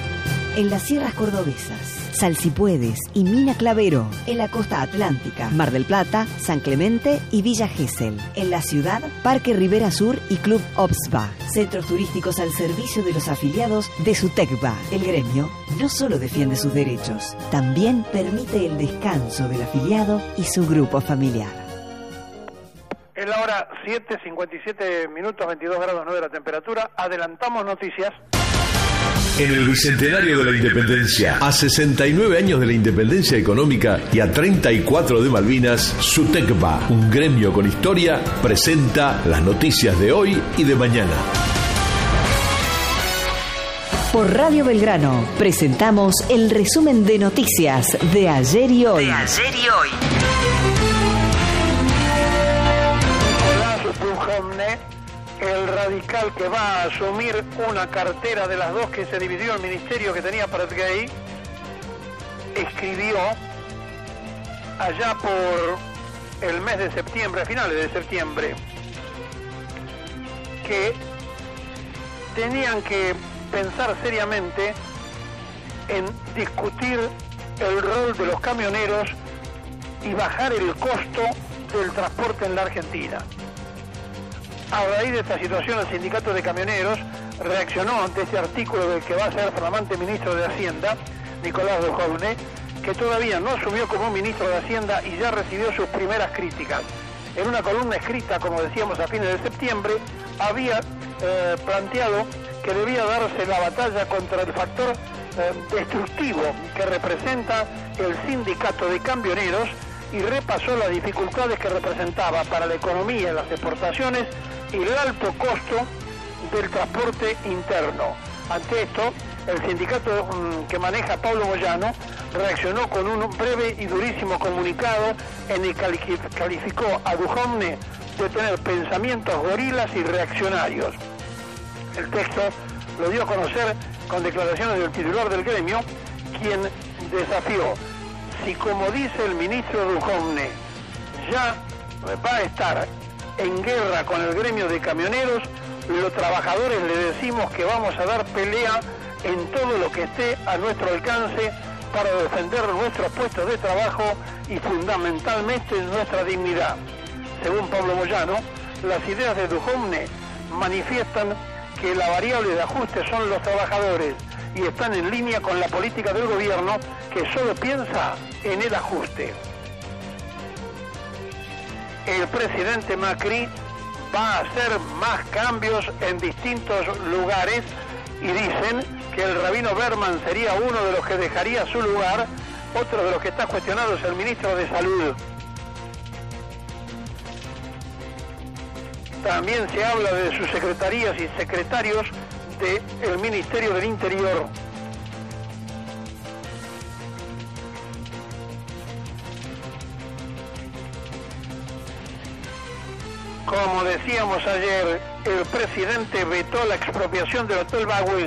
En las sierras cordobesas, Salsipuedes y Mina Clavero. En la costa atlántica, Mar del Plata, San Clemente y Villa Gesell. En la ciudad, Parque Rivera Sur y Club Obsba. Centros turísticos al servicio de los afiliados de SUTECBA. El gremio no solo defiende sus derechos, también permite el descanso del afiliado y su grupo familiar. Es la hora 7:57 minutos, 22 grados 9 la temperatura. Adelantamos noticias. En el Bicentenario de la Independencia, a 69 años de la independencia económica y a 34 de Malvinas, SUTECBA, un gremio con historia, presenta las noticias de hoy y de mañana. Por Radio Belgrano presentamos el resumen de noticias de ayer y hoy. El radical que va a asumir una cartera de las dos que se dividió el ministerio que tenía Pratgay, escribió allá por el mes de septiembre, a finales de septiembre, que tenían que pensar seriamente en discutir el rol de los camioneros y bajar el costo del transporte en la Argentina. A raíz de esta situación, el sindicato de camioneros reaccionó ante este artículo del que va a ser flamante ministro de Hacienda, Nicolás Duhovne, que todavía no asumió como ministro de Hacienda y ya recibió sus primeras críticas. En una columna escrita, como decíamos, a fines de septiembre, había planteado que debía darse la batalla contra el factor destructivo que representa el sindicato de camioneros y repasó las dificultades que representaba para la economía y las exportaciones y el alto costo del transporte interno. Ante esto, el sindicato que maneja Pablo Moyano reaccionó con un breve y durísimo comunicado en el que calificó a Duhovne de tener pensamientos gorilas y reaccionarios. El texto lo dio a conocer con declaraciones del titular del gremio, quien desafió: si como dice el ministro Duhovne ya va a estar en guerra con el gremio de camioneros, los trabajadores le decimos que vamos a dar pelea en todo lo que esté a nuestro alcance para defender nuestros puestos de trabajo y fundamentalmente nuestra dignidad. Según Pablo Moyano, las ideas de Duhovne manifiestan que la variable de ajuste son los trabajadores y están en línea con la política del gobierno que solo piensa en el ajuste. el presidente Macri va a hacer más cambios en distintos lugares y dicen que el rabino Berman sería uno de los que dejaría su lugar. Otro de los que está cuestionado es el ministro de Salud. También se habla de sus secretarías y secretarios del Ministerio del Interior. Como decíamos ayer, el presidente vetó la expropiación del Hotel Baldwin.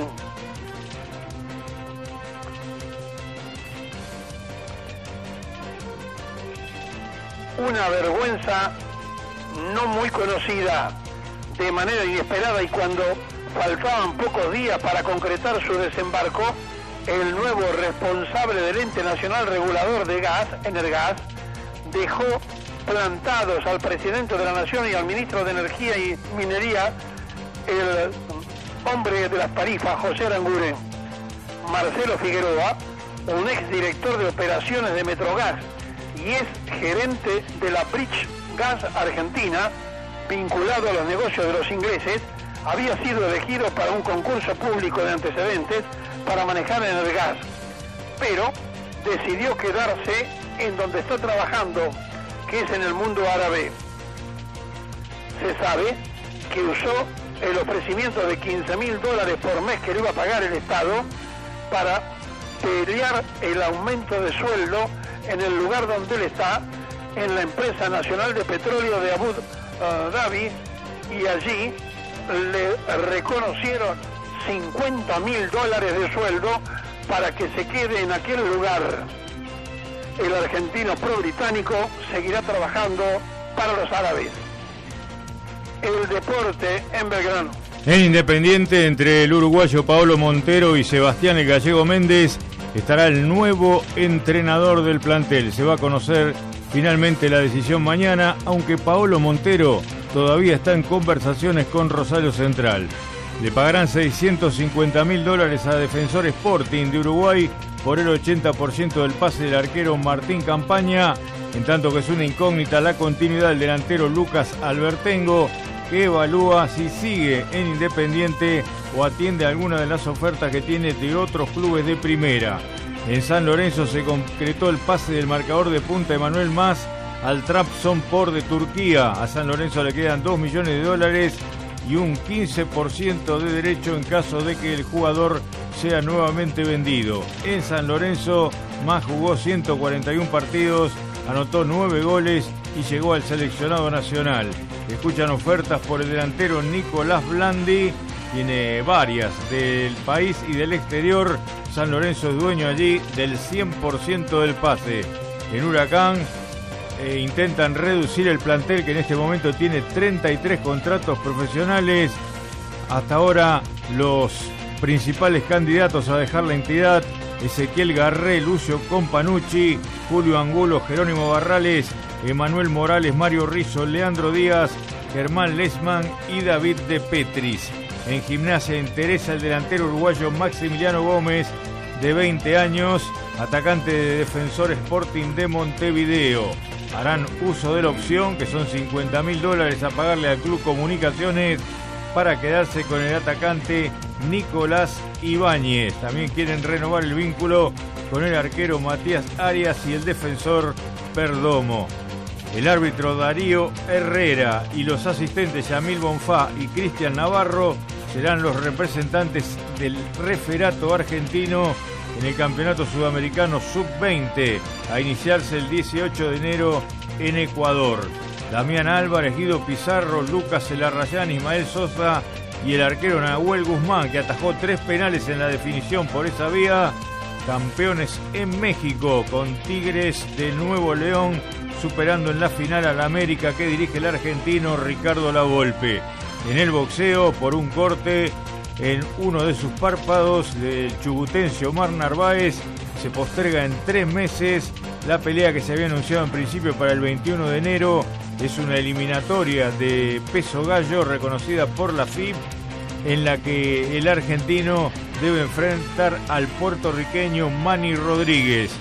Una vergüenza no muy conocida, de manera inesperada, y cuando faltaban pocos días para concretar su desembarco, el nuevo responsable del Ente Nacional Regulador de Gas, Energas, dejó plantados al presidente de la Nación y al ministro de Energía y Minería, el hombre de las tarifas, José Aranguren. Marcelo Figueroa, un exdirector de operaciones de Metrogas y es gerente de la Bridge Gas Argentina, vinculado a los negocios de los ingleses, había sido elegido para un concurso público de antecedentes para manejar Energas, pero decidió quedarse en donde está trabajando, que es en el mundo árabe. Se sabe que usó el ofrecimiento de $15.000 por mes que le iba a pagar el Estado para pelear el aumento de sueldo en el lugar donde él está, en la empresa nacional de petróleo de Abu Dhabi, y allí le reconocieron $50.000 de sueldo para que se quede en aquel lugar. El argentino pro-británico seguirá trabajando para los árabes. El deporte en Belgrano. En Independiente, entre el uruguayo Paolo Montero y Sebastián el Gallego Méndez, estará el nuevo entrenador del plantel. Se va a conocer finalmente la decisión mañana, aunque Paolo Montero todavía está en conversaciones con Rosario Central. Le pagarán $650.000 a Defensor Sporting de Uruguay por el 80% del pase del arquero Martín Campaña, en tanto que es una incógnita la continuidad del delantero Lucas Albertengo, que evalúa si sigue en Independiente o atiende alguna de las ofertas que tiene de otros clubes de primera. En San Lorenzo se concretó el pase del marcador de punta Emanuel Mas al Trabzonspor de Turquía. A San Lorenzo le quedan $2 millones y un 15% de derecho en caso de que el jugador sea nuevamente vendido. En San Lorenzo, Mas jugó 141 partidos, anotó 9 goles y llegó al seleccionado nacional. Escuchan ofertas por el delantero Nicolás Blandi, tiene varias del país y del exterior. San Lorenzo es dueño allí del 100% del pase. En Huracán intentan reducir el plantel, que en este momento tiene 33 contratos profesionales. Hasta ahora los principales candidatos a dejar la entidad: Ezequiel Garré, Lucio Companucci, Julio Angulo, Jerónimo Barrales, Emanuel Morales, Mario Rizzo, Leandro Díaz, Germán Lesman y David de Petris. En Gimnasia interesa el delantero uruguayo Maximiliano Gómez, de 20 años, atacante de Defensor Sporting de Montevideo. Harán uso de la opción, que son $50.000 a pagarle al Club Comunicaciones, para quedarse con el atacante Nicolás Ibáñez. También quieren renovar el vínculo con el arquero Matías Arias y el defensor Perdomo. El árbitro Darío Herrera y los asistentes Yamil Bonfá y Cristian Navarro serán los representantes del referato argentino en el Campeonato Sudamericano Sub-20, a iniciarse el 18 de enero en Ecuador. Damián Álvarez, Guido Pizarro, Lucas Elarrayán, Ismael Sosa y el arquero Nahuel Guzmán, que atajó 3 penales en la definición por esa vía, campeones en México, con Tigres de Nuevo León superando en la final al América, que dirige el argentino Ricardo Lavolpe. En el boxeo, por un corte en uno de sus párpados del chubutense Omar Narváez, se posterga en 3 meses la pelea que se había anunciado en principio para el 21 de enero. Es una eliminatoria de peso gallo reconocida por la FIB, en la que el argentino debe enfrentar al puertorriqueño Manny Rodríguez.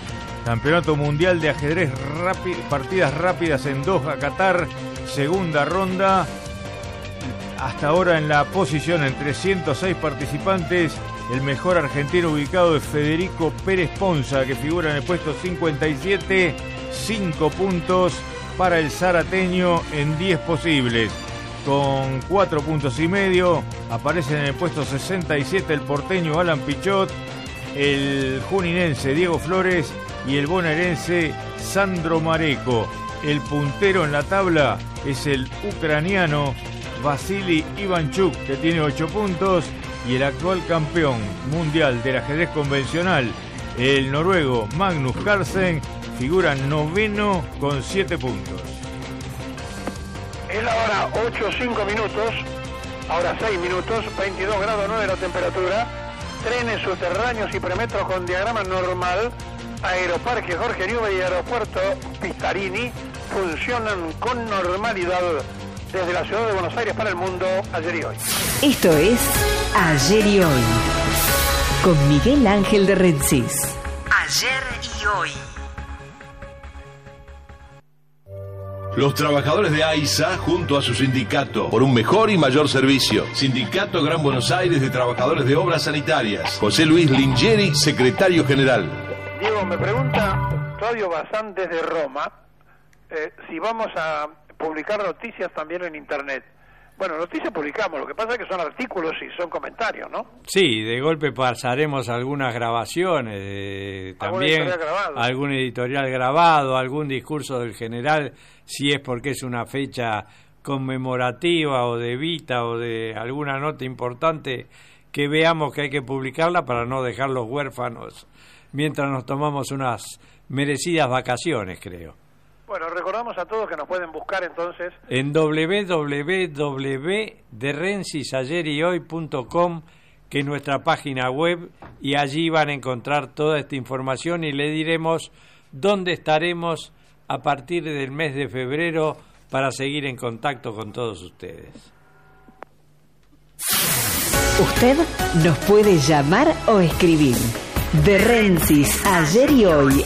Campeonato Mundial de Ajedrez partidas rápidas en Doha, Qatar, segunda ronda. Hasta ahora en la posición entre 106 participantes, el mejor argentino ubicado es Federico Pérez Ponza, que figura en el puesto 57, 5 puntos para el zarateño en 10 posibles. Con 4 puntos y medio, aparecen en el puesto 67 el porteño Alan Pichot, el juninense Diego Flores y el bonaerense Sandro Mareco. El puntero en la tabla es el ucraniano Vasily Ivanchuk, que tiene 8 puntos, y el actual campeón mundial del ajedrez convencional, el noruego Magnus Carlsen, figura noveno con 7 puntos. Es la hora 8:05 minutos, ahora 6 minutos, 22 grados 9 la temperatura, trenes subterráneos y premetros con diagrama normal, Aeroparque Jorge Newbery y Aeropuerto Pistarini funcionan con normalidad desde la ciudad de Buenos Aires para el mundo, ayer y hoy. Esto es Ayer y Hoy, con Miguel Ángel de Rensis. Ayer y Hoy. Los trabajadores de AISA, junto a su sindicato, por un mejor y mayor servicio. Sindicato Gran Buenos Aires de Trabajadores de Obras Sanitarias. José Luis Lingieri, secretario general. Diego, me pregunta Claudio Bazán desde Roma si vamos a publicar noticias también en Internet. Bueno, noticias publicamos, lo que pasa es que son artículos y son comentarios, ¿no? Sí, de golpe pasaremos algunas grabaciones, también algún editorial grabado, algún discurso del general, si es porque es una fecha conmemorativa o de vita o de alguna nota importante que veamos que hay que publicarla para no dejarlos huérfanos mientras nos tomamos unas merecidas vacaciones, creo. Bueno, recordamos a todos que nos pueden buscar entonces en www.derensisayeryoy.com, que es nuestra página web, y allí van a encontrar toda esta información y le diremos dónde estaremos a partir del mes de febrero para seguir en contacto con todos ustedes. Usted nos puede llamar o escribir. De Rensis, ayer y hoy,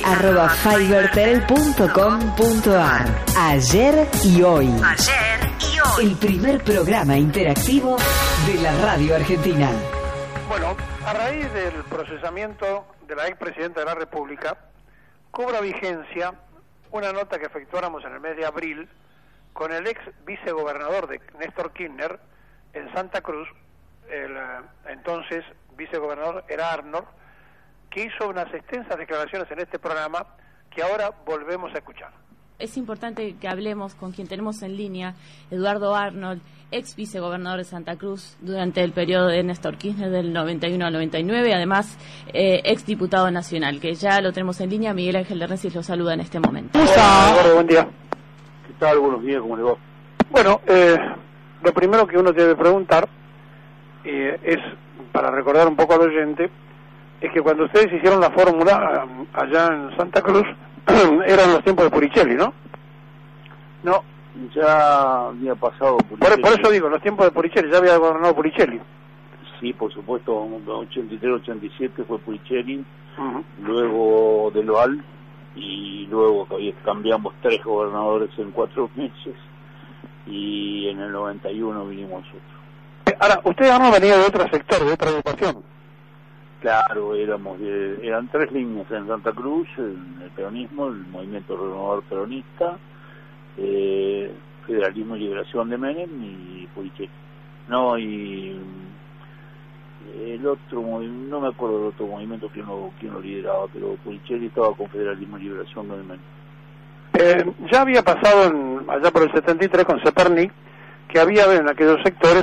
@fibertel.com.ar. Ayer y hoy. Ayer y hoy. El primer programa interactivo de la radio argentina. Bueno, a raíz del procesamiento de la expresidenta de la República, cobra vigencia una nota que efectuáramos en el mes de abril con el ex vicegobernador de Néstor Kirchner en Santa Cruz. El entonces vicegobernador era Arnor, que hizo unas extensas declaraciones en este programa que ahora volvemos a escuchar. Es importante que hablemos con quien tenemos en línea, Eduardo Arnold, ex vicegobernador de Santa Cruz durante el periodo de Néstor Kirchner del 91 al 99, además ex diputado nacional, que ya lo tenemos en línea. Miguel Ángel de Rensis lo saluda en este momento. Hola, Eduardo, buen día. ¿Qué tal? Buenos días, ¿cómo le va? Bueno, lo primero que uno debe preguntar es, para recordar un poco al oyente, es que cuando ustedes hicieron la fórmula allá en Santa Cruz, eran los tiempos de Puricelli, ¿no? No, ya había pasado Puricelli. Por eso digo, los tiempos de Puricelli, ya había gobernado Puricelli. Sí, por supuesto, 83-87 fue Puricelli, luego de Loal, y luego cambiamos 3 gobernadores en 4 meses, y en el 91 vinimos nosotros. Ahora, usted no venía de otro sector, de otra agrupación. Claro, eran 3 líneas en Santa Cruz, el peronismo, el movimiento renovador peronista, Federalismo y Liberación de Menem y Puricelli. No, y el otro movimiento, no me acuerdo del otro movimiento quién lo lideraba, pero Puricelli estaba con Federalismo y Liberación de Menem. Ya había pasado allá por el 73 con Ceperny, que había en aquellos sectores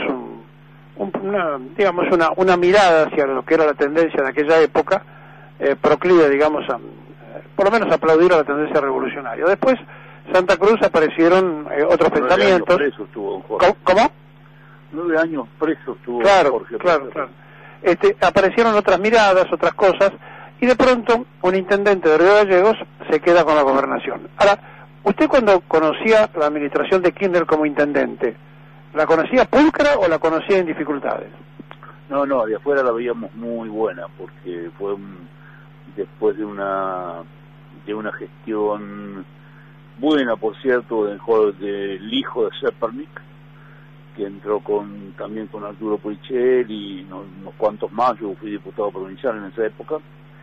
una mirada hacia lo que era la tendencia de aquella época, proclive, digamos, por lo menos aplaudir a la tendencia revolucionaria. Después, Santa Cruz aparecieron otros pensamientos. 9 años preso estuvo don Jorge. ¿Cómo? 9 años preso estuvo Jorge. Claro. Aparecieron otras miradas, otras cosas, y de pronto un intendente de Río Gallegos se queda con la gobernación. Ahora, usted cuando conocía la administración de Kirchner como intendente, ¿la conocía pulcra o la conocía en dificultades? No, de afuera la veíamos muy buena, porque fue después de de una gestión buena, por cierto, del hijo de Zepernik, que entró también con Arturo Puichel y unos cuantos más. Yo fui diputado provincial en esa época.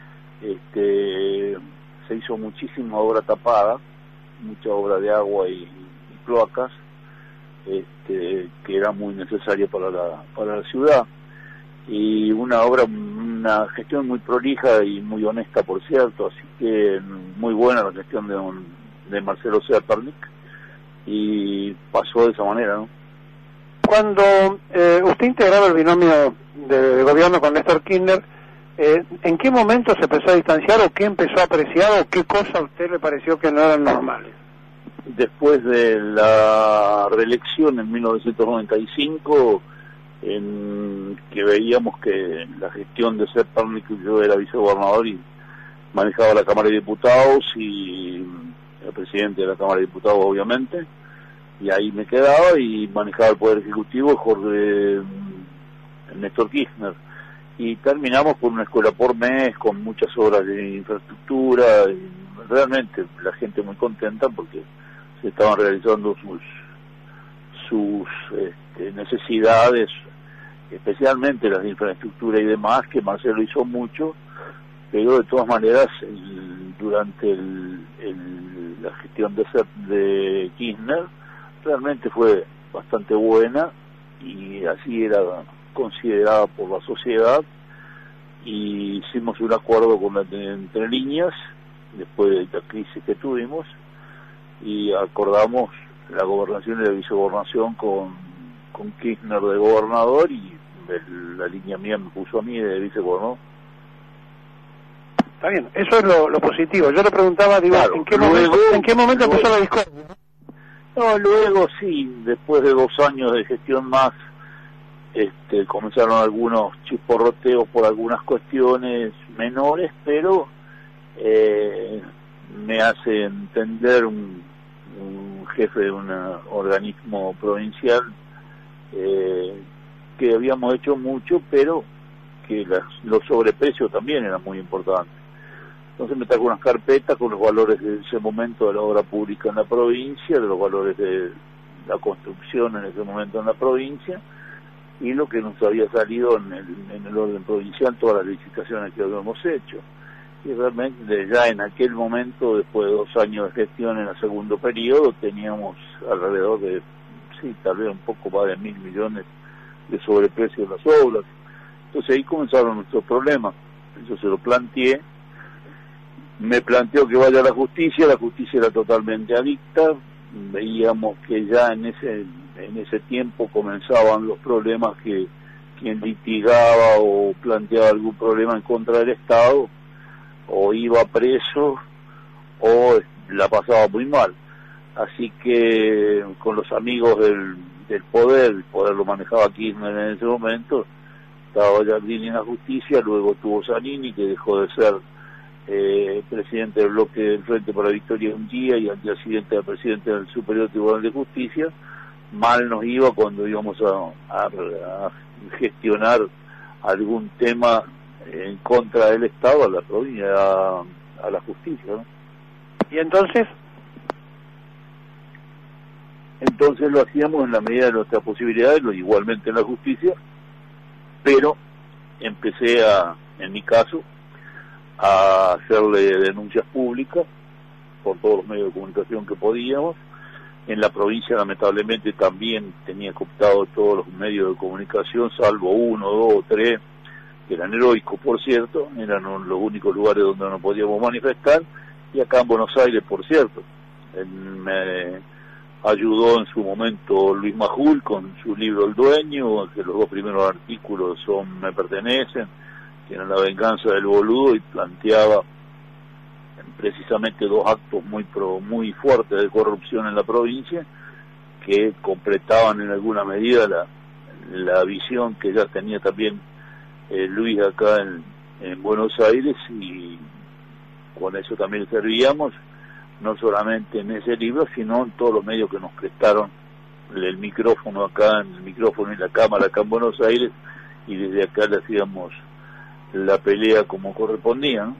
Se hizo muchísima obra tapada, mucha obra de agua y cloacas, que era muy necesaria para la ciudad, y una gestión muy prolija y muy honesta, por cierto, así que muy buena la gestión de Marcelo Zepernik, y pasó de esa manera, ¿no? Cuando usted integraba el binomio de gobierno con Néstor Kirchner, ¿en qué momento se empezó a distanciar o qué empezó a apreciar o qué cosa a usted le pareció que no eran normales? Después de la reelección en 1995, que veíamos que la gestión de Zepernik, yo era vicegobernador y manejaba la Cámara de Diputados y el presidente de la Cámara de Diputados, obviamente, y ahí me quedaba, y manejaba el Poder Ejecutivo Néstor Kirchner, y terminamos con una escuela por mes, con muchas obras de infraestructura, y realmente la gente muy contenta porque se estaban realizando sus necesidades, especialmente las de infraestructura y demás, que Marcelo hizo mucho, pero de todas maneras durante la gestión de Kirchner realmente fue bastante buena, y así era considerada por la sociedad, y hicimos un acuerdo entre líneas después de la crisis que tuvimos, y acordamos la gobernación y la vicegobernación con Kirchner de gobernador, y la línea mía me puso a mí de vicegobernador. Está bien, eso es lo positivo. Yo le preguntaba, digo, claro, ¿en qué momento empezó la discordia? No, luego sí, después de 2 años de gestión más, comenzaron algunos chisporroteos por algunas cuestiones menores, pero me hace entender un jefe de un organismo provincial que habíamos hecho mucho, pero que los sobreprecios también eran muy importantes. Entonces me trajo unas carpetas con los valores de ese momento de la obra pública en la provincia, de los valores de la construcción en ese momento en la provincia, y lo que nos había salido en el orden provincial, todas las licitaciones que habíamos hecho. Y realmente ya en aquel momento, después de 2 años de gestión en el segundo periodo, teníamos alrededor de, tal vez un poco más de 1.000 millones de sobreprecio de las obras. Entonces ahí comenzaron nuestros problemas. Yo se lo planteé, me planteó que vaya a la justicia era totalmente adicta, veíamos que ya en ese tiempo comenzaban los problemas, que quien litigaba o planteaba algún problema en contra del Estado o iba preso o la pasaba muy mal. Así que con los amigos del poder, el poder lo manejaba Kirchner en ese momento, estaba Giardini en la justicia, luego tuvo Zanini, que dejó de ser presidente del bloque del Frente para la Victoria un día, y al día siguiente era presidente del Superior Tribunal de Justicia. Mal nos iba cuando íbamos a gestionar algún tema en contra del Estado, a la provincia, a la justicia, ¿no? ¿Y entonces? Entonces lo hacíamos en la medida de nuestras posibilidades, igualmente en la justicia, pero empecé en mi caso, a hacerle denuncias públicas por todos los medios de comunicación que podíamos. En la provincia lamentablemente también tenía cooptado todos los medios de comunicación, salvo 1, 2 o 3, que eran heroicos, por cierto, eran los únicos lugares donde nos podíamos manifestar. Y acá en Buenos Aires, por cierto, me ayudó en su momento Luis Majul con su libro El Dueño, que los 2 primeros artículos Me Pertenecen, que era La venganza del boludo, y planteaba precisamente 2 actos muy fuertes de corrupción en la provincia, que completaban en alguna medida la visión que ya tenía también Luis acá en Buenos Aires, y con eso también servíamos, no solamente en ese libro, sino en todos los medios que nos prestaron el micrófono y la cámara acá en Buenos Aires, y desde acá le hacíamos la pelea como correspondía, ¿no?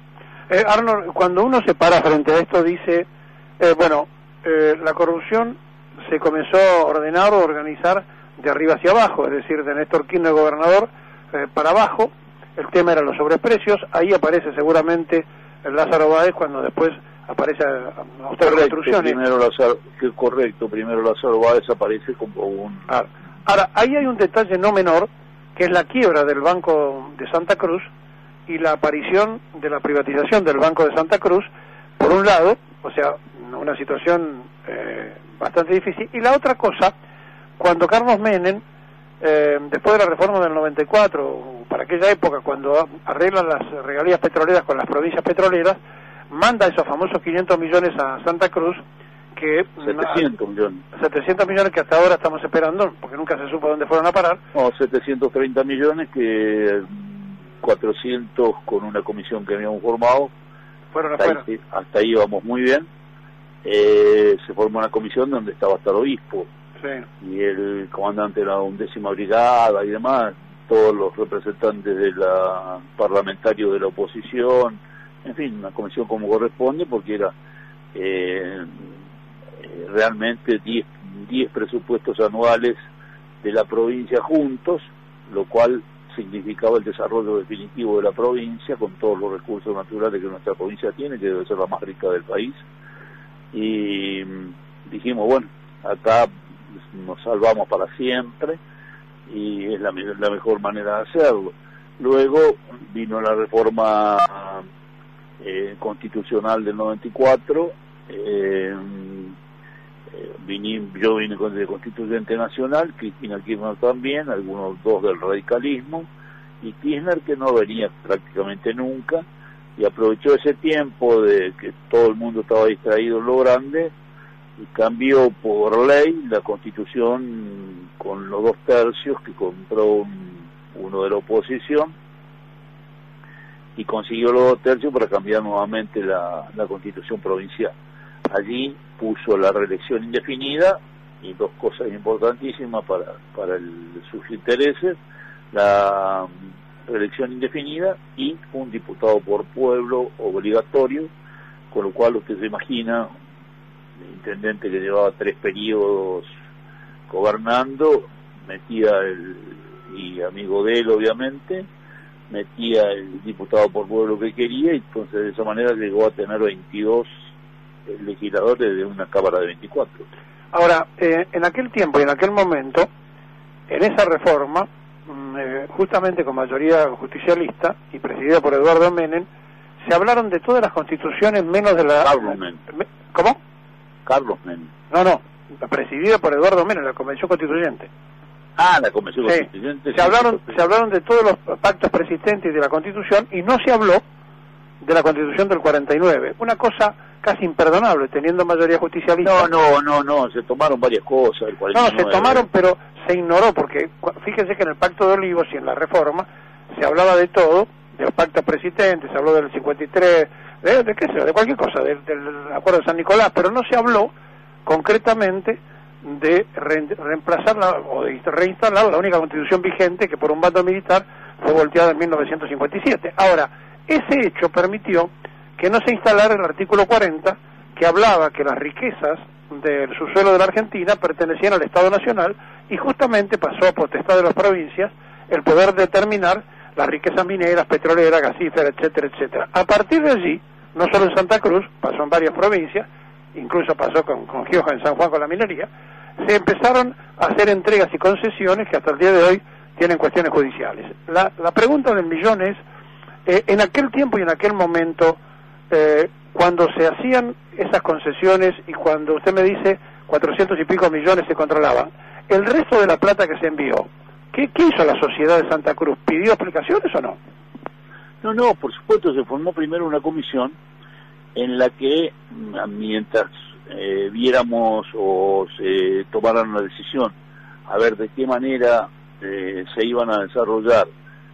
Arnold, cuando uno se para frente a esto dice, la corrupción se comenzó a ordenar o organizar de arriba hacia abajo, es decir, de Néstor Kirchner, gobernador, para abajo. El tema era los sobreprecios, ahí aparece seguramente Lázaro Báez cuando después aparece a usted construcciones. Primero Lázaro Báez aparece como un... Ahora, ahí hay un detalle no menor, que es la quiebra del Banco de Santa Cruz y la aparición de la privatización del Banco de Santa Cruz, por un lado, o sea, una situación bastante difícil, y la otra cosa, cuando Carlos Menem, después de la reforma del 94, para aquella época, cuando arreglan las regalías petroleras con las provincias petroleras, manda esos famosos 500 millones a Santa Cruz, que 700 millones. 700 millones que hasta ahora estamos esperando, porque nunca se supo dónde fueron a parar. No, 730 millones que 400 con una comisión que habíamos formado. Fueron afuera. Hasta ahí íbamos muy bien. Se formó una comisión donde estaba hasta el obispo. Sí. Y el comandante de la 11ª Brigada y demás, todos los representantes de la parlamentarios de la oposición, en fin, una comisión como corresponde, porque era realmente 10 presupuestos anuales de la provincia juntos, lo cual significaba el desarrollo definitivo de la provincia con todos los recursos naturales que nuestra provincia tiene, que debe ser la más rica del país. Y dijimos, bueno, acá nos salvamos para siempre y es la mejor manera de hacerlo. Luego vino la reforma constitucional del 94, yo vine de Constituyente Nacional, Cristina Kirchner también, algunos dos del radicalismo, y Kirchner, que no venía prácticamente nunca, y aprovechó ese tiempo de que todo el mundo estaba distraído en lo grande, y cambió por ley la Constitución con los 2 tercios que compró uno de la oposición, y consiguió los 2 tercios para cambiar nuevamente la Constitución provincial. Allí puso la reelección indefinida y 2 cosas importantísimas para sus intereses: la reelección indefinida y un diputado por pueblo obligatorio, con lo cual usted se imagina el intendente que llevaba 3 periodos gobernando, y amigo de él obviamente, metía el diputado por pueblo que quería, y entonces de esa manera llegó a tener 22 legisladores de una Cámara de 24. Ahora, en aquel tiempo y en aquel momento, en esa reforma, justamente con mayoría justicialista y presidida por Eduardo Menem, se hablaron de todas las constituciones menos de la... Carlos Menem. ¿Cómo? Carlos Menem. No, presidida por Eduardo Menem, la Convención Constituyente. Ah, la Convención Constituyente. Se hablaron de todos los pactos preexistentes de la Constitución y no se habló de la Constitución del 49. Una cosa casi imperdonable, teniendo mayoría justicialista. No, se tomaron varias cosas. El 49. No, se tomaron, pero se ignoró, porque fíjense que en el Pacto de Olivos y en la reforma se hablaba de todo, de los pactos preexistentes, se habló del 53, de qué sé, de cualquier cosa, del Acuerdo de San Nicolás, pero no se habló concretamente de reemplazarla o de reinstalar la única constitución vigente que por un bando militar fue volteada en 1957. Ahora, ese hecho permitió que no se instalara el artículo 40, que hablaba que las riquezas del subsuelo de la Argentina pertenecían al Estado Nacional, y justamente pasó a potestad de las provincias el poder determinar las riquezas mineras, petroleras, gasíferas, etcétera, etcétera. A partir de allí, no solo en Santa Cruz, pasó en varias provincias, incluso pasó con Gioja en San Juan con la minería, se empezaron a hacer entregas y concesiones que hasta el día de hoy tienen cuestiones judiciales. La pregunta del millón es, en aquel tiempo y en aquel momento, cuando se hacían esas concesiones y cuando usted me dice 400 y pico millones se controlaban, el resto de la plata que se envió, ¿qué hizo la sociedad de Santa Cruz? ¿Pidió explicaciones o no? No, por supuesto, se formó primero una comisión en la que, mientras viéramos o se tomaran una decisión a ver de qué manera se iban a desarrollar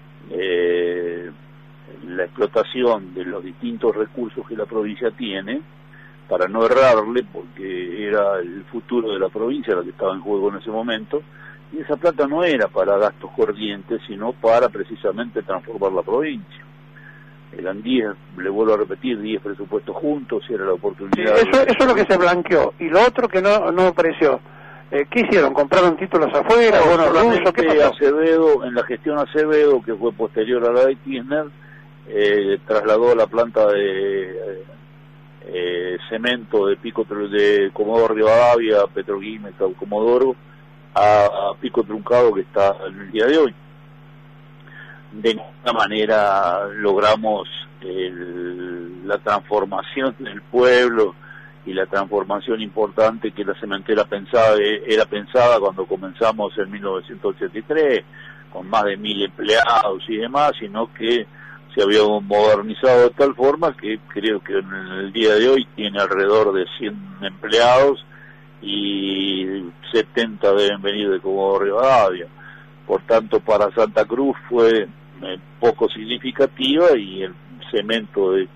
la explotación de los distintos recursos que la provincia tiene, para no errarle, porque era el futuro de la provincia lo que estaba en juego en ese momento, y esa plata no era para gastos corrientes, sino para precisamente transformar la provincia. eran 10, le vuelvo a repetir, 10 presupuestos juntos, y era la oportunidad. Sí, eso es lo que se blanqueó. Y lo otro que no apareció. ¿Qué hicieron? ¿Compraron títulos afuera? No, ¿Bonos rusos? ¿Qué pasó? Acevedo, en la gestión Acevedo, que fue posterior a la de Kirchner, trasladó la planta de cemento de de Comodoro Rivadavia, Petroquímica, Comodoro, a Pico Truncado, que está en el día de hoy. De ninguna manera logramos la transformación del pueblo y la transformación importante que la cementera era pensada cuando comenzamos en 1983, con más de 1.000 empleados y demás, sino que se había modernizado de tal forma que creo que en el día de hoy tiene alrededor de 100 empleados y 70 deben venir de Comodoro Rivadavia. Por tanto, para Santa Cruz fue poco significativa, y el cemento de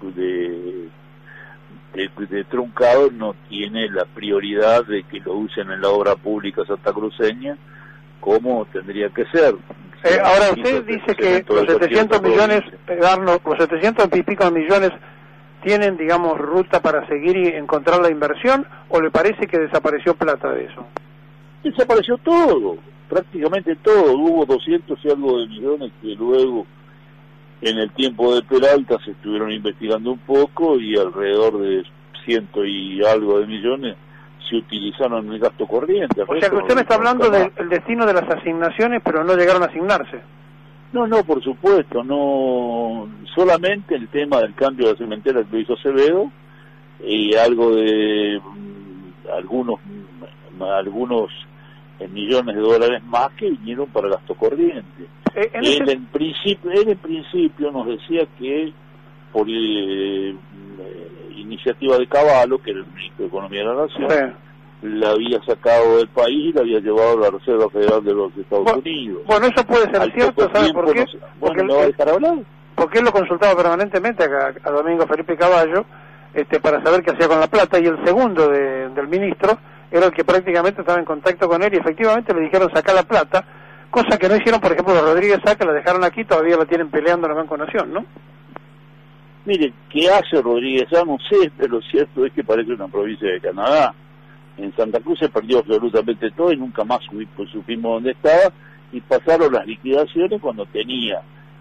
Truncado no tiene la prioridad de que lo usen en la obra pública santacruceña como tendría que ser. Ahora usted dice que los 700 millones, los 700 y pico millones tienen, digamos, ruta para seguir y encontrar la inversión, ¿o le parece que desapareció plata de eso? Desapareció todo, prácticamente todo. Hubo 200 y algo de millones que luego, en el tiempo de Peralta, se estuvieron investigando un poco, y alrededor de 100 y algo de millones se utilizaron en el gasto corriente. O sea que usted me está hablando del destino de las asignaciones, pero no llegaron a asignarse. No, por supuesto, no, solamente el tema del cambio de la cementera que lo hizo Acevedo, y algo de algunos millones de dólares más que vinieron para gasto corriente. Él en principio nos decía que por iniciativa de Cavallo, que era el ministro de Economía de la Nación, la había sacado del país y la había llevado a la Reserva Federal de los Estados Unidos. Bueno, eso puede ser cierto, ¿sabe por qué? Porque ¿me va a dejar hablar? Porque él lo consultaba permanentemente a Domingo Felipe Cavallo, para saber qué hacía con la plata, y el segundo del ministro era el que prácticamente estaba en contacto con él, y efectivamente le dijeron sacar la plata, cosa que no hicieron, por ejemplo, los Rodríguez Sá, que la dejaron aquí, todavía la tienen peleando en el Banco Nación, ¿no? Mire, ¿qué hace Rodríguez Sá? No sé, pero lo cierto es que parece una provincia de Canadá. En Santa Cruz se perdió absolutamente todo y nunca más supimos dónde estaba, y pasaron las liquidaciones cuando tenía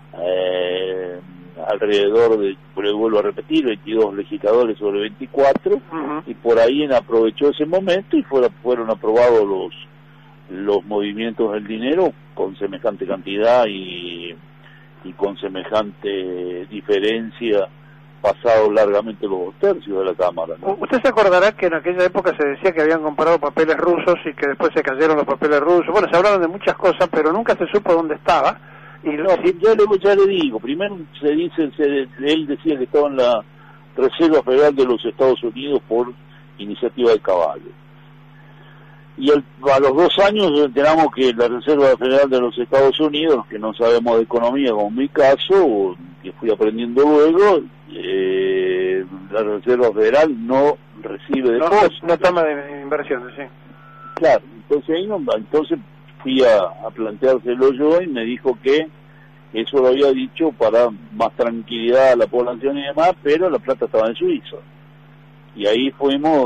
alrededor de, vuelvo a repetir, 22 legisladores sobre 24, y por ahí aprovechó ese momento y fueron aprobados los movimientos del dinero con semejante cantidad y con semejante diferencia, pasado largamente los 2 tercios de la Cámara, ¿no? Usted se acordará que en aquella época se decía que habían comprado papeles rusos y que después se cayeron los papeles rusos. Bueno, se hablaron de muchas cosas, pero nunca se supo dónde estaba. Y ya le digo, primero él decía que estaba en la Reserva Federal de los Estados Unidos por iniciativa de Cavallo. Y a los 2 años nos enteramos que la Reserva Federal de los Estados Unidos, que no sabemos de economía como en mi caso, que fui aprendiendo luego, la Reserva Federal no recibe depósitos. No toma de inversiones, sí. Claro, entonces fui a planteárselo yo, y me dijo que eso lo había dicho para más tranquilidad a la población y demás, pero la plata estaba en Suiza. Y ahí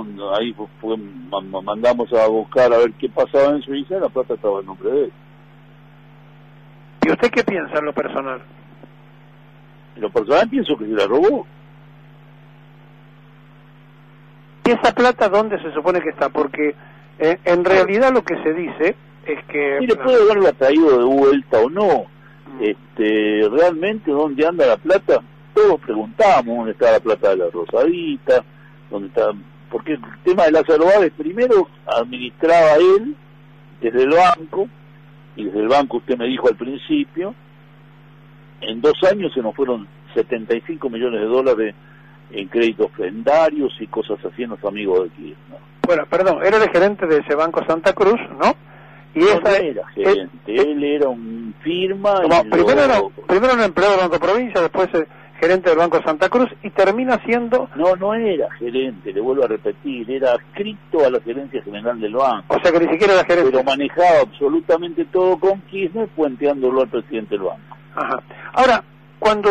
mandamos a buscar a ver qué pasaba en Suiza, y la plata estaba en nombre de él. ¿Y usted qué piensa en lo personal? En lo personal pienso que se la robó. ¿Y esa plata dónde se supone que está? Porque en realidad lo que se dice es que... Mire, puede haberla traído de vuelta o no. Realmente, ¿dónde anda la plata? Todos preguntamos dónde está la plata de la Rosadita, dónde está... Porque el tema de Lázaro Báez, primero administraba él desde el banco, y desde el banco usted me dijo al principio, en 2 años se nos fueron 75 millones de dólares en créditos fendarios y cosas así en los amigos de Kirchner. Bueno, perdón, era el gerente de ese Banco Santa Cruz, ¿no? Y no era gerente, él era un firma... Primero era un empleado del Banco Provincia, después gerente del Banco Santa Cruz, y termina siendo... No era gerente, le vuelvo a repetir, era adscrito a la gerencia general del banco. O sea que ni siquiera era gerente. Pero manejaba absolutamente todo con Kirchner, puenteándolo al presidente del banco. Ajá. Ahora, cuando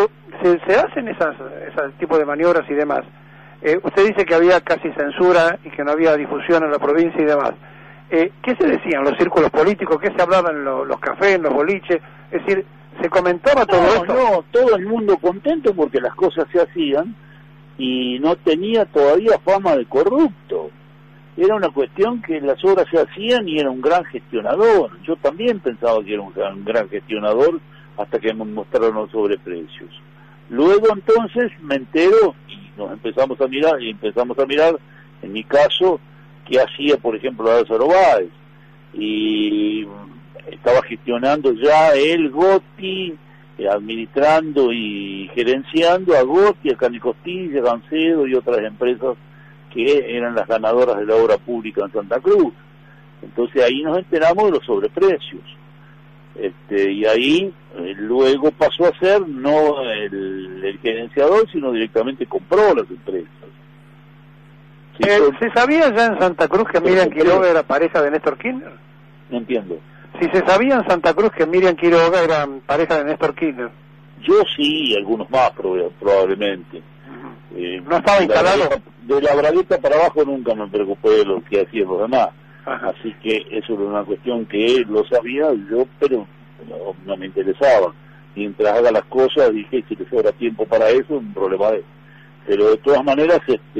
se hacen ese tipo de maniobras y demás, usted dice que había casi censura y que no había difusión en la provincia y demás. ¿Qué se decía en los círculos políticos? ¿Qué se hablaba en los cafés, en los boliches? Es decir, ¿se comentaba todo esto? No, todo el mundo contento porque las cosas se hacían y no tenía todavía fama de corrupto. Era una cuestión que las obras se hacían y era un gran gestionador. Yo también pensaba que era un gran gestionador hasta que me mostraron los sobreprecios. Luego entonces me entero y nos empezamos a mirar, en mi caso, qué hacía, por ejemplo, Lázaro Báez. Y estaba gestionando ya el Gotti, administrando y gerenciando a Gotti, a Carne Costilla, Gancedo y otras empresas que eran las ganadoras de la obra pública en Santa Cruz. Entonces ahí nos enteramos de los sobreprecios. Y ahí luego pasó a ser no el gerenciador, sino directamente compró las empresas. Sí, ¿Se sabía ya en Santa Cruz que Miriam Quiroga era pareja de Néstor Kirchner? No entiendo. Si se sabía en Santa Cruz que Miriam Quiroga era pareja de Néstor Kirchner. Yo sí, y algunos más probablemente. ¿No estaba instalado? De la Bragueta para abajo nunca me preocupé de lo que hacían los demás. Ajá. Así que eso era una cuestión que él lo sabía yo, pero no me interesaba. Mientras haga las cosas, dije, si le sobra tiempo para eso, un problema de él. Pero de todas maneras,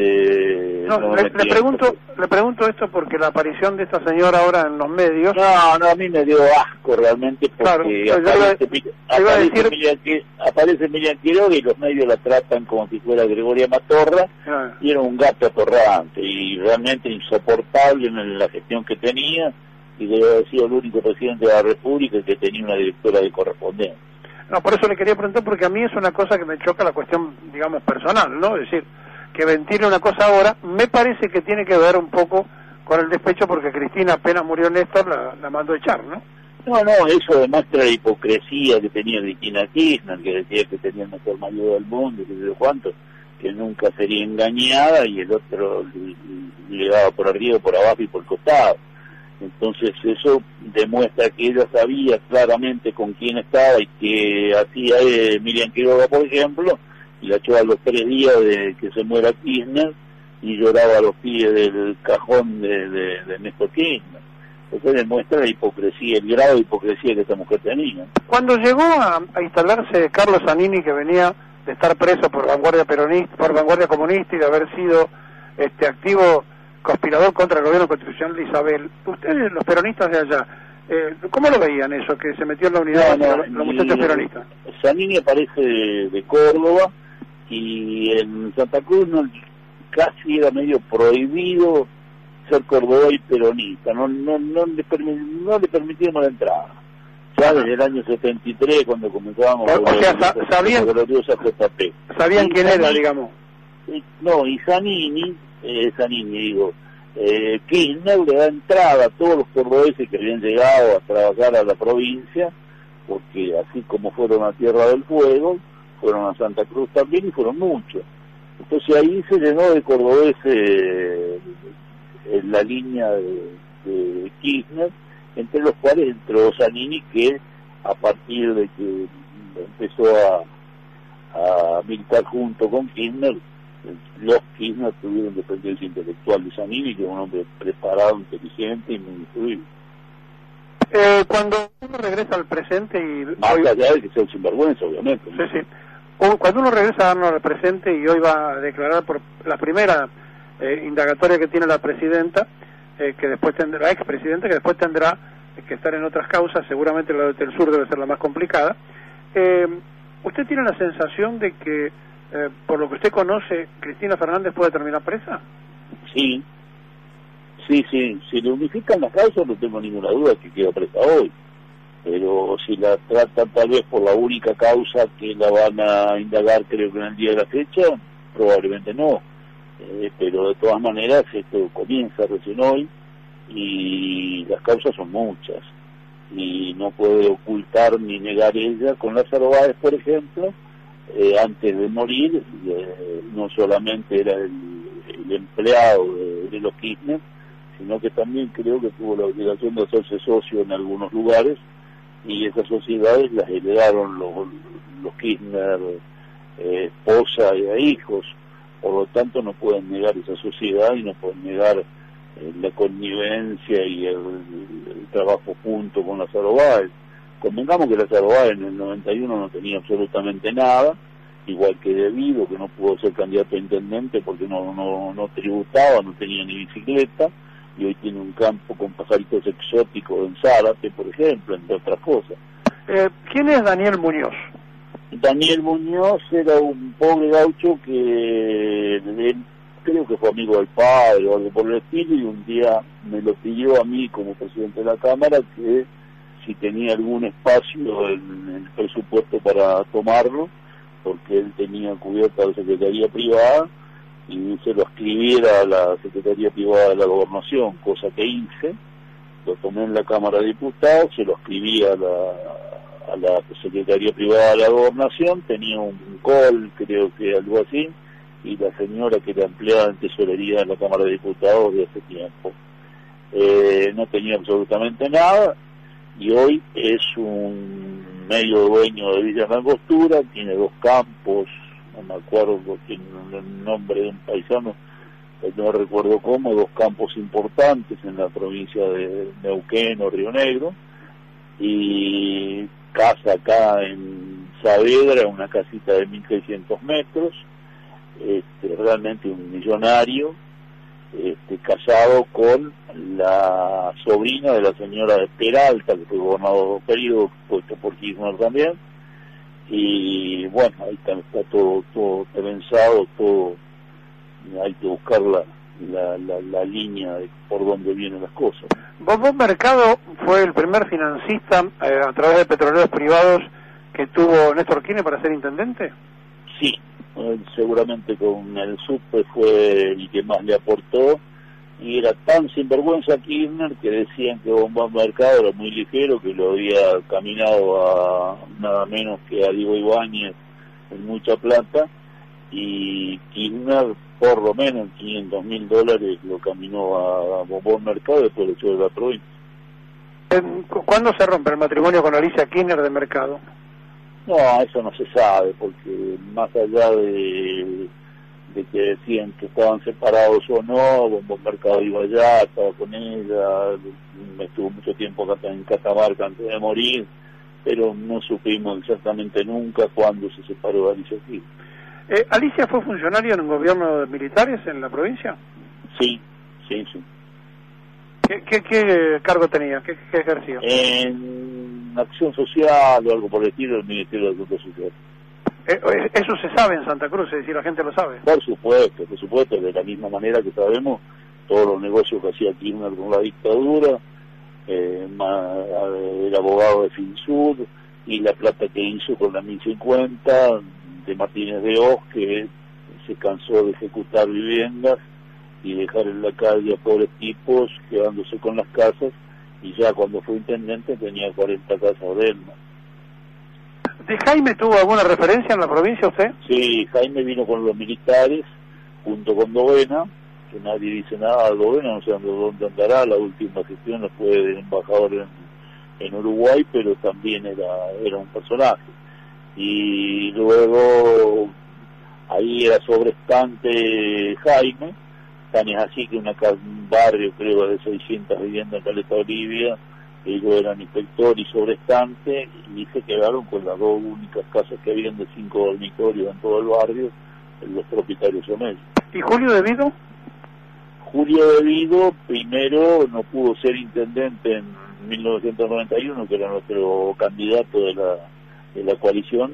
le pregunto esto porque la aparición de esta señora ahora en los medios... No, a mí me dio asco realmente porque aparece Miriam Quiroga y los medios la tratan como si fuera Gregoria Matorra y era un gato atorrante y realmente insoportable en la gestión que tenía y debe haber sido el único presidente de la República que tenía una directora de correspondencia. No, por eso le quería preguntar, porque a mí es una cosa que me choca la cuestión, digamos, personal, ¿no? Es decir, que ventile una cosa ahora, me parece que tiene que ver un poco con el despecho, porque Cristina apenas murió Néstor, la mandó a echar, ¿no? No, eso demuestra la hipocresía que tenía Cristina Kirchner, que decía que tenía el mejor marido del mundo, y que sé cuánto, que nunca sería engañada, y el otro le daba por arriba, por abajo y por costado. Entonces eso demuestra que ella sabía claramente con quién estaba y que hacía Miriam Quiroga, por ejemplo, y la echó a los 3 días de que se muera Kirchner y lloraba a los pies del cajón de Néstor Kirchner. Eso demuestra la hipocresía, el grado de hipocresía que esta mujer tenía. Cuando llegó a instalarse Carlos Zanini, que venía de estar preso por vanguardia peronista, por vanguardia comunista y de haber sido activo conspirador contra el gobierno constitucional de Isabel, ustedes, los peronistas de allá, ¿cómo lo veían eso, que se metió en la unidad los muchachos peronistas? Zanini aparece de Córdoba y en Santa Cruz casi era medio prohibido ser cordobés y peronista, no le permitíamos la entrada. Ya desde el año 73, cuando comenzábamos sabían quién era, digamos. No, y Zanini, Kirchner le da entrada a todos los cordobeses que habían llegado a trabajar a la provincia, porque así como fueron a Tierra del Fuego, fueron a Santa Cruz también y fueron muchos. Entonces ahí se llenó de cordobeses en la línea de Kirchner, entre los cuales entró Zanini, que a partir de que empezó a militar junto con Kirchner, los Kirchner tuvieron dependencia intelectual de Zanini, que es un hombre preparado, inteligente y muy instruido. Cuando uno regresa al presente y... Más allá de que sea un sinvergüenza, obviamente. Sí. Cuando uno regresa a darnos al presente y hoy va a declarar por la primera indagatoria que tiene la presidenta, que después tendrá, la expresidenta, que después tendrá que estar en otras causas, seguramente la del Sur debe ser la más complicada. ¿Usted tiene la sensación de que, por lo que usted conoce, Cristina Fernández puede terminar presa? Sí. Si le unifican las causas, no tengo ninguna duda que queda presa hoy. Pero si la tratan tal vez por la única causa que la van a indagar, creo que en el día de la fecha, probablemente no. Pero de todas maneras, esto comienza recién hoy y las causas son muchas. Y no puede ocultar ni negar ella con Lázaro Báez, por ejemplo, antes de morir, no solamente era el empleado de los Kirchner, sino que también creo que tuvo la obligación de hacerse socio en algunos lugares, y esas sociedades las heredaron los Kirchner esposa y hijos. Por lo tanto no pueden negar esa sociedad y no pueden negar la connivencia y el trabajo junto con Lázaro Báez. Convengamos que Lázaro Báez en el 91 no tenía absolutamente nada, igual que Devido, que no pudo ser candidato a intendente porque no tributaba, no tenía ni bicicleta, y hoy tiene un campo con pajaritos exóticos en Zárate, por ejemplo, entre otras cosas. ¿Quién es Daniel Muñoz? Daniel Muñoz era un pobre gaucho que él, creo que fue amigo del padre o algo por el estilo, y un día me lo pidió a mí como presidente de la Cámara que si tenía algún espacio en el presupuesto para tomarlo, porque él tenía cubierta la Secretaría Privada, y se lo escribiera a la Secretaría Privada de la Gobernación, cosa que hice. Lo tomé en la Cámara de Diputados, se lo escribí a la Secretaría Privada de la Gobernación, tenía un call, creo que algo así, y la señora que era empleada en tesorería de la Cámara de Diputados de hace tiempo. No tenía absolutamente nada, y hoy es un medio dueño de Villa Langostura, tiene 2 campos, no me acuerdo, tiene el nombre de un paisano, no recuerdo cómo, 2 campos importantes en la provincia de Neuquén o Río Negro, y casa acá en Saavedra, una casita de 1.600 metros, realmente un millonario, casado con la sobrina de la señora de Peralta, que fue gobernador periodo, puesto por Kirchner también, y bueno, ahí está todo pensado, todo, hay que buscar la línea de por dónde vienen las cosas. Bombón Mercado fue el primer financista a través de petroleros privados que tuvo Néstor Kirchner para ser intendente. Sí, seguramente con el SUPE fue el que más le aportó, y era tan sinvergüenza Kirchner que decían que Bombón Mercado era muy ligero, que lo había caminado a nada menos que a Diego Ibáñez en mucha plata, y Kirchner por lo menos en $500.000 lo caminó a Bombón Mercado y después lo echó de la provincia. ¿Cuándo se rompe el matrimonio con Alicia Kirchner de Mercado? No, eso no se sabe, porque más allá de que decían que estaban separados o no, Bombón Mercado iba allá, estaba con ella, estuvo mucho tiempo acá en Catamarca antes de morir, pero no supimos exactamente nunca cuándo se separó de Alicia Kirchner. ¿Alicia fue funcionaria en un gobierno de militares en la provincia? Sí. ¿Qué cargo tenía? ¿Qué ejercía? En Acción Social o algo por el estilo del Ministerio de Asuntos Sociales. Eso se sabe en Santa Cruz, es decir, la gente lo sabe. Por supuesto, de la misma manera que sabemos todos los negocios que hacía Kirchner con la dictadura, el abogado de Finsud y la plata que hizo con la 1050 de Martínez de Oz, que se cansó de ejecutar viviendas y dejar en la calle a pobres tipos quedándose con las casas, y ya cuando fue intendente tenía 40 casas de él. ¿De Jaime tuvo alguna referencia en la provincia usted? Sí, Jaime vino con los militares junto con Dovena, que nadie dice nada de Dovena, no sé dónde andará, la última gestión fue de embajador en Uruguay, pero también era un personaje. Y luego ahí era sobrestante Jaime, tan es así que un barrio creo de 600 viviendas en Caleta Olivia, ellos eran inspector y sobrestante, y se quedaron con las 2 únicas casas que habían de 5 dormitorios en todo el barrio, los propietarios son ellos. ¿Y Julio Devido? Julio Devido primero no pudo ser intendente en 1991, que era nuestro candidato de la coalición,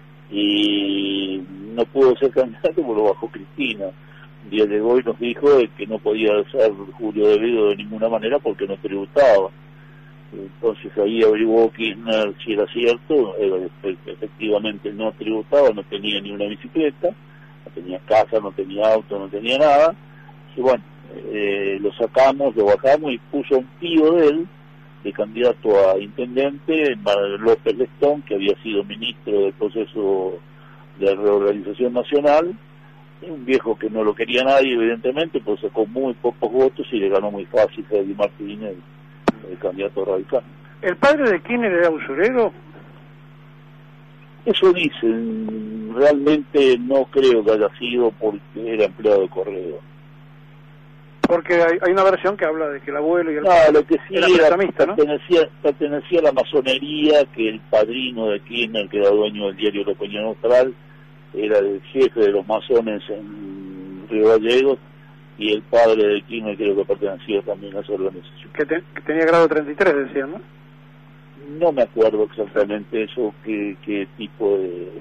y no pudo ser candidato porque lo bajó Cristina. Un día llegó y nos dijo que no podía ser Julio Devido de ninguna manera porque no tributaba. Entonces ahí averiguó Kirchner si era cierto, efectivamente no tributaba, no tenía ni una bicicleta, no tenía casa, no tenía auto, no tenía nada, y bueno, lo sacamos, lo bajamos y puso un tío de él de candidato a intendente, López Lestón, que había sido ministro del proceso de reorganización nacional, un viejo que no lo quería nadie evidentemente, pues sacó muy pocos votos y le ganó muy fácil a Di Martínez, el candidato radical. ¿El padre de Kirchner era usurero? Eso dicen, realmente no creo que haya sido porque era empleado de correo. Porque hay una versión que habla de que el abuelo y el No, padre lo que sí eran era, prestamista, ¿no? pertenecía a la masonería, que el padrino de Kirchner, que era dueño del diario La Opinión Austral, era el jefe de los masones en Río Gallegos, y el padre de Kirchner creo que pertenecía también a esa organización. Que tenía grado 33, decían, ¿no? No me acuerdo exactamente eso, qué tipo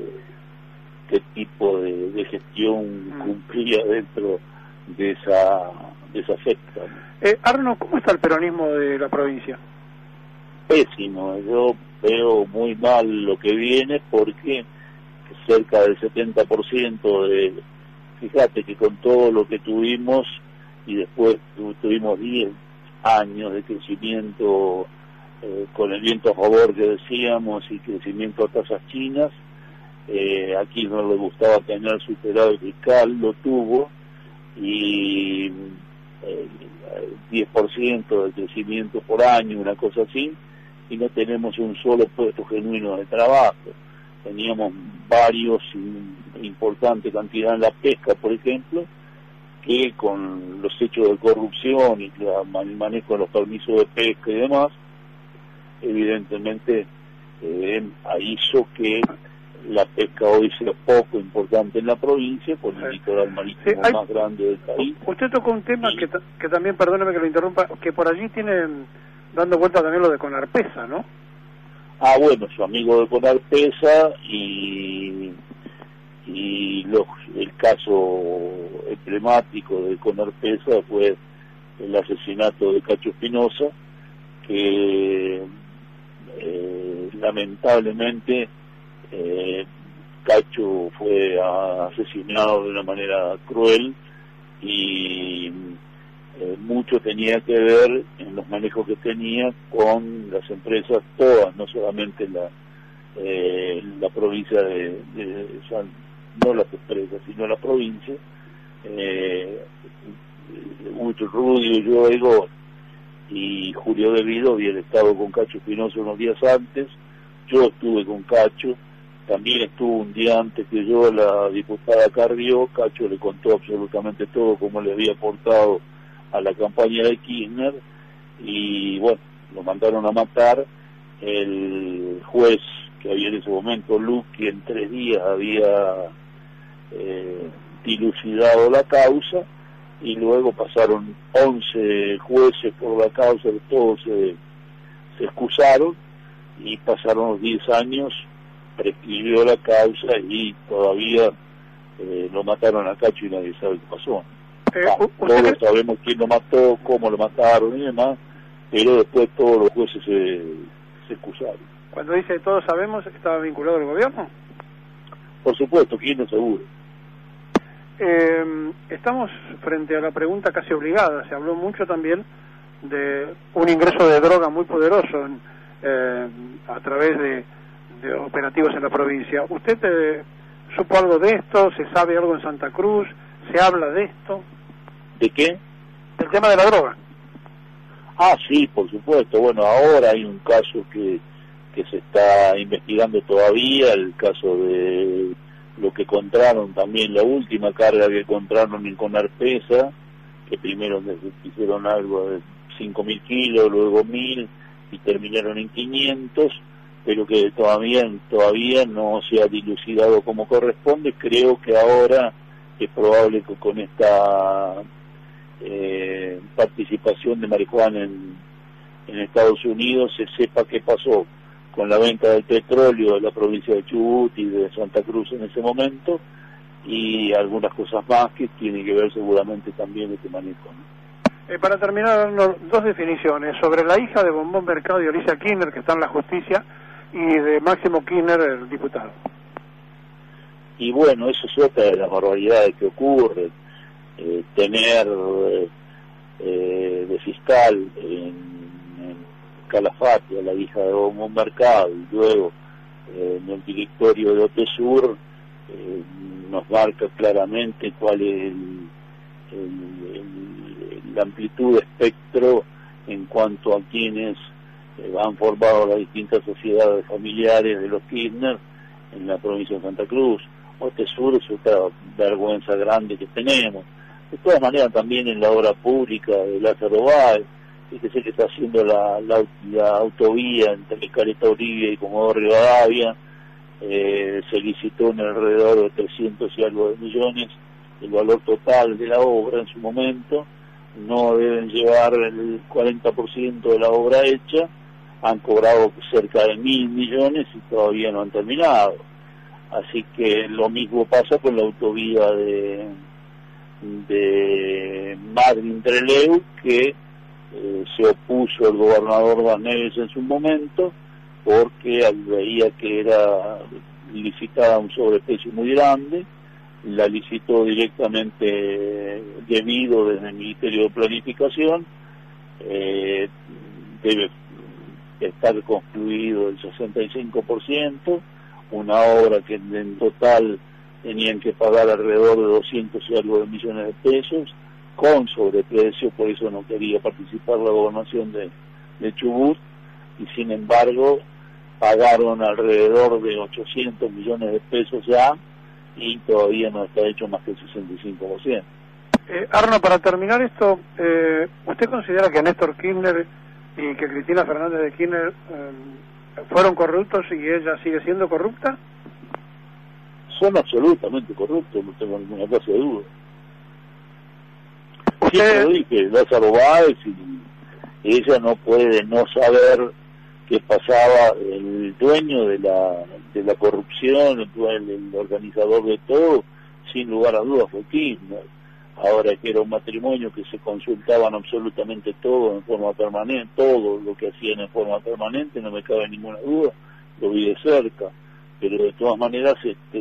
de gestión cumplía dentro de esa secta, ¿no? Arno, ¿cómo está el peronismo de la provincia? Pésimo, yo veo muy mal lo que viene porque cerca del 70% de, fíjate que con todo lo que tuvimos y después tuvimos 10 años de crecimiento con el viento a favor que decíamos y crecimiento a tasas chinas, aquí no le gustaba tener superávit fiscal, lo tuvo, y 10% de crecimiento por año, una cosa así, y no tenemos un solo puesto genuino de trabajo. Teníamos varios, importante cantidad en la pesca, por ejemplo, que con los hechos de corrupción y el manejo de los permisos de pesca y demás, evidentemente hizo que la pesca hoy sea poco importante en la provincia, con el litoral marítimo más grande del país. Usted tocó un tema que también, perdóneme que lo interrumpa, que por allí tienen dando vuelta también lo de Conarpesa, ¿no? Ah, bueno, su amigo de Conarpesa y el caso emblemático de Conarpesa fue el asesinato de Cacho Espinosa, que lamentablemente Cacho fue asesinado de una manera cruel y mucho tenía que ver en los manejos que tenía con las empresas todas, no solamente la provincia de no las empresas, sino la provincia, Rudio, yo, Igor y Julio De Vido habían estado con Cacho Espinosa unos días antes, yo estuve con Cacho, también estuvo un día antes que yo la diputada Carrió. Cacho le contó absolutamente todo, cómo le había aportado a la campaña de Kirchner, y bueno, lo mandaron a matar. El juez que había en ese momento, Luqui, en 3 días había dilucidado la causa, y luego pasaron 11 jueces por la causa, todos se excusaron, y pasaron los 10 años, prescribió la causa y todavía lo mataron a Cacho y nadie sabe qué pasó. Todos sabemos quién lo mató, cómo lo mataron y demás, pero después todos los jueces se excusaron. Cuando dice todos sabemos, ¿estaba vinculado al gobierno? Por supuesto, ¿quién no seguro? Estamos frente a la pregunta casi obligada. Se habló mucho también de un ingreso de droga muy poderoso a través de operativos en la provincia. ¿Usted supo algo de esto? ¿Se sabe algo en Santa Cruz? ¿Se habla de esto? ¿De qué? Del tema de la droga. Ah, sí, por supuesto. Bueno, ahora hay un caso que se está investigando todavía, el caso de lo que encontraron también, la última carga que encontraron en Conarpesa, que primero hicieron algo de 5.000 kilos, luego 1.000 y terminaron en 500, pero que todavía no se ha dilucidado como corresponde. Creo que ahora es probable que con esta participación de marihuana en Estados Unidos se sepa qué pasó con la venta del petróleo de la provincia de Chubut y de Santa Cruz en ese momento, y algunas cosas más que tienen que ver seguramente también este manejo, ¿no? Para terminar, dos definiciones sobre la hija de Bombón Mercado y Alicia Kirchner, que está en la justicia, y de Máximo Kirchner, el diputado. Y bueno, eso es otra de las barbaridades que ocurren. Tener de fiscal en Calafate a la hija de Bombón Mercado, y luego en el directorio de OTESUR nos marca claramente cuál es la amplitud de espectro en cuanto a quienes han formado las distintas sociedades familiares de los Kirchner, en la provincia de Santa Cruz. Oeste Sur es otra vergüenza grande que tenemos. De todas maneras, también en la obra pública de Lázaro Báez, fíjese que está haciendo la autovía entre Caleta Olivia y Comodoro Rivadavia, se licitó en alrededor de 300 y algo de millones el valor total de la obra en su momento. No deben llevar el 40% de la obra hecha, han cobrado cerca de 1.000 millones y todavía no han terminado. Así que lo mismo pasa con la autovía de Madrid-Trelew, que se opuso el gobernador Vaz Neves en su momento, porque veía que era licitada a un sobreprecio muy grande, la licitó directamente debido desde el Ministerio de Planificación, debe estar concluido el 65%, una obra que en total tenían que pagar alrededor de 200 y algo de millones de pesos, con sobreprecio, por eso no quería participar la gobernación de Chubut, y sin embargo pagaron alrededor de 800 millones de pesos ya, y todavía no está hecho más que el 65%. Arno, para terminar esto, ¿usted considera que Néstor Kirchner y que Cristina Fernández de Kirchner fueron corruptos y ella sigue siendo corrupta? Son absolutamente corruptos, no tengo ninguna clase de duda. Usted... Sí, dije, Lázaro Báez, y ella no puede no saber qué pasaba. El dueño de la corrupción, el organizador de todo, sin lugar a dudas fue Kirchner. Ahora que era un matrimonio que se consultaban absolutamente todo en forma permanente, todo lo que hacían en forma permanente, no me cabe ninguna duda, lo vi de cerca, pero de todas maneras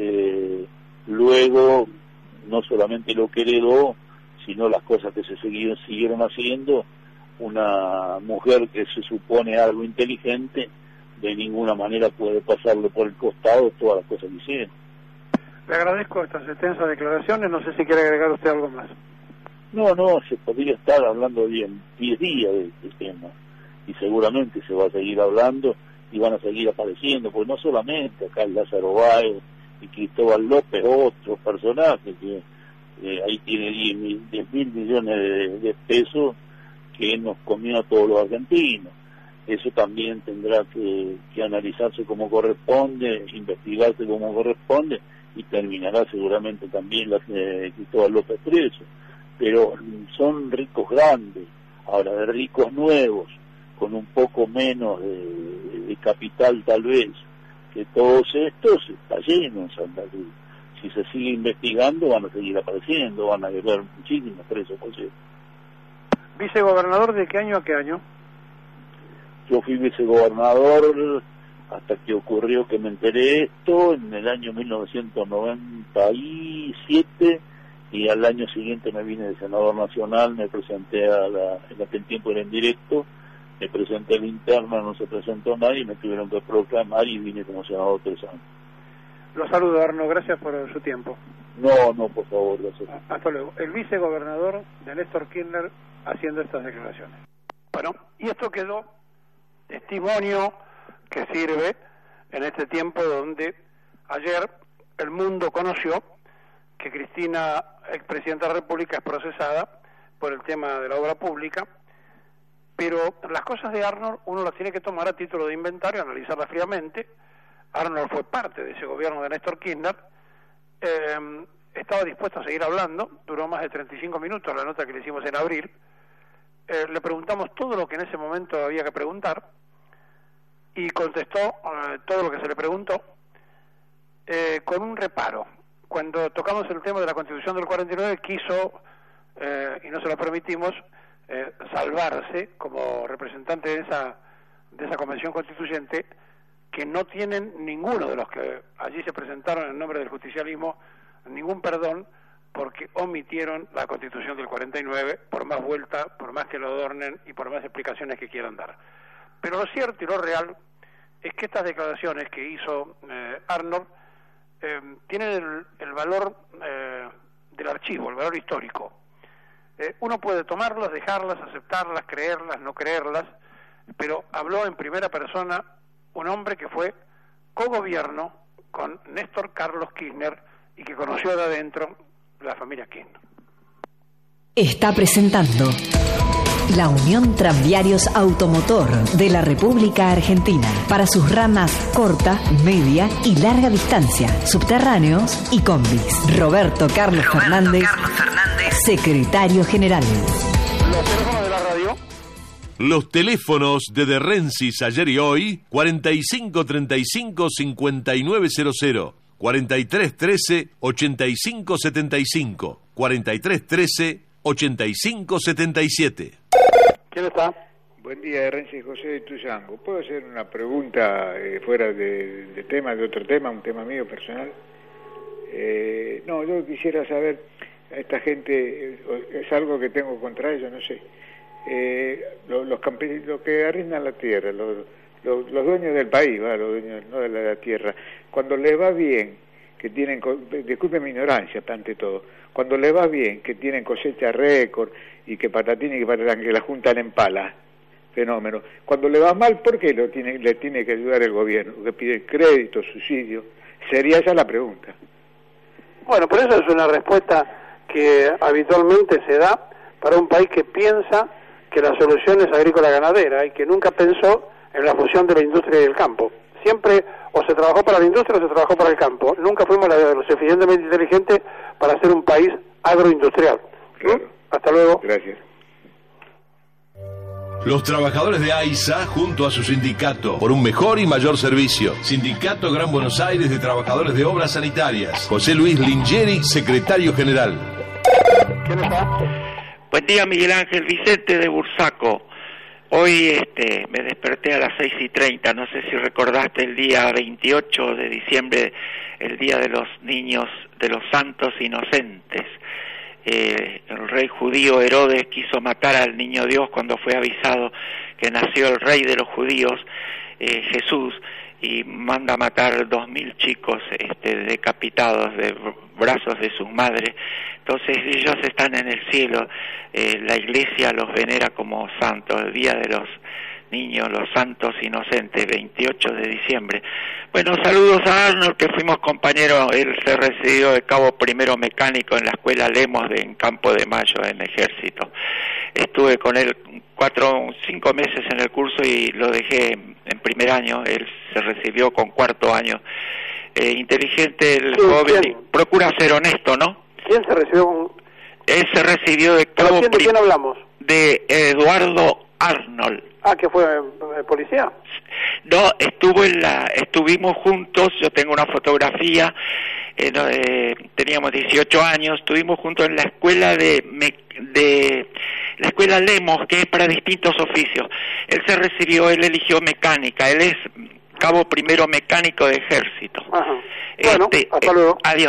luego no solamente lo que heredó, sino las cosas que se siguieron haciendo. Una mujer que se supone algo inteligente, de ninguna manera puede pasarle por el costado todas las cosas que hicieron. Le agradezco estas extensas declaraciones, no sé si quiere agregar usted algo más. No, se podría estar hablando 10 días de este tema, y seguramente se va a seguir hablando y van a seguir apareciendo, porque no solamente acá Lázaro Báez y Cristóbal López, otros personajes que ahí tiene 10.000 millones de pesos que nos comió a todos los argentinos. Eso también tendrá que analizarse como corresponde, investigarse como corresponde, y terminará seguramente también Cristóbal López preso. Pero son ricos grandes, ahora de ricos nuevos, con un poco menos de capital tal vez, que todos estos está lleno en Santa Cruz. Si se sigue investigando van a seguir apareciendo, van a haber muchísimos presos por cierto. ¿Vicegobernador de qué año a qué año? Yo fui vicegobernador hasta que ocurrió que me enteré esto en el año 1997, y al año siguiente me vine de senador nacional, me presenté en aquel tiempo era en directo, me presenté a la interna, no se presentó nadie, me tuvieron que proclamar y vine como senador 3 años. Lo saludo, Arno, gracias por su tiempo. No, por favor, gracias. Hasta luego. El vicegobernador de Néstor Kirchner haciendo estas declaraciones. Bueno, y esto quedó testimonio que sirve en este tiempo donde ayer el mundo conoció que Cristina, expresidenta de la República, es procesada por el tema de la obra pública, pero las cosas de Arnold uno las tiene que tomar a título de inventario, analizarlas fríamente. Arnold fue parte de ese gobierno de Néstor Kirchner, estaba dispuesto a seguir hablando, duró más de 35 minutos la nota que le hicimos en abril, le preguntamos todo lo que en ese momento había que preguntar, y contestó todo lo que se le preguntó, con un reparo. Cuando tocamos el tema de la Constitución del 49 quiso, y no se lo permitimos, salvarse como representante de esa Convención Constituyente, que no tienen ninguno de los que allí se presentaron en nombre del justicialismo ningún perdón, porque omitieron la Constitución del 49, por más vuelta, por más que lo adornen y por más explicaciones que quieran dar. Pero lo cierto y lo real es que estas declaraciones que hizo Arnold tienen el valor del archivo, el valor histórico. Uno puede tomarlas, dejarlas, aceptarlas, creerlas, no creerlas, pero habló en primera persona un hombre que fue cogobierno con Néstor Carlos Kirchner y que conoció de adentro la familia Kirchner. Está presentando la Unión Tranviarios Automotor de la República Argentina para sus ramas corta, media y larga distancia, subterráneos y combis. Roberto Carlos Fernández, secretario general. Los teléfonos de la radio. Los teléfonos de Rensis ayer y hoy, 4535-5900, 4313-8575, 4313-8577. ¿Quién está? Buen día, Renzi José de Tuzango. ¿Puedo hacer una pregunta fuera de tema, de otro tema, un tema mío personal? No, yo quisiera saber, a esta gente, es algo que tengo contra ellos, no sé. Los campesinos, los que arrendan la tierra, los dueños del país, los dueños no de la tierra, cuando les va bien, que tienen, disculpen mi ignorancia ante todo, cuando les va bien, que tienen cosecha récord y que patatín y que patatán, que la juntan en pala, fenómeno. Cuando le va mal, ¿por qué le tiene que ayudar el gobierno? Que pide crédito, subsidio. Sería esa la pregunta. Bueno, por eso es una respuesta que habitualmente se da para un país que piensa que la solución es agrícola-ganadera y que nunca pensó en la fusión de la industria y el campo. Siempre o se trabajó para la industria o se trabajó para el campo. Nunca fuimos lo suficientemente inteligentes para ser un país agroindustrial. Claro. Hasta luego. Gracias. Los trabajadores de AISA, junto a su sindicato, por un mejor y mayor servicio. Sindicato Gran Buenos Aires de Trabajadores de Obras Sanitarias. José Luis Lingeri, secretario general. ¿Quién está? Buen día, Miguel Ángel Vicente de Bursaco. Hoy me desperté a las 6:30, no sé si recordaste el día 28 de diciembre, el Día de los Niños, de los Santos Inocentes. El rey judío Herodes quiso matar al niño Dios cuando fue avisado que nació el rey de los judíos, Jesús, y manda matar 2.000 chicos decapitados de brazos de sus madres. Entonces ellos están en el cielo, la iglesia los venera como santos, el día de los niños, los santos inocentes, 28 de diciembre. Bueno, saludos a Arnold, que fuimos compañeros. Él se recibió de cabo primero mecánico en la escuela Lemos en Campo de Mayo, en Ejército. Estuve con él 5 meses en el curso y lo dejé en primer año. Él se recibió con cuarto año. Inteligente el joven, ¿quién? Procura ser honesto, ¿no? ¿Quién se recibió? Él se recibió de cabo. ¿De quién hablamos? De Eduardo Arnold. Ah, que fue policía. No, estuvimos juntos. Yo tengo una fotografía. Teníamos 18 años. Estuvimos juntos en la escuela de la escuela Lemos, que es para distintos oficios. Él se recibió, él eligió mecánica. Él es cabo primero mecánico de Ejército. Ajá. Bueno, hasta luego. Adiós.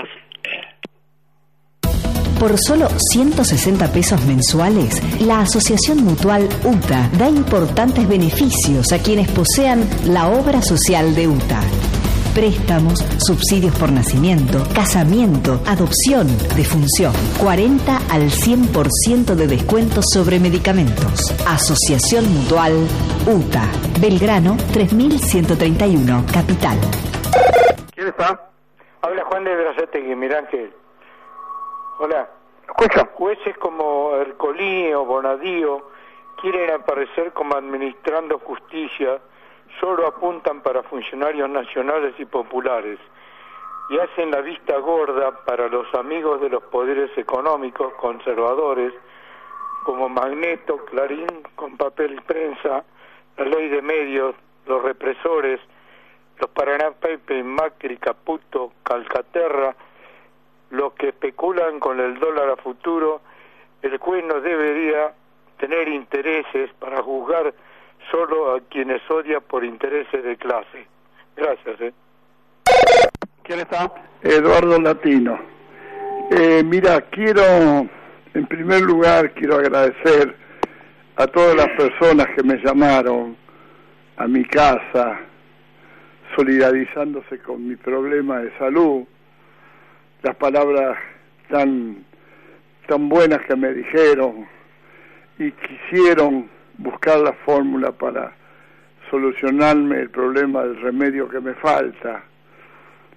Por solo 160 pesos mensuales, la Asociación Mutual UTA da importantes beneficios a quienes posean la obra social de UTA. Préstamos, subsidios por nacimiento, casamiento, adopción, defunción. 40 al 100% de descuento sobre medicamentos. Asociación Mutual UTA. Belgrano 3131, Capital. ¿Quién está? Habla Juan de Brazategui, Mirángel. Hola. Escucha. Jueces como Ercolini o Bonadío quieren aparecer como administrando justicia, solo apuntan para funcionarios nacionales y populares y hacen la vista gorda para los amigos de los poderes económicos conservadores como Magneto, Clarín con papel y prensa, la ley de medios, los represores, los Paraná Papers, Macri, Caputo, Calcaterra, los que especulan con el dólar a futuro. El juez no debería tener intereses para juzgar solo a quienes odia por intereses de clase. Gracias. ¿Quién está? Eduardo Latino. Mira, en primer lugar, quiero agradecer a todas las personas que me llamaron a mi casa, solidarizándose con mi problema de salud, las palabras tan buenas que me dijeron y quisieron buscar la fórmula para solucionarme el problema del remedio que me falta.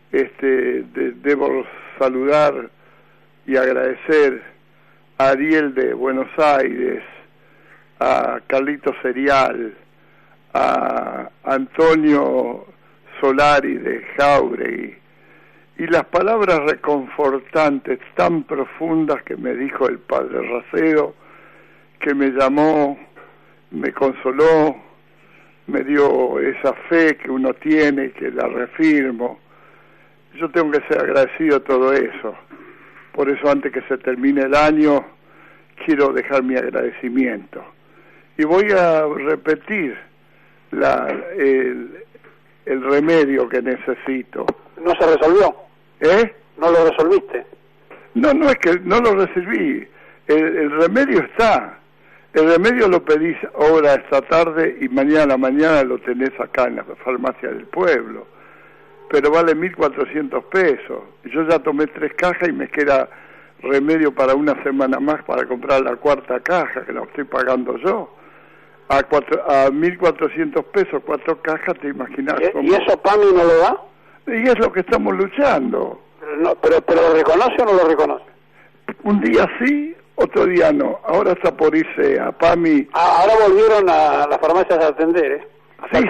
debo saludar y agradecer a Ariel de Buenos Aires, a Carlito Serial, a Antonio Solari de Jauregui, y las palabras reconfortantes tan profundas que me dijo el padre Racedo, que me llamó, me consoló, me dio esa fe que uno tiene, que la reafirmo. Yo tengo que ser agradecido a todo eso. Por eso, antes que se termine el año, quiero dejar mi agradecimiento. Y voy a repetir el remedio que necesito. ¿No se resolvió? ¿Eh? ¿No lo resolviste? No es que no lo resolví. El remedio está. El remedio lo pedís ahora esta tarde y mañana a la mañana lo tenés acá en la farmacia del pueblo. Pero vale 1.400 pesos. Yo ya tomé 3 cajas y me queda remedio para una semana más para comprar la 4ª caja, que la estoy pagando yo. A 1.400 pesos, 4 cajas, te imaginas. ¿Y eso PAMI no lo da? Y es lo que estamos luchando. ¿Pero lo reconoce o no lo reconoce? Un día sí, otro día no. Ahora está por irse a PAMI. Ahora volvieron a las farmacias a atender, ¿eh? Sí,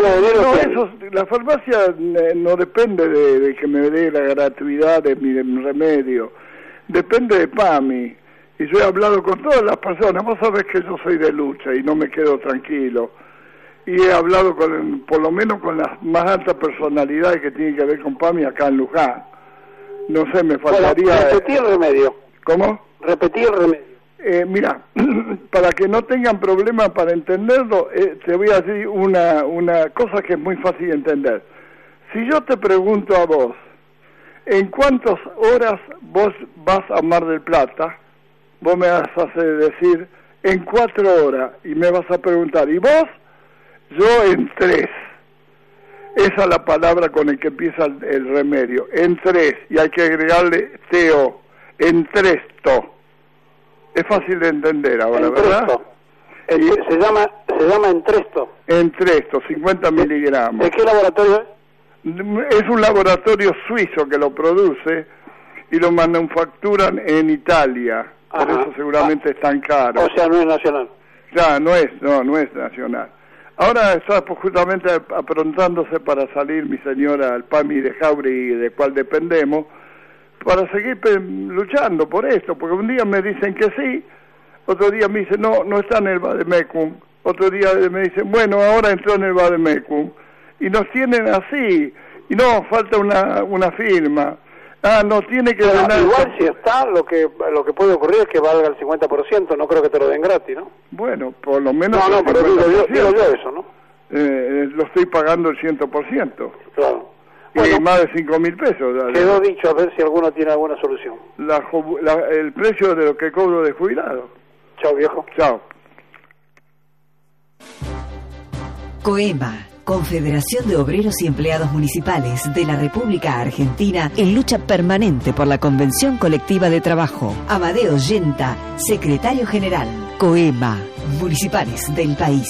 la farmacia no depende de que me dé la gratuidad de mi remedio, depende de PAMI. Y yo he hablado con todas las personas. Vos sabés que yo soy de lucha y no me quedo tranquilo. Y he hablado por lo menos con las más altas personalidades que tienen que ver con PAMI acá en Luján. No sé, me faltaría... Bueno, repetí el remedio. ¿Cómo? Repetí el remedio. Mira, para que no tengan problema para entenderlo, te voy a decir una cosa que es muy fácil de entender. Si yo te pregunto a vos, ¿en cuántas horas vos vas a Mar del Plata? Vos me vas a hacer decir, en 4 horas, y me vas a preguntar, ¿y vos? Yo en 3. Esa es la palabra con la que empieza el remedio, en 3, y hay que agregarle TO, en 3 to. Es fácil de entender ahora, ¿verdad? Se llama Entresto. Entresto, 50 miligramos. ¿De qué laboratorio es? Es un laboratorio suizo que lo produce y lo manufacturan en Italia. Por eso seguramente es tan caro. O sea, no es nacional. Ya, no es nacional. Ahora está justamente aprontándose para salir mi señora al PAMI de Jauregui, de cual dependemos, para seguir luchando por esto, porque un día me dicen que sí, otro día me dicen no está en el Vademecum, otro día me dicen bueno, ahora entró en el Vademecum, y nos tienen así, y no, falta una firma, no tiene que ganar. Igual si está, lo que puede ocurrir es que valga el 50%, no creo que te lo den gratis, ¿no? Bueno, por lo menos... No, pero digo yo eso, ¿no? Lo estoy pagando el 100%. Claro. Bueno, más de 5.000 pesos. Quedó dicho, a ver si alguno tiene alguna solución. El precio de lo que cobro de jubilado. Chao, viejo. Chao. COEMA, Confederación de Obreros y Empleados Municipales de la República Argentina, en lucha permanente por la Convención Colectiva de Trabajo. Amadeo Yenta, Secretario General. COEMA, Municipales del país.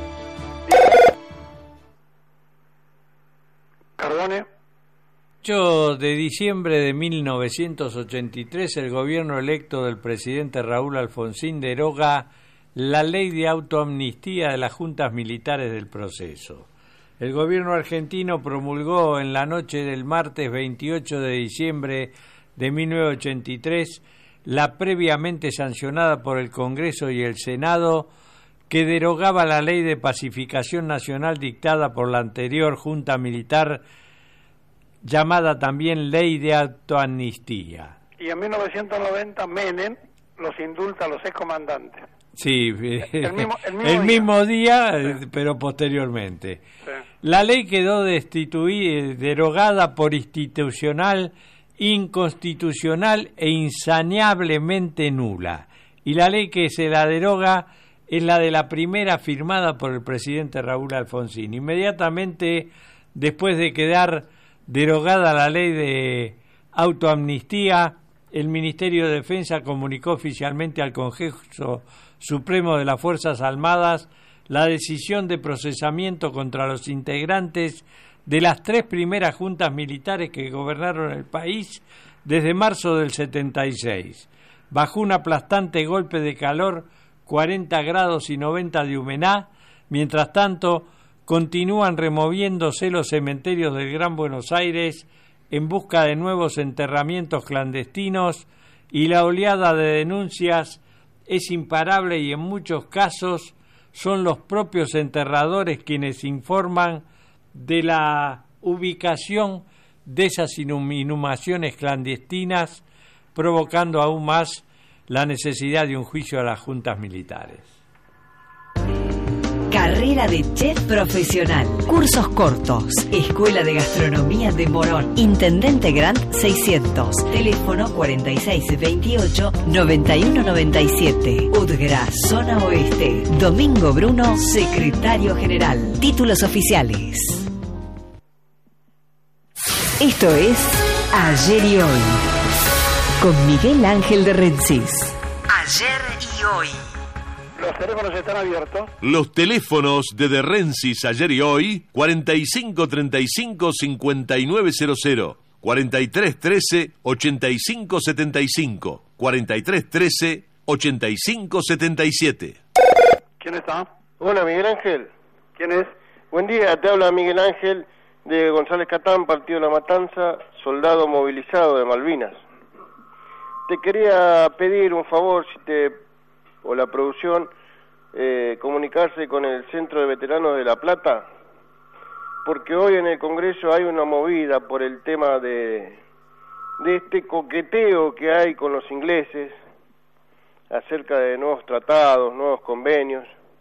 Cardone. De diciembre de 1983, el gobierno electo del presidente Raúl Alfonsín deroga la ley de autoamnistía de las juntas militares del proceso. El gobierno argentino promulgó en la noche del martes 28 de diciembre de 1983 la previamente sancionada por el Congreso y el Senado, que derogaba la ley de pacificación nacional dictada por la anterior junta militar, llamada también Ley de Autoamnistía. Y en 1990 Menem los indulta a los excomandantes. Sí, el mismo día, pero posteriormente. Sí. La ley quedó derogada por institucional, inconstitucional e insaneablemente nula. Y la ley que se la deroga es la de la primera firmada por el presidente Raúl Alfonsín. Inmediatamente después de quedar derogada la ley de autoamnistía, el Ministerio de Defensa comunicó oficialmente al Consejo Supremo de las Fuerzas Armadas la decisión de procesamiento contra los integrantes de las 3 primeras juntas militares que gobernaron el país desde marzo del 76. Bajo un aplastante golpe de calor, 40 grados y 90 de humedad, mientras tanto continúan removiéndose los cementerios del Gran Buenos Aires en busca de nuevos enterramientos clandestinos, y la oleada de denuncias es imparable y en muchos casos son los propios enterradores quienes informan de la ubicación de esas inhumaciones clandestinas, provocando aún más la necesidad de un juicio a las juntas militares. Carrera de chef profesional. Cursos cortos. Escuela de Gastronomía de Morón. Intendente Grant 600. Teléfono 4628-9197. UDGRA, Zona Oeste. Domingo Bruno, Secretario General. Títulos oficiales. Esto es Ayer y Hoy. Con Miguel Ángel de Rensis. Ayer y Hoy. Los teléfonos están abiertos. Los teléfonos de Rensis ayer y hoy, 4535-5900, 4313-8575, 4313-8577. ¿Quién está? Hola, Miguel Ángel. ¿Quién es? Buen día, te habla Miguel Ángel de González Catán, Partido La Matanza, soldado movilizado de Malvinas. Te quería pedir un favor, o la producción, comunicarse con el Centro de Veteranos de La Plata, porque hoy en el Congreso hay una movida por el tema de este coqueteo que hay con los ingleses acerca de nuevos tratados, nuevos convenios,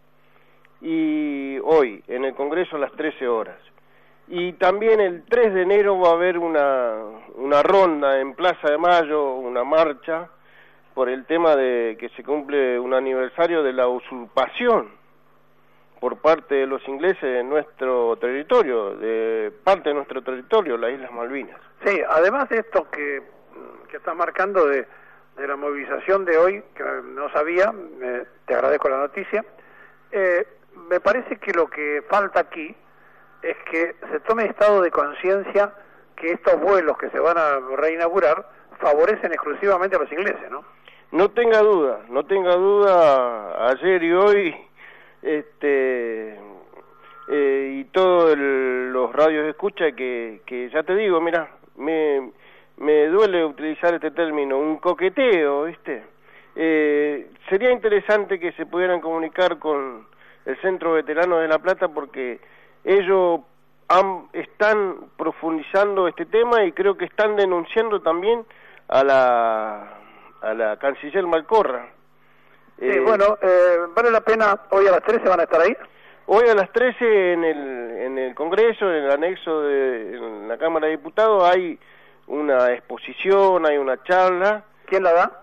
y hoy en el Congreso a las 13 horas. Y también el 3 de enero va a haber una ronda en Plaza de Mayo, una marcha, por el tema de que se cumple un aniversario de la usurpación por parte de los ingleses de nuestro territorio, de parte de nuestro territorio, las Islas Malvinas. Sí, además de esto que estás marcando de la movilización de hoy, que no sabía, te agradezco la noticia, me parece que lo que falta aquí es que se tome estado de conciencia que estos vuelos que se van a reinaugurar favorecen exclusivamente a los ingleses, ¿no? No tenga duda, ayer y hoy, y todos los radios de escucha que ya te digo, mira, me duele utilizar este término, un coqueteo, ¿viste? Sería interesante que se pudieran comunicar con el Centro Veterano de La Plata, porque ellos están profundizando este tema y creo que están denunciando también a la canciller Malcorra. Sí, bueno, vale la pena. Hoy a las 13 van a estar ahí. Hoy a las 13 en el Congreso, en el anexo en la Cámara de Diputados, hay una exposición, hay una charla. ¿Quién la da?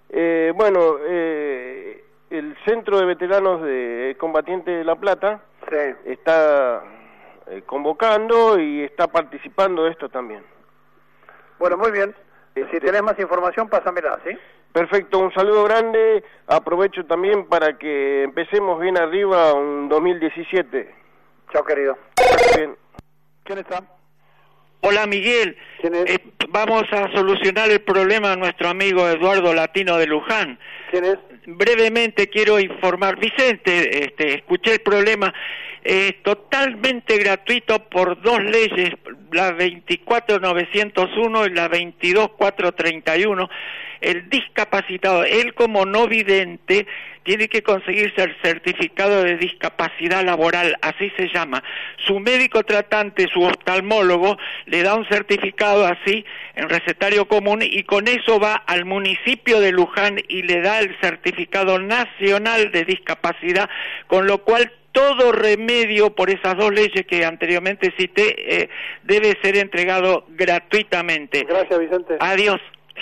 El Centro de Veteranos de Combatientes de La Plata está convocando y está participando de esto también. Bueno, muy bien. Si tenés más información, pásamela, ¿sí? Perfecto, un saludo grande. Aprovecho también para que empecemos bien arriba un 2017. Chao, querido. Bien. ¿Quién está? Hola, Miguel. ¿Quién es? Vamos a solucionar el problema a nuestro amigo Eduardo Latino de Luján. ¿Quién es? Brevemente quiero informar. Vicente, escuché el problema. Totalmente gratuito por 2 leyes, la 24901 y la 22431. El discapacitado, él como no vidente, tiene que conseguirse el certificado de discapacidad laboral, así se llama. Su médico tratante, su oftalmólogo, le da un certificado así en recetario común y con eso va al municipio de Luján y le da el certificado nacional de discapacidad, con lo cual todo remedio por esas 2 leyes que anteriormente cité debe ser entregado gratuitamente. Gracias, Vicente. Adiós.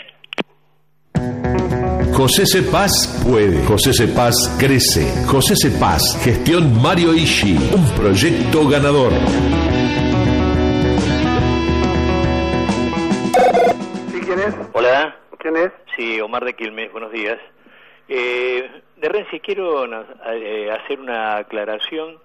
José Cepaz puede. José Cepaz crece. José Cepaz, gestión Mario Ishi, un proyecto ganador. ¿Sí, quién es? Hola. ¿Quién es? Sí, Omar de Quilmes, buenos días. De Renzi, quiero hacer una aclaración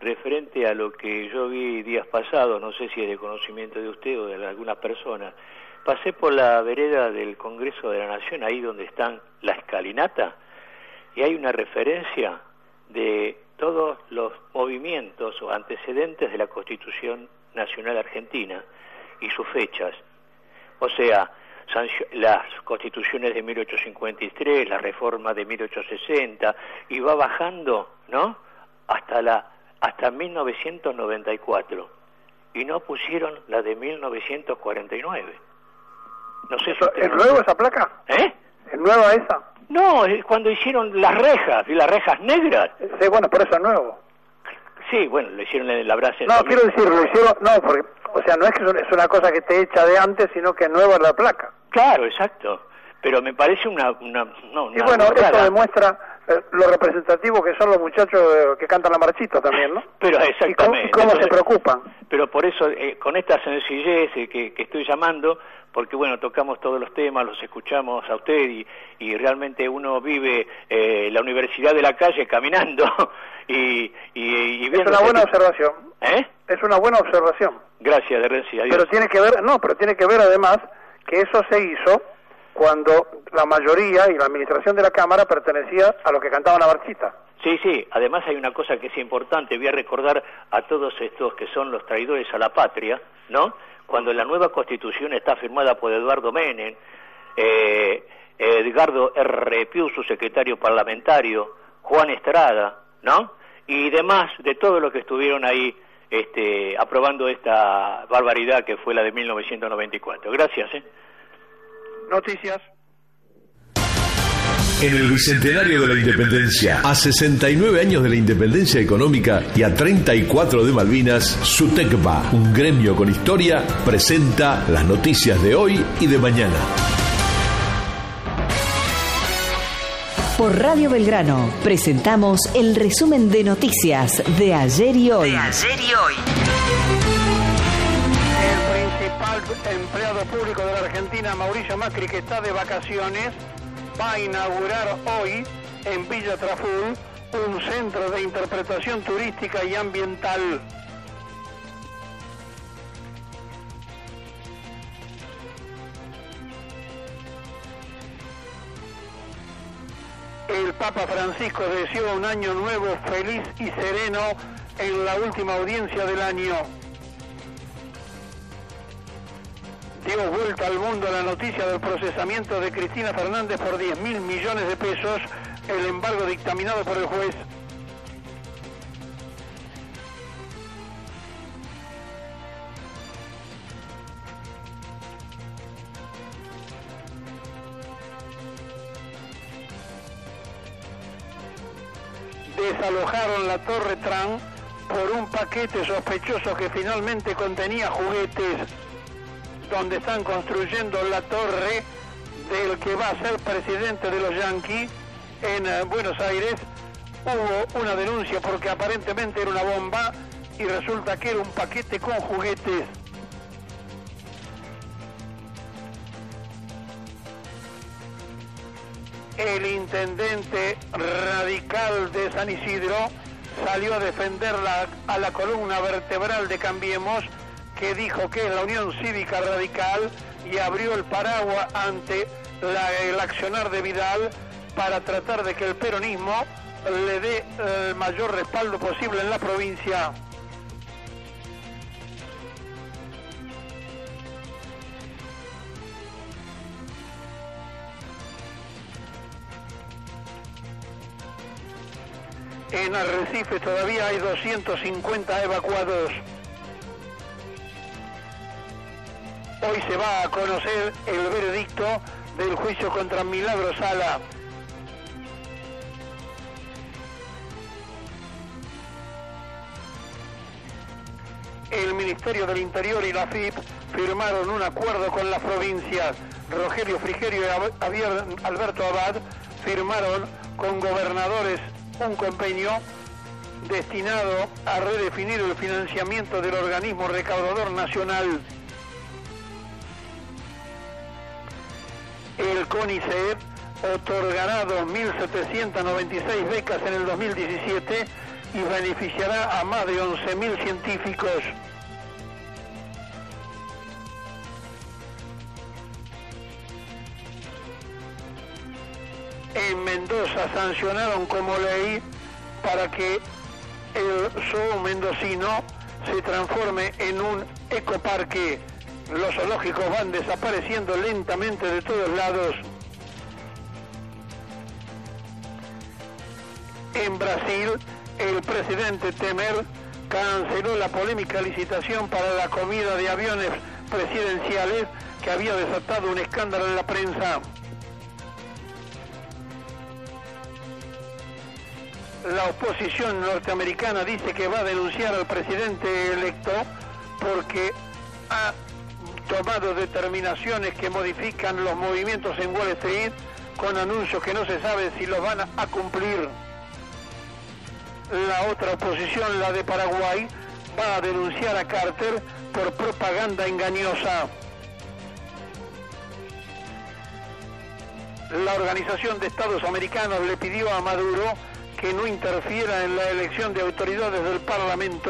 referente a lo que yo vi días pasados, no sé si es de conocimiento de usted o de algunas personas. Pasé por la vereda del Congreso de la Nación, ahí donde están la escalinata, y hay una referencia de todos los movimientos o antecedentes de la Constitución Nacional Argentina y sus fechas. O sea, las constituciones de 1853, la reforma de 1860, y va bajando, ¿no?, hasta 1994, y no pusieron la de 1949. No sé si ¿Es nuevo esa placa? ¿Es nueva esa? No, es cuando hicieron las rejas, y las rejas negras. Sí, bueno, por eso es nuevo. Sí, bueno, lo hicieron en la brasa. No, quiero decir, lo hicieron, no, porque, o sea, no es que es una cosa que esté hecha de antes, sino que es nueva la placa. Claro, exacto. Pero me parece una y bueno, esto demuestra lo representativo que son los muchachos que cantan la marchita también, ¿no? Pero exactamente. ¿Y cómo se preocupan? Pero por eso, con esta sencillez que estoy llamando, porque bueno, tocamos todos los temas, los escuchamos a usted y realmente uno vive la universidad de la calle caminando y viendo. Es una buena observación. ¿Eh? Es una buena observación. Gracias, de Renzi, adiós. Pero tiene que ver además que eso se hizo cuando la mayoría y la administración de la Cámara pertenecía a los que cantaban la marchita. Sí, sí, además hay una cosa que es importante, voy a recordar a todos estos que son los traidores a la patria, ¿no? Cuando la nueva Constitución está firmada por Eduardo Menem, Edgardo R. Piu, su secretario parlamentario, Juan Estrada, ¿no?, y demás de todos los que estuvieron ahí aprobando esta barbaridad que fue la de 1994. Gracias. Noticias. En el Bicentenario de la Independencia, a 69 años de la independencia económica y a 34 de Malvinas, SUTECBA, un gremio con historia, presenta las noticias de hoy y de mañana. Por Radio Belgrano presentamos el resumen de noticias de ayer y hoy. El principal empleado público de la Argentina, Mauricio Macri, que está de vacaciones, va a inaugurar hoy en Villa Traful un centro de interpretación turística y ambiental. El Papa Francisco deseó un año nuevo feliz y sereno en la última audiencia del año. Dio vuelta al mundo la noticia del procesamiento de Cristina Fernández por 10.000 millones de pesos, el embargo dictaminado por el juez. Desalojaron la Torre Tran por un paquete sospechoso que finalmente contenía juguetes, donde están construyendo la torre del que va a ser presidente de los Yankees en Buenos Aires. Hubo una denuncia porque aparentemente era una bomba y resulta que era un paquete con juguetes. El intendente radical de San Isidro salió a defender a la columna vertebral de Cambiemos, que dijo que es la Unión Cívica Radical, y abrió el paraguas ante el accionar de Vidal para tratar de que el peronismo le dé el mayor respaldo posible en la provincia. En Arrecife todavía hay 250 evacuados. Hoy se va a conocer el veredicto del juicio contra Milagro Sala. El Ministerio del Interior y la FIP firmaron un acuerdo con las provincias. Rogelio Frigerio y Alberto Abad firmaron con gobernadores un convenio destinado a redefinir el financiamiento del organismo recaudador nacional. El CONICET otorgará 2.796 becas en el 2017 y beneficiará a más de 11.000 científicos. En Mendoza sancionaron como ley para que el zoo mendocino se transforme en un ecoparque. Los zoológicos van desapareciendo lentamente de todos lados. En Brasil, el presidente Temer canceló la polémica licitación para la comida de aviones presidenciales que había desatado un escándalo en la prensa. La oposición norteamericana dice que va a denunciar al presidente electo porque ha tomado determinaciones que modifican los movimientos en Wall Street con anuncios que no se sabe si los van a cumplir. La otra oposición, la de Paraguay, va a denunciar a Carter por propaganda engañosa. La Organización de Estados Americanos le pidió a Maduro que no interfiera en la elección de autoridades del Parlamento.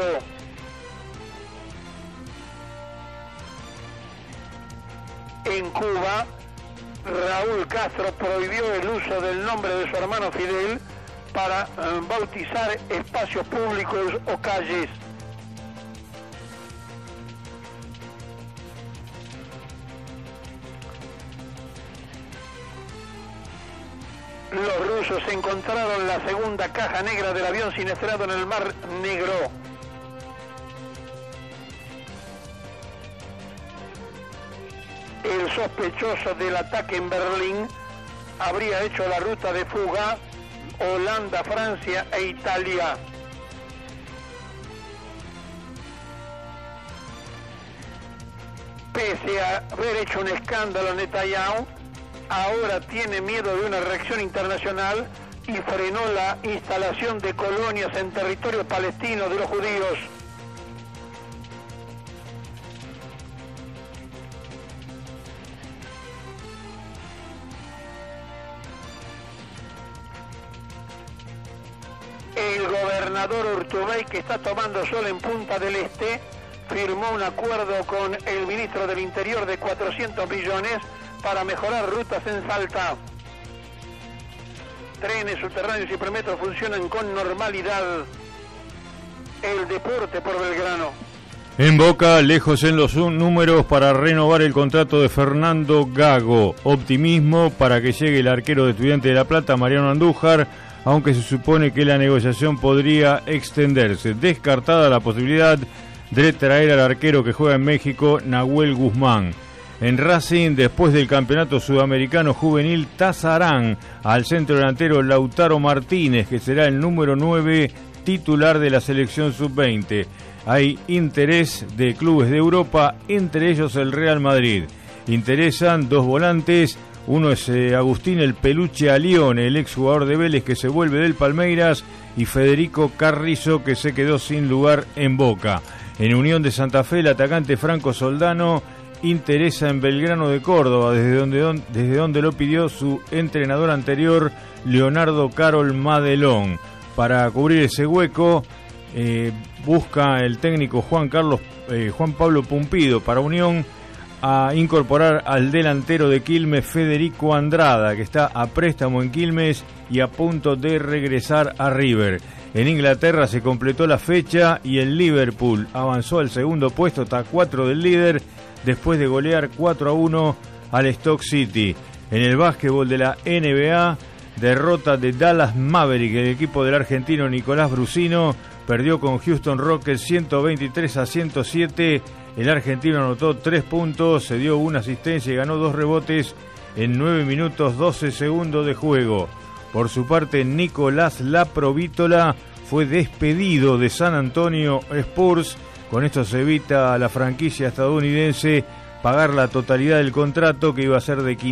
En Cuba, Raúl Castro prohibió el uso del nombre de su hermano Fidel para bautizar espacios públicos o calles. Los rusos encontraron la segunda caja negra del avión siniestrado en el Mar Negro. El sospechoso del ataque en Berlín habría hecho la ruta de fuga Holanda, Francia e Italia. Pese a haber hecho un escándalo, Netanyahu ahora tiene miedo de una reacción internacional y frenó la instalación de colonias en territorio palestino de los judíos. El gobernador Urtubey, que está tomando sol en Punta del Este, firmó un acuerdo con el ministro del Interior de 400 millones para mejorar rutas en Salta. Trenes subterráneos y premetros funcionan con normalidad. El deporte por Belgrano. En Boca, lejos en los números para renovar el contrato de Fernando Gago. Optimismo para que llegue el arquero de Estudiantes de La Plata, Mariano Andújar, aunque se supone que la negociación podría extenderse. Descartada la posibilidad de traer al arquero que juega en México, Nahuel Guzmán. En Racing, después del campeonato sudamericano juvenil, tasarán al centro delantero Lautaro Martínez, que será el número 9 titular de la selección sub-20. Hay interés de clubes de Europa, entre ellos el Real Madrid. Interesan dos volantes, uno es Agustín el Peluche Alione, el exjugador de Vélez que se vuelve del Palmeiras, y Federico Carrizo, que se quedó sin lugar en Boca. En Unión de Santa Fe, el atacante Franco Soldano interesa en Belgrano de Córdoba, desde donde lo pidió su entrenador anterior, Leonardo Carol Madelón. Para cubrir ese hueco, busca el técnico Juan Pablo Pumpido para Unión a incorporar al delantero de Quilmes, Federico Andrada, que está a préstamo en Quilmes y a punto de regresar a River. En Inglaterra se completó la fecha y el Liverpool avanzó al segundo puesto, hasta 4 del líder, después de golear 4-1 al Stoke City. En el básquetbol de la NBA, derrota de Dallas Maverick. El equipo del argentino Nicolás Brusino perdió con Houston Rockets 123-107. El argentino anotó 3 puntos, se dio una asistencia y ganó 2 rebotes en 9 minutos 12 segundos de juego. Por su parte, Nicolás Laprovítola fue despedido de San Antonio Spurs. Con esto se evita a la franquicia estadounidense pagar la totalidad del contrato, que iba a ser de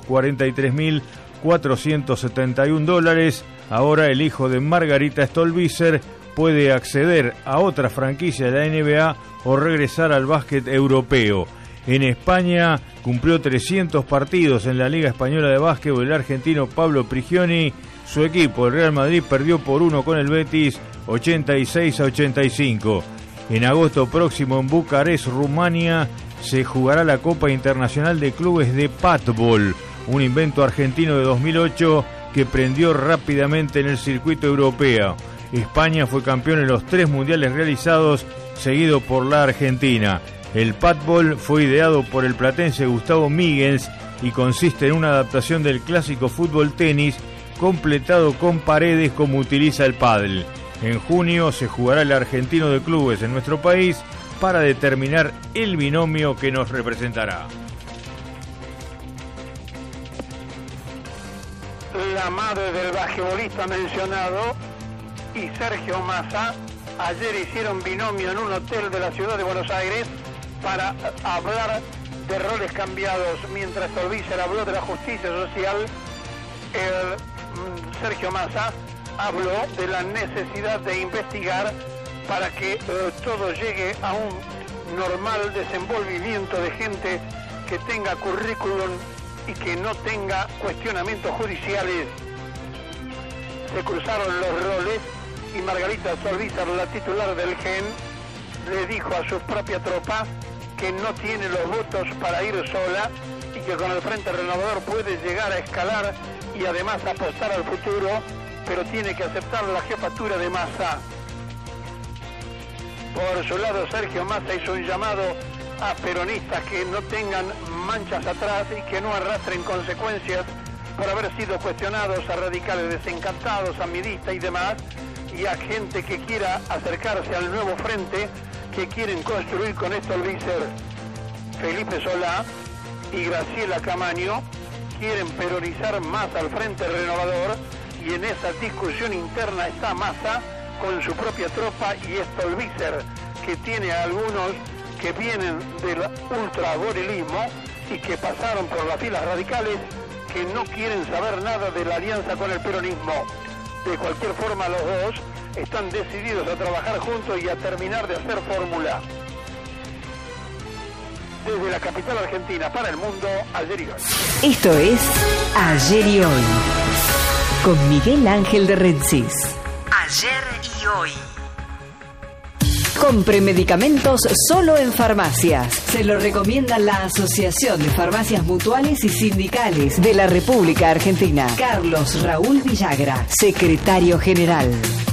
$543.471. Ahora el hijo de Margarita Stolbizer puede acceder a otra franquicia de la NBA o regresar al básquet europeo. En España cumplió 300 partidos en la Liga Española de Básquetbol. El argentino Pablo Prigioni, su equipo, el Real Madrid, perdió por 1 con el Betis, 86-85. En agosto próximo en Bucarest, Rumania, se jugará la Copa Internacional de Clubes de Padbol, un invento argentino de 2008 que prendió rápidamente en el circuito europeo. España fue campeón en los 3 mundiales realizados, seguido por la Argentina. El padbol fue ideado por el platense Gustavo Míguez y consiste en una adaptación del clásico fútbol-tenis completado con paredes como utiliza el pádel. En junio se jugará el argentino de clubes en nuestro país para determinar el binomio que nos representará. La madre del basquetbolista mencionado y Sergio Massa ayer hicieron binomio en un hotel de la ciudad de Buenos Aires para hablar de roles cambiados. Mientras Stolbizer habló de la justicia social, Sergio Massa habló de la necesidad de investigar para que todo llegue a un normal desenvolvimiento de gente que tenga currículum y que no tenga cuestionamientos judiciales. Se cruzaron los roles y Margarita Stolbizer, la titular del GEN, le dijo a su propia tropa que no tiene los votos para ir sola y que con el Frente Renovador puede llegar a escalar y además apostar al futuro, pero tiene que aceptar la jefatura de Massa. Por su lado, Sergio Massa hizo un llamado a peronistas que no tengan manchas atrás y que no arrastren consecuencias por haber sido cuestionados, a radicales desencantados, a midistas y demás, y a gente que quiera acercarse al nuevo frente que quieren construir con Stolbizer. Felipe Solá y Graciela Camaño quieren peronizar más al Frente Renovador, y en esa discusión interna está Massa con su propia tropa y Stolbizer, que tiene a algunos que vienen del ultragorilismo y que pasaron por las filas radicales, que no quieren saber nada de la alianza con el peronismo. De cualquier forma, los dos están decididos a trabajar juntos y a terminar de hacer fórmula. Desde la capital argentina para el mundo, ayer y hoy. Esto es Ayer y Hoy, con Miguel Ángel de Rensis. Ayer y Hoy. Compre medicamentos solo en farmacias. Se lo recomienda la Asociación de Farmacias Mutuales y Sindicales de la República Argentina. Carlos Raúl Villagra, secretario general.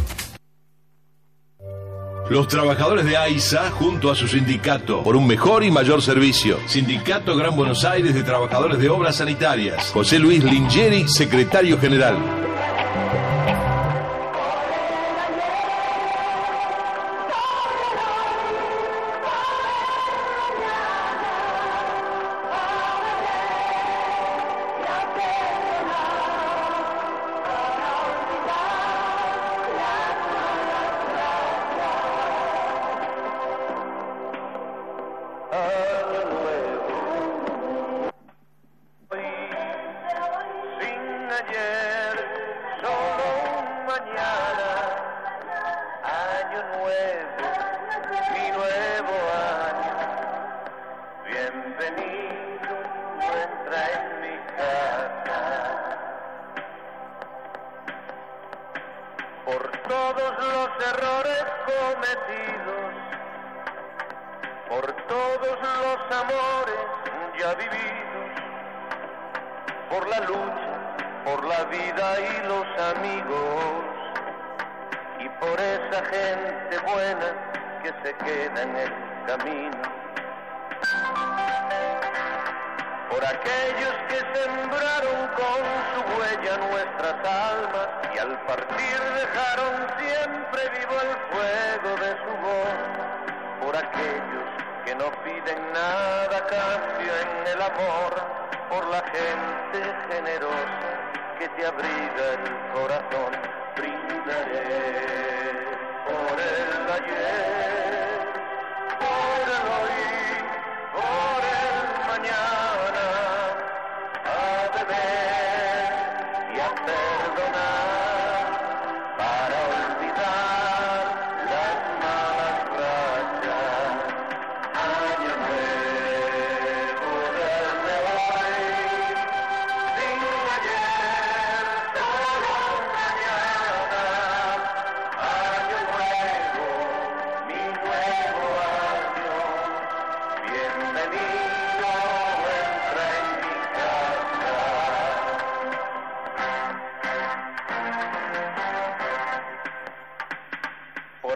Los trabajadores de AISA junto a su sindicato por un mejor y mayor servicio. Sindicato Gran Buenos Aires de Trabajadores de Obras Sanitarias. José Luis Lingeri, secretario general.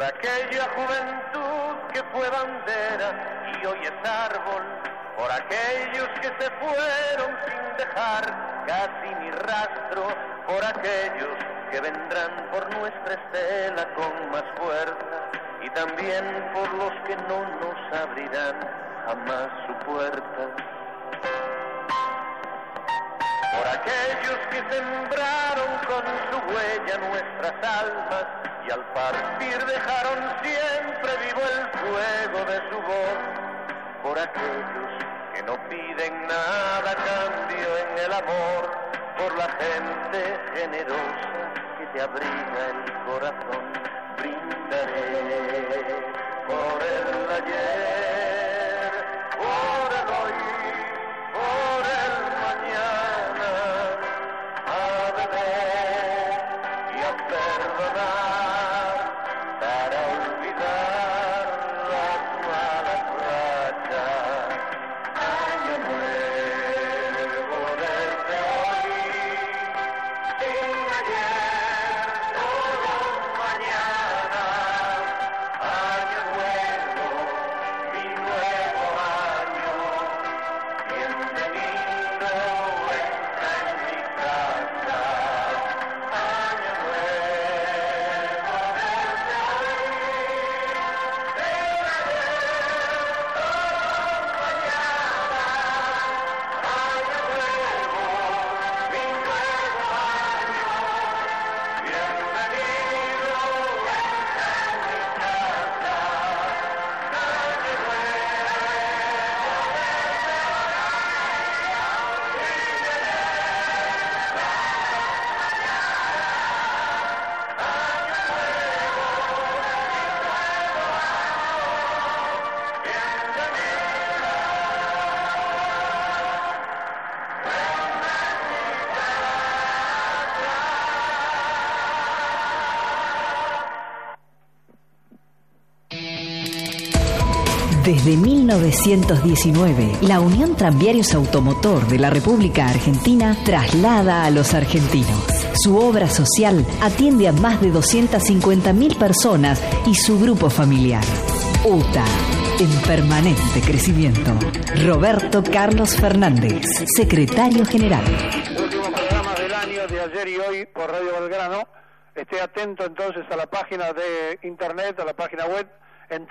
aquella juventud que fue bandera y hoy es árbol, por aquellos que se fueron sin dejar casi ni rastro, por aquellos que vendrán por nuestra estela con más fuerza y también por los que no nos abrirán jamás su puerta. Por aquellos que sembraron con su huella nuestras almas y al partir dejaron siempre vivo el fuego de su voz. Por aquellos que no piden nada a cambio en el amor, por la gente generosa que te abriga el corazón, brindaré por el ayer, por el hoy, por el mañana, a beber y a perdonar, para olvidar las malas rachas. Año nuevo desde hoy, sin ayer, todo mañana. Año nuevo, mi nuevo año, bienvenido, entra en mi casa. Año nuevo desde hoy, sin ayer, todo mañana. Año nuevo, mi nuevo año, bienvenido, entra en mi casa. Año Desde 1919, la Unión Tranviarios Automotor de la República Argentina traslada a los argentinos. Su obra social atiende a más de 250.000 personas y su grupo familiar. UTA, en permanente crecimiento. Roberto Carlos Fernández, secretario general. Último programa del año de ayer y hoy por Radio Belgrano. Esté atento entonces a la página de internet, a la página web, en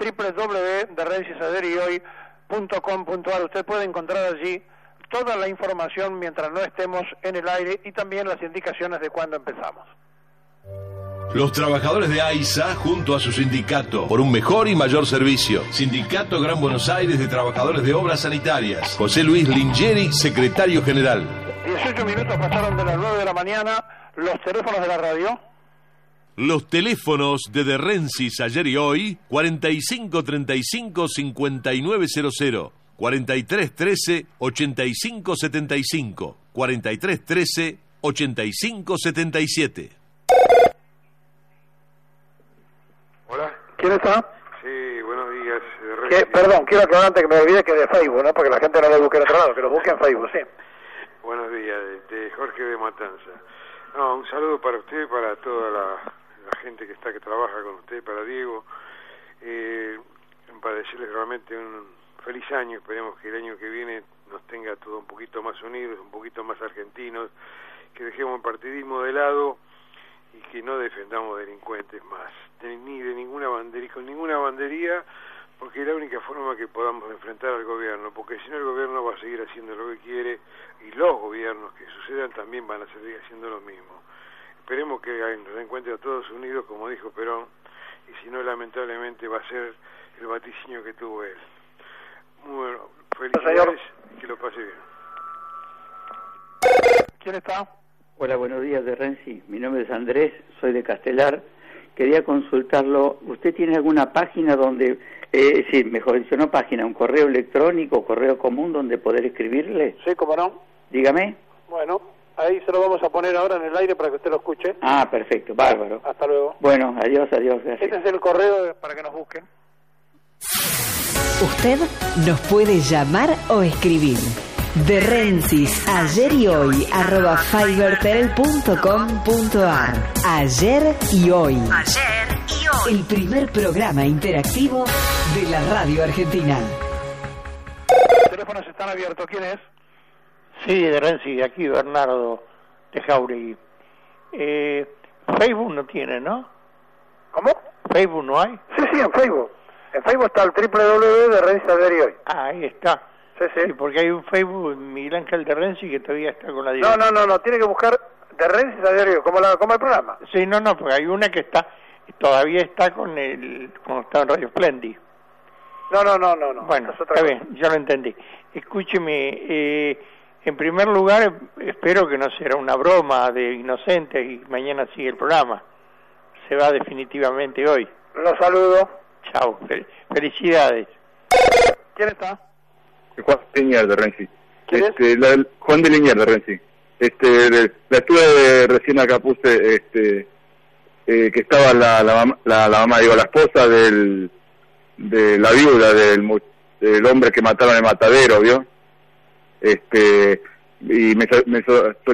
www.derrencisaderioy.com.ar. Usted puede encontrar allí toda la información mientras no estemos en el aire y también las indicaciones de cuándo empezamos. Los trabajadores de AISA, junto a su sindicato, por un mejor y mayor servicio. Sindicato Gran Buenos Aires de Trabajadores de Obras Sanitarias. José Luis Lingeri, secretario general. 18 minutos pasaron de las 9 de la mañana. Los teléfonos de la radio. Los teléfonos de Rensis ayer y hoy, 4535-5900, 4313-8575, 4313-8577. Hola. ¿Quién está? Sí, buenos días. Perdón, quiero aclarar antes que me olvide que de Facebook, ¿no? Porque la gente no lo busque en otro lado, que lo busque en Facebook, sí. Buenos días, Jorge de Matanza. No, un saludo para usted y para toda la gente que trabaja con usted, para Diego, para decirles realmente un feliz año. Esperemos que el año que viene nos tenga todo un poquito más unidos, un poquito más argentinos, que dejemos el partidismo de lado y que no defendamos delincuentes más, ni de ninguna bandería, con ninguna bandería, porque es la única forma que podamos enfrentar al gobierno, porque si no el gobierno va a seguir haciendo lo que quiere y los gobiernos que sucedan también van a seguir haciendo lo mismo. Esperemos que nos encuentren a todos unidos, como dijo Perón, y si no, lamentablemente va a ser el vaticinio que tuvo él. Muy bueno, felicidades y que lo pase bien. ¿Quién está? Hola, buenos días de Renzi. Mi nombre es Andrés, soy de Castelar. Quería consultarlo. ¿Usted tiene alguna página donde, sí, mejor dicho, no página, un correo electrónico, correo común donde poder escribirle? Sí, cómo no. Dígame. Bueno, ahí se lo vamos a poner ahora en el aire para que usted lo escuche. Ah, perfecto, bárbaro. Hasta luego. Bueno, adiós, gracias. Este es el correo para que nos busquen. Usted nos puede llamar o escribir. De Rensis, ayer y hoy, @fibertel.com.ar. Ayer y hoy. Ayer y hoy. El primer programa interactivo de la radio argentina. Los teléfonos están abiertos. ¿Quién es? Sí, de Renzi, aquí Bernardo de Jauregui. Facebook no tiene, ¿no? ¿Cómo? ¿Facebook no hay? Sí, en Facebook. En Facebook está el www de Renzi Saverio hoy. Ah, ahí está. Sí, porque hay un Facebook Miguel Ángel de Renzi que todavía está con la dirección. No, tiene que buscar de Renzi Saverio, como el programa. Sí, no, porque hay una que todavía está cuando está en Radio Splendid. No. Bueno, está bien, ya lo entendí. Escúcheme, en primer lugar, espero que no será una broma de inocentes y mañana sigue el programa. Se va definitivamente hoy. Lo saludo. Chao, felicidades. ¿Quién está? Juan de Liniers de Renzi. ¿Quién es? Juan de Liniers de Renzi. La estuve recién acá, puse que estaba la mamá, digo, la esposa de la viuda del hombre que mataron en el Matadero, ¿vio? Y me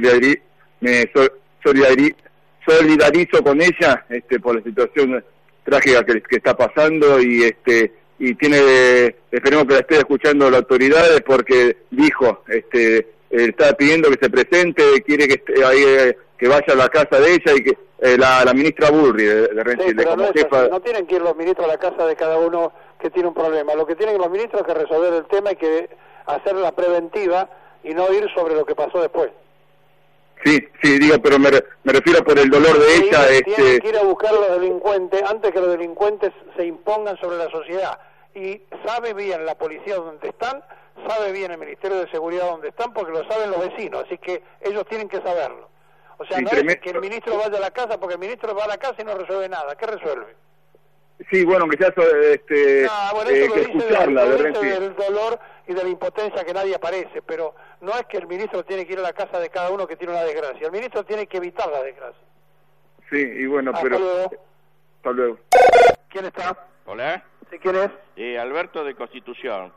solidarizo con ella por la situación trágica que está pasando y esperemos que la esté escuchando las autoridades porque dijo está pidiendo que se presente, quiere que vaya a la casa de ella y que la ministra Burri de Renzi, pero como jefa. No tienen que ir los ministros a la casa de cada uno que tiene un problema. Lo que tienen los ministros es que resolver el tema y que hacer la preventiva y no ir sobre lo que pasó después. Sí, digo, pero me refiero por el dolor de ella. Tienen que ir a buscar a los delincuentes antes que los delincuentes se impongan sobre la sociedad. Y sabe bien la policía donde están, sabe bien el Ministerio de Seguridad donde están, porque lo saben los vecinos, así que ellos tienen que saberlo. O sea, no es que el ministro vaya a la casa, porque el ministro va a la casa y no resuelve nada. ¿Qué resuelve? Sí, bueno, que ya que escucharla de Renzi. Del dolor y de la impotencia que nadie aparece, pero no es que el ministro tiene que ir a la casa de cada uno que tiene una desgracia. El ministro tiene que evitar la desgracia. Sí, y bueno, Hasta luego. Hasta luego. ¿Quién está? Hola. ¿Sí, quién es? Alberto de Constitución.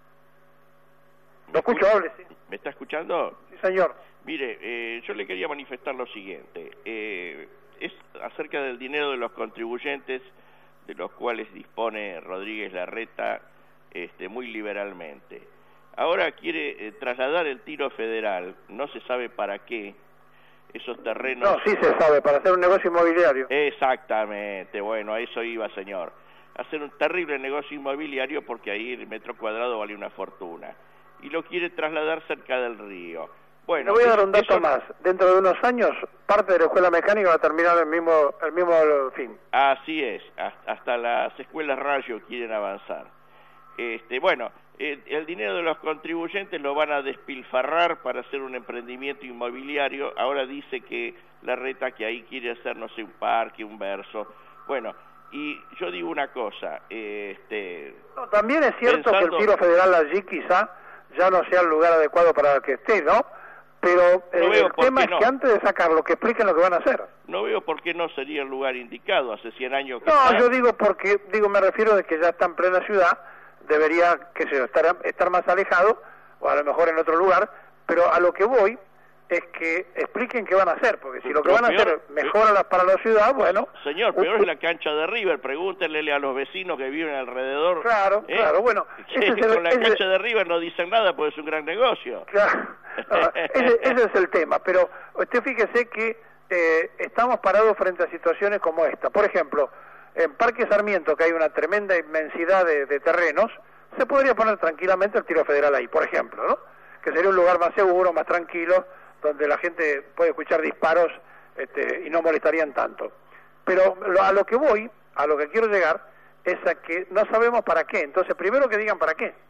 Lo escucho, hable, sí. ¿Me está escuchando? Sí, señor. Mire, yo le quería manifestar lo siguiente. Es acerca del dinero de los contribuyentes, de los cuales dispone Rodríguez Larreta muy liberalmente. Ahora quiere trasladar el tiro federal, no se sabe para qué, esos terrenos... No, sí se sabe, para hacer un negocio inmobiliario. Exactamente, bueno, a eso iba, señor. Hacer un terrible negocio inmobiliario porque ahí el metro cuadrado vale una fortuna. Y lo quiere trasladar cerca del río. Bueno, le voy a dar un dato más. Dentro de unos años, parte de la escuela mecánica va a terminar el mismo fin. Así es. Hasta las escuelas Rayo quieren avanzar. Bueno, el dinero de los contribuyentes lo van a despilfarrar para hacer un emprendimiento inmobiliario. Ahora dice que Larreta que ahí quiere hacer, no sé, un parque, un verso. Bueno, y yo digo una cosa. No, también es cierto que el tiro federal allí quizá ya no sea el lugar adecuado para que esté, ¿no? Pero el tema es que antes de sacarlo, que expliquen lo que van a hacer. No veo por qué no sería el lugar indicado, hace 100 años que No, yo digo me refiero de que ya está en plena ciudad, debería, estar más alejado, o a lo mejor en otro lugar, pero a lo que voy es que expliquen qué van a hacer, porque si lo que van a hacer mejora para la ciudad, bueno... Señor, peor es la cancha de River, pregúntenle a los vecinos que viven alrededor. Claro, bueno... Con la cancha de River no dicen nada, pues es un gran negocio. Claro, ese es el tema, pero usted fíjese que estamos parados frente a situaciones como esta. Por ejemplo, en Parque Sarmiento, que hay una tremenda inmensidad de terrenos, se podría poner tranquilamente el tiro federal ahí, por ejemplo, ¿no? Que sería un lugar más seguro, más tranquilo, donde la gente puede escuchar disparos y no molestarían tanto. Pero a lo que voy, a lo que quiero llegar, es a que no sabemos para qué. Entonces, primero que digan para qué.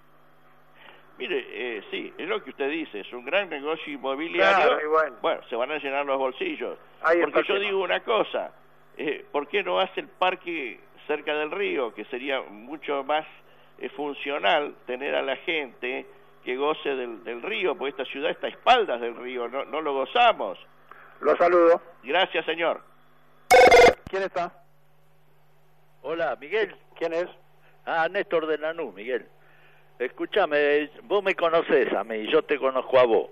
Mire, sí, es lo que usted dice, es un gran negocio inmobiliario. Claro, bueno, se van a llenar los bolsillos. Ahí porque yo digo una cosa, ¿por qué no hace el parque cerca del río? Que sería mucho más funcional tener a la gente que goce del río, porque esta ciudad está a espaldas del río, no lo gozamos. Lo saludo. Gracias, señor. ¿Quién está? Hola, Miguel. ¿Quién es? Néstor de Lanús, Miguel. Escúchame, vos me conocés a mí, yo te conozco a vos.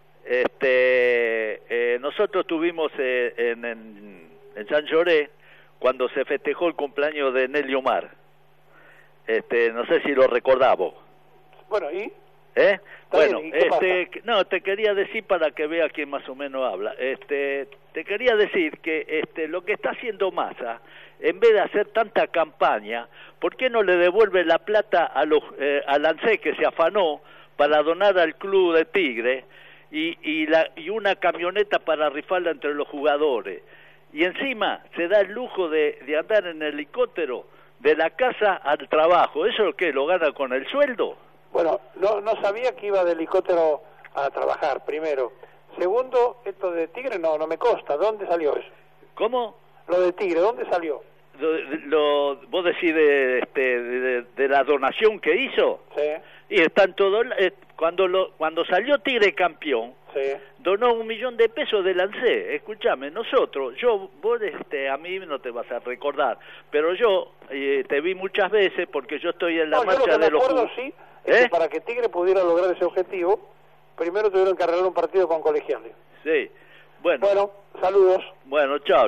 Nosotros tuvimos en San Lloré cuando se festejó el cumpleaños de Nelly Omar. No sé si lo recordamos. Bueno, ¿y? Bueno, bien, ¿y qué no, te quería decir para que vea quién más o menos habla. Te quería decir que lo que está haciendo Massa, en vez de hacer tanta campaña, ¿por qué no le devuelve la plata al ANSES que se afanó para donar al club de Tigre y una camioneta para rifarla entre los jugadores? Y encima se da el lujo de andar en helicóptero de la casa al trabajo. ¿Eso qué? ¿Lo gana con el sueldo? Bueno, no sabía que iba de helicóptero a trabajar, primero. Segundo, esto de Tigre no me consta. ¿Dónde salió eso? ¿Cómo? Lo de Tigre, ¿dónde salió? ¿Vos decís de la donación que hizo? Sí. Y están todos... Cuando salió Tigre campeón, sí, donó 1 millón de pesos del ANSES. Escúchame, nosotros, vos a mí no te vas a recordar, pero yo te vi muchas veces porque yo estoy en la marcha de los... Sí, es que para que Tigre pudiera lograr ese objetivo, primero tuvieron que arreglar un partido con Colegiales. Sí, bueno, saludos. Bueno, chao.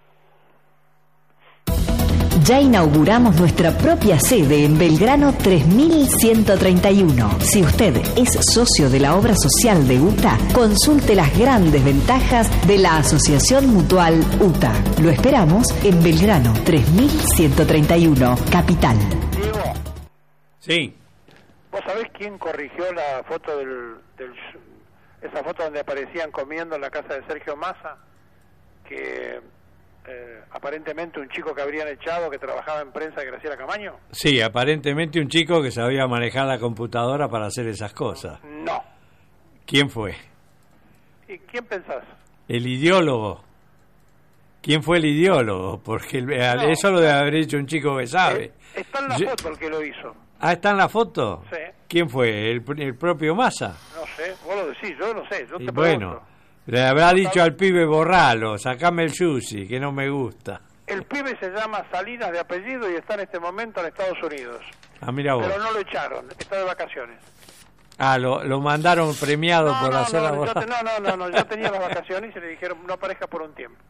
Ya inauguramos nuestra propia sede en Belgrano 3131. Si usted es socio de la obra social de UTA, consulte las grandes ventajas de la Asociación Mutual UTA. Lo esperamos en Belgrano 3131, Capital. Diego. Sí. ¿Vos sabés quién corrigió la foto esa foto donde aparecían comiendo en la casa de Sergio Massa? Que... aparentemente un chico que habrían echado que trabajaba en prensa de Graciela Camaño. Sí, aparentemente un chico que sabía manejar la computadora para hacer esas cosas. No. ¿Quién fue? ¿Y quién pensás? El ideólogo. ¿Quién fue el ideólogo? Porque eso lo debe haber hecho un chico que sabe. Está en la foto el que lo hizo. Ah, ¿está en la foto? Sí. ¿Quién fue? ¿El propio Massa? No sé, vos lo decís, yo no sé, yo te bueno, pregunto. Le habrá dicho al pibe borralo, sacame el sushi, que no me gusta. El pibe se llama Salinas de apellido y está en este momento en Estados Unidos. Ah, mira vos. Pero no lo echaron, está de vacaciones. Ah, lo mandaron premiado por hacer la voz. No, yo tenía las vacaciones y le dijeron no aparezca por un tiempo.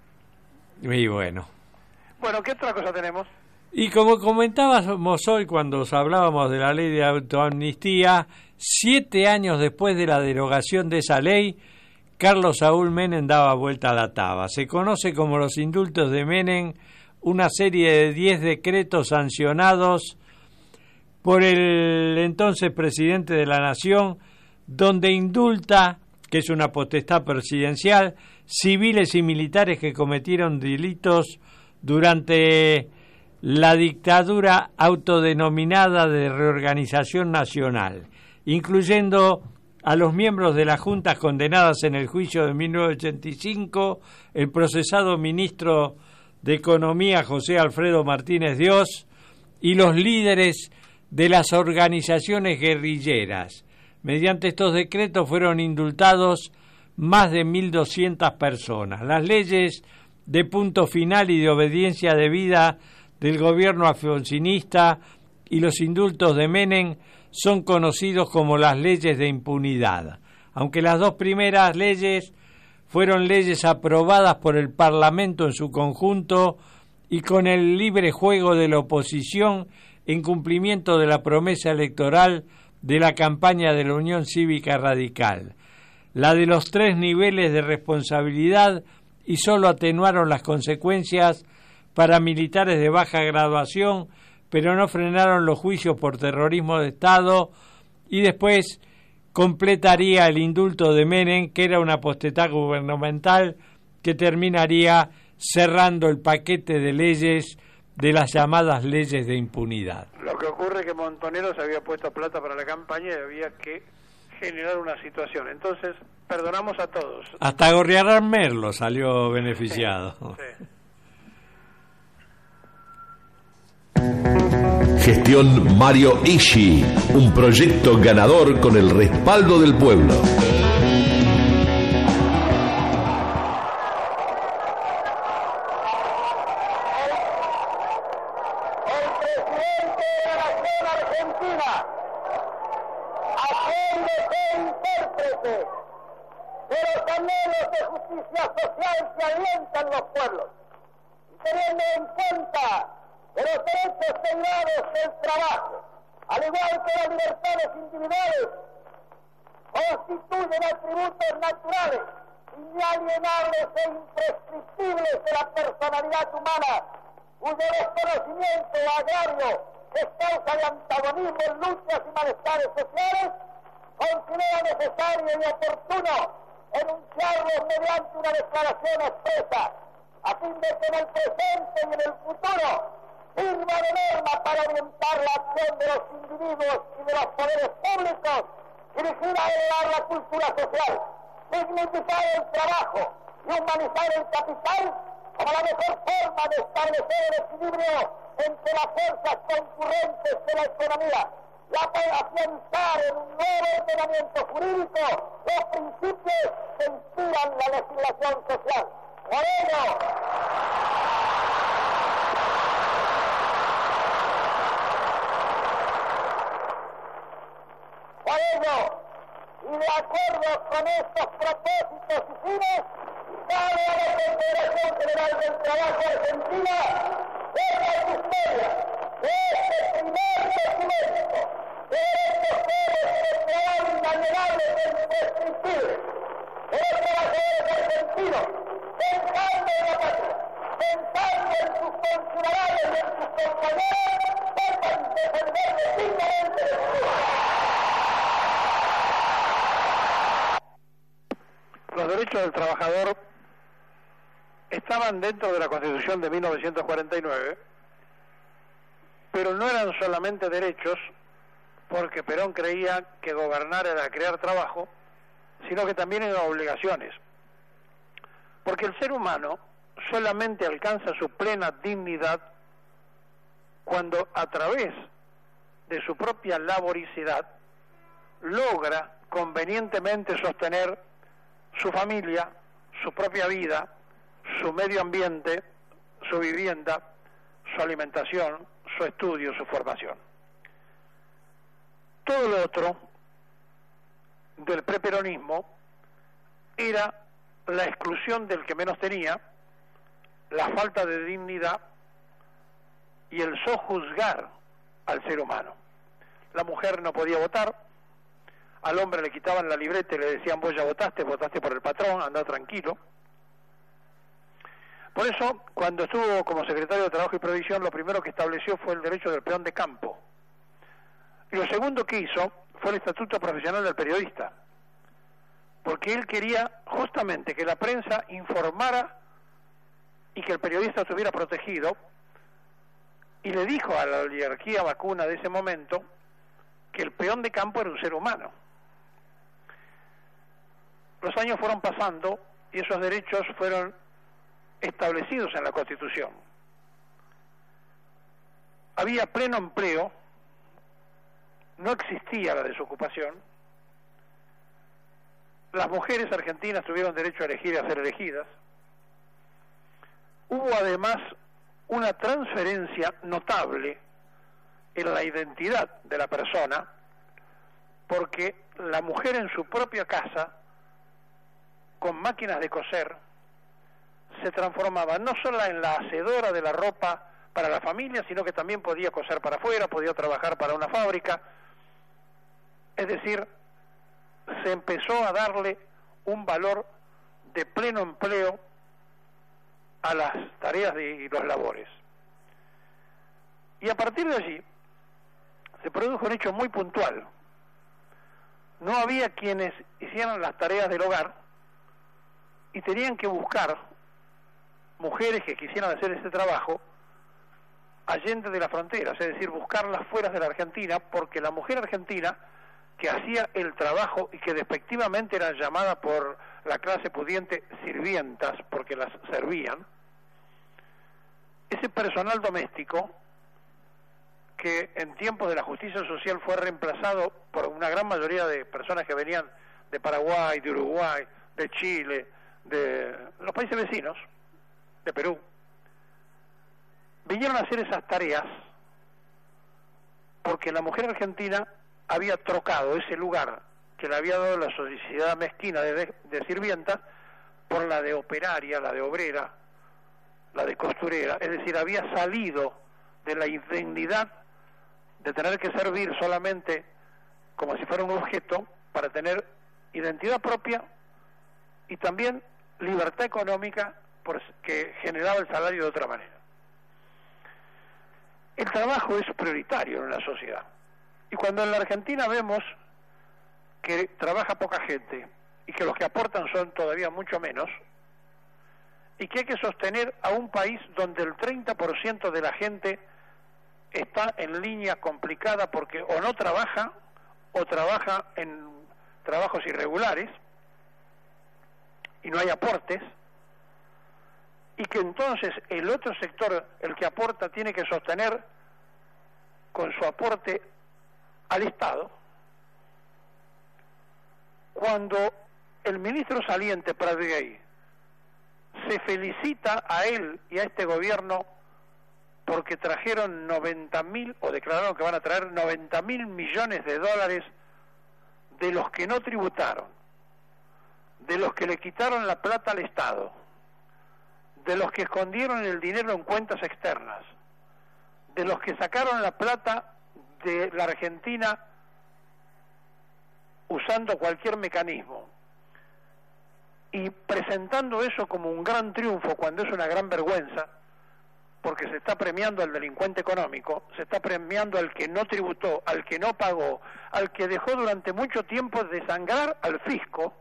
Y bueno. Bueno, ¿qué otra cosa tenemos? Y como comentábamos hoy cuando hablábamos de la ley de autoamnistía, 7 años después de la derogación de esa ley, Carlos Saúl Menem daba vuelta a la taba. Se conoce como los indultos de Menem, una serie de 10 decretos sancionados por el entonces presidente de la Nación, donde indulta, que es una potestad presidencial, civiles y militares que cometieron delitos durante la dictadura autodenominada de Reorganización Nacional, incluyendo a los miembros de las juntas condenadas en el juicio de 1985, el procesado ministro de Economía José Alfredo Martínez Dios y los líderes de las organizaciones guerrilleras. Mediante estos decretos fueron indultados más de 1.200 personas. Las leyes de punto final y de obediencia debida del gobierno alfonsinista y los indultos de Menem son conocidos como las leyes de impunidad. Aunque las dos primeras leyes fueron leyes aprobadas por el Parlamento en su conjunto y con el libre juego de la oposición en cumplimiento de la promesa electoral de la campaña de la Unión Cívica Radical. La de los 3 niveles de responsabilidad y solo atenuaron las consecuencias para militares de baja graduación, pero no frenaron los juicios por terrorismo de Estado, y después completaría el indulto de Menem, que era una potestad gubernamental que terminaría cerrando el paquete de leyes de las llamadas leyes de impunidad. Lo que ocurre es que Montonero se había puesto plata para la campaña y había que generar una situación. Entonces, perdonamos a todos. Hasta Gorriarán Merlo salió beneficiado. Sí. Gestión Mario Ishi, un proyecto ganador con el respaldo del pueblo. teniendo en cuenta que los derechos derivados del trabajo, al igual que las libertades individuales, constituyen atributos naturales, inalienables e imprescriptibles de la personalidad humana, cuyo desconocimiento agrario es causa de antagonismos, luchas y malestares sociales, considera necesario y oportuno enunciarlos mediante una declaración expresa, a fin de que en el presente y en el futuro sirva de norma para orientar la acción de los individuos y de los poderes públicos dirigida a elevar la cultura social, dignificar el trabajo y humanizar el capital como la mejor forma de establecer el equilibrio entre las fuerzas concurrentes de la economía, la para afianzar en un nuevo ordenamiento jurídico los principios que inspiran la legislación social. Por ello, y de acuerdo con estos propósitos y fines, cabe a la Confederación General del Trabajo Argentina ver la custodia de este primer documento de derechos de trabajo inalienables e imprescriptibles de los trabajadores argentinos, pensando en la patria, pensando en sus conciudadanos y en sus compañeros, sepan defender dignamente el futuro. Los derechos del trabajador estaban dentro de la Constitución de 1949, pero no eran solamente derechos, porque Perón creía que gobernar era crear trabajo, sino que también eran obligaciones. Porque el ser humano solamente alcanza su plena dignidad cuando a través de su propia laboricidad logra convenientemente sostener su familia, su propia vida, su medio ambiente, su vivienda, su alimentación, su estudio, su formación. Todo lo otro del preperonismo era la exclusión del que menos tenía, la falta de dignidad y el sojuzgar al ser humano. La mujer no podía votar, al hombre le quitaban la libreta y le decían: vos ya votaste por el patrón, anda tranquilo. Por eso, cuando estuvo como secretario de Trabajo y Previsión, lo primero que estableció fue el derecho del peón de campo. Y lo segundo que hizo fue el Estatuto Profesional del Periodista, porque él quería justamente que la prensa informara y que el periodista estuviera protegido, y le dijo a la oligarquía vacuna de ese momento que el peón de campo era un ser humano. Los años fueron pasando y esos derechos fueron establecidos en la Constitución. Había pleno empleo, no existía la desocupación, las mujeres argentinas tuvieron derecho a elegir y a ser elegidas, hubo además una transferencia notable en la identidad de la persona, porque la mujer en su propia casa, con máquinas de coser, se transformaba no solo en la hacedora de la ropa para la familia, sino que también podía coser para afuera, podía trabajar para una fábrica. Es decir, se empezó a darle un valor de pleno empleo a las tareas y los labores. Y a partir de allí se produjo un hecho muy puntual. No había quienes hicieran las tareas del hogar y tenían que buscar mujeres que quisieran hacer ese trabajo allende de la frontera, es decir, buscarlas fuera de la Argentina, porque la mujer argentina que hacía el trabajo y que despectivamente era llamada por la clase pudiente sirvientas, porque las servían, ese personal doméstico que en tiempos de la justicia social fue reemplazado por una gran mayoría de personas que venían de Paraguay, de Uruguay, de Chile, de los países vecinos, de Perú, vinieron a hacer esas tareas porque la mujer argentina había trocado ese lugar que le había dado la sociedad mezquina de sirvienta por la de operaria, la de obrera, la de costurera, es decir, había salido de la indignidad de tener que servir solamente como si fuera un objeto para tener identidad propia y también libertad económica que generaba el salario de otra manera. El trabajo es prioritario en una sociedad, y cuando en la Argentina vemos que trabaja poca gente y que los que aportan son todavía mucho menos, y que hay que sostener a un país donde el 30% de la gente está en línea complicada porque o no trabaja o trabaja en trabajos irregulares y no hay aportes, y que entonces el otro sector, el que aporta, tiene que sostener con su aporte al Estado. Cuando el ministro saliente Pratdey se felicita a él y a este gobierno porque trajeron 90.000, o declararon que van a traer 90.000 millones de dólares de los que no tributaron, de los que le quitaron la plata al Estado, de los que escondieron el dinero en cuentas externas, de los que sacaron la plata de la Argentina usando cualquier mecanismo, y presentando eso como un gran triunfo cuando es una gran vergüenza, porque se está premiando al delincuente económico, se está premiando al que no tributó, al que no pagó, al que dejó durante mucho tiempo desangrar al fisco.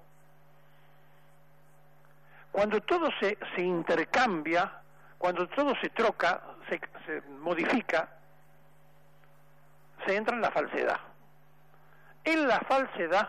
Cuando todo se intercambia, cuando todo se troca, se modifica, se entra en la falsedad. En la falsedad,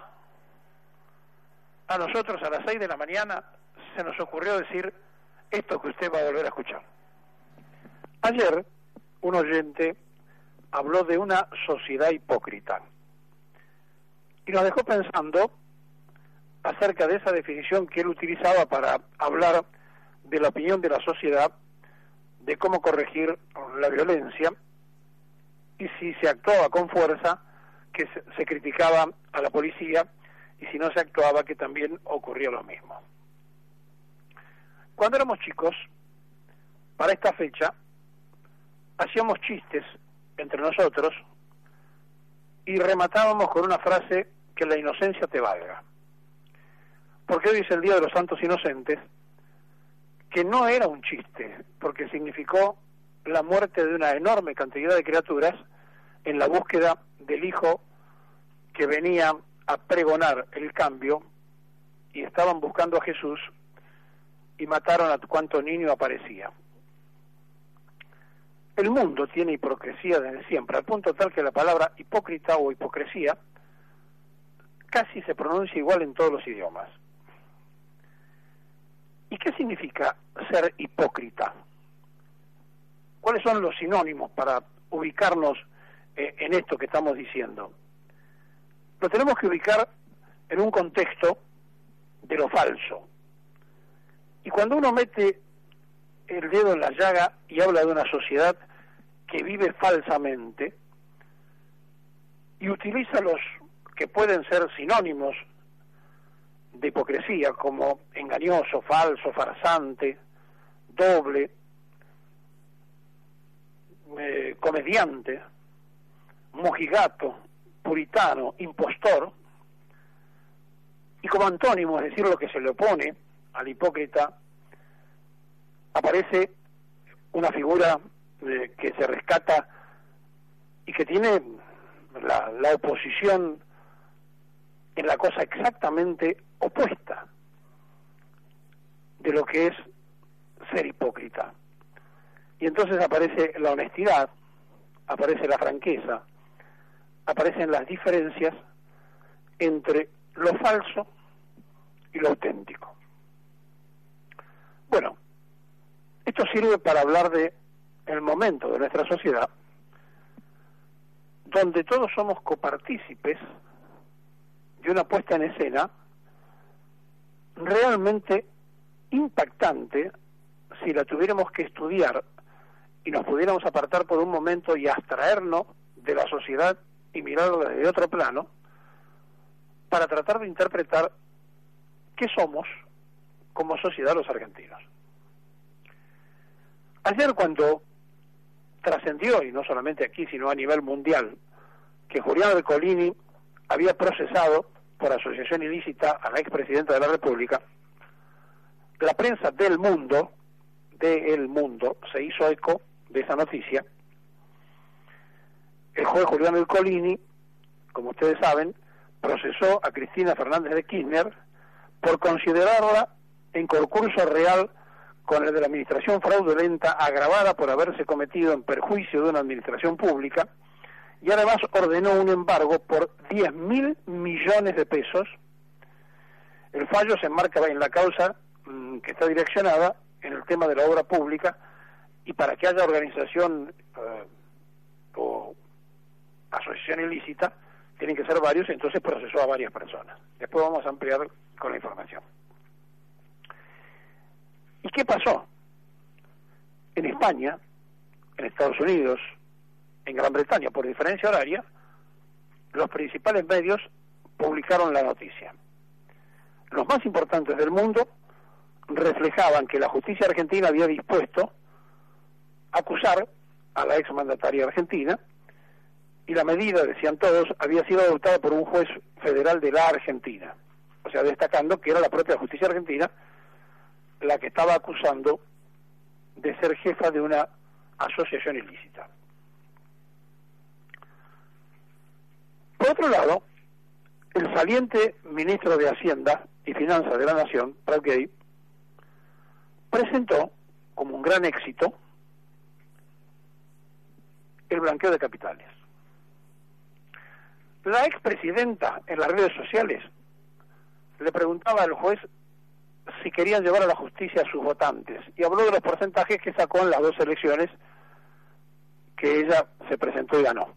a nosotros a las 6 de la mañana se nos ocurrió decir esto que usted va a volver a escuchar. Ayer un oyente habló de una sociedad hipócrita y nos dejó pensando acerca de esa definición que él utilizaba para hablar de la opinión de la sociedad, de cómo corregir la violencia, y si se actuaba con fuerza, que se criticaba a la policía, y si no se actuaba, que también ocurría lo mismo. Cuando éramos chicos, para esta fecha, hacíamos chistes entre nosotros y rematábamos con una frase: que la inocencia te valga. Porque hoy es el Día de los Santos Inocentes, que no era un chiste, porque significó la muerte de una enorme cantidad de criaturas en la búsqueda del hijo que venía a pregonar el cambio, y estaban buscando a Jesús y mataron a cuanto niño aparecía. El mundo tiene hipocresía desde siempre, al punto tal que la palabra hipócrita o hipocresía casi se pronuncia igual en todos los idiomas. ¿Y qué significa ser hipócrita? ¿Cuáles son los sinónimos para ubicarnos en esto que estamos diciendo? Lo tenemos que ubicar en un contexto de lo falso. Y cuando uno mete el dedo en la llaga y habla de una sociedad que vive falsamente y utiliza los que pueden ser sinónimos de hipocresía, como engañoso, falso, farsante, doble, comediante, mojigato, puritano, impostor, y como antónimo, es decir, lo que se le opone al hipócrita, aparece una figura que se rescata y que tiene la oposición en la cosa exactamente opuesta de lo que es ser hipócrita. Y entonces aparece la honestidad, aparece la franqueza, aparecen las diferencias entre lo falso y lo auténtico. Bueno, esto sirve para hablar de el momento de nuestra sociedad donde todos somos copartícipes de una puesta en escena realmente impactante si la tuviéramos que estudiar y nos pudiéramos apartar por un momento y abstraernos de la sociedad y mirarla desde otro plano para tratar de interpretar qué somos como sociedad los argentinos. Ayer, cuando trascendió, y no solamente aquí sino a nivel mundial, que Julián Ercolini había procesado por asociación ilícita a la expresidenta de la República, la prensa del mundo se hizo eco de esa noticia. El juez Julián Ercolini, como ustedes saben, procesó a Cristina Fernández de Kirchner por considerarla en concurso real con el de la administración fraudulenta agravada por haberse cometido en perjuicio de una administración pública, y además ordenó un embargo por 10.000 millones de pesos. El fallo se enmarca en la causa que está direccionada en el tema de la obra pública, y para que haya organización o asociación ilícita tienen que ser varios, entonces procesó a varias personas. Después vamos a ampliar con la información. ¿Y qué pasó? En España, en Estados Unidos, en Gran Bretaña, por diferencia horaria, los principales medios publicaron la noticia. Los más importantes del mundo reflejaban que la justicia argentina había dispuesto acusar a la exmandataria argentina, y la medida, decían todos, había sido adoptada por un juez federal de la Argentina. O sea, destacando que era la propia justicia argentina la que estaba acusando de ser jefa de una asociación ilícita. Por otro lado, el saliente ministro de Hacienda y Finanzas de la Nación, Prat Gay, presentó como un gran éxito el blanqueo de capitales. La expresidenta en las redes sociales le preguntaba al juez si querían llevar a la justicia a sus votantes, y habló de los porcentajes que sacó en las dos elecciones que ella se presentó y ganó.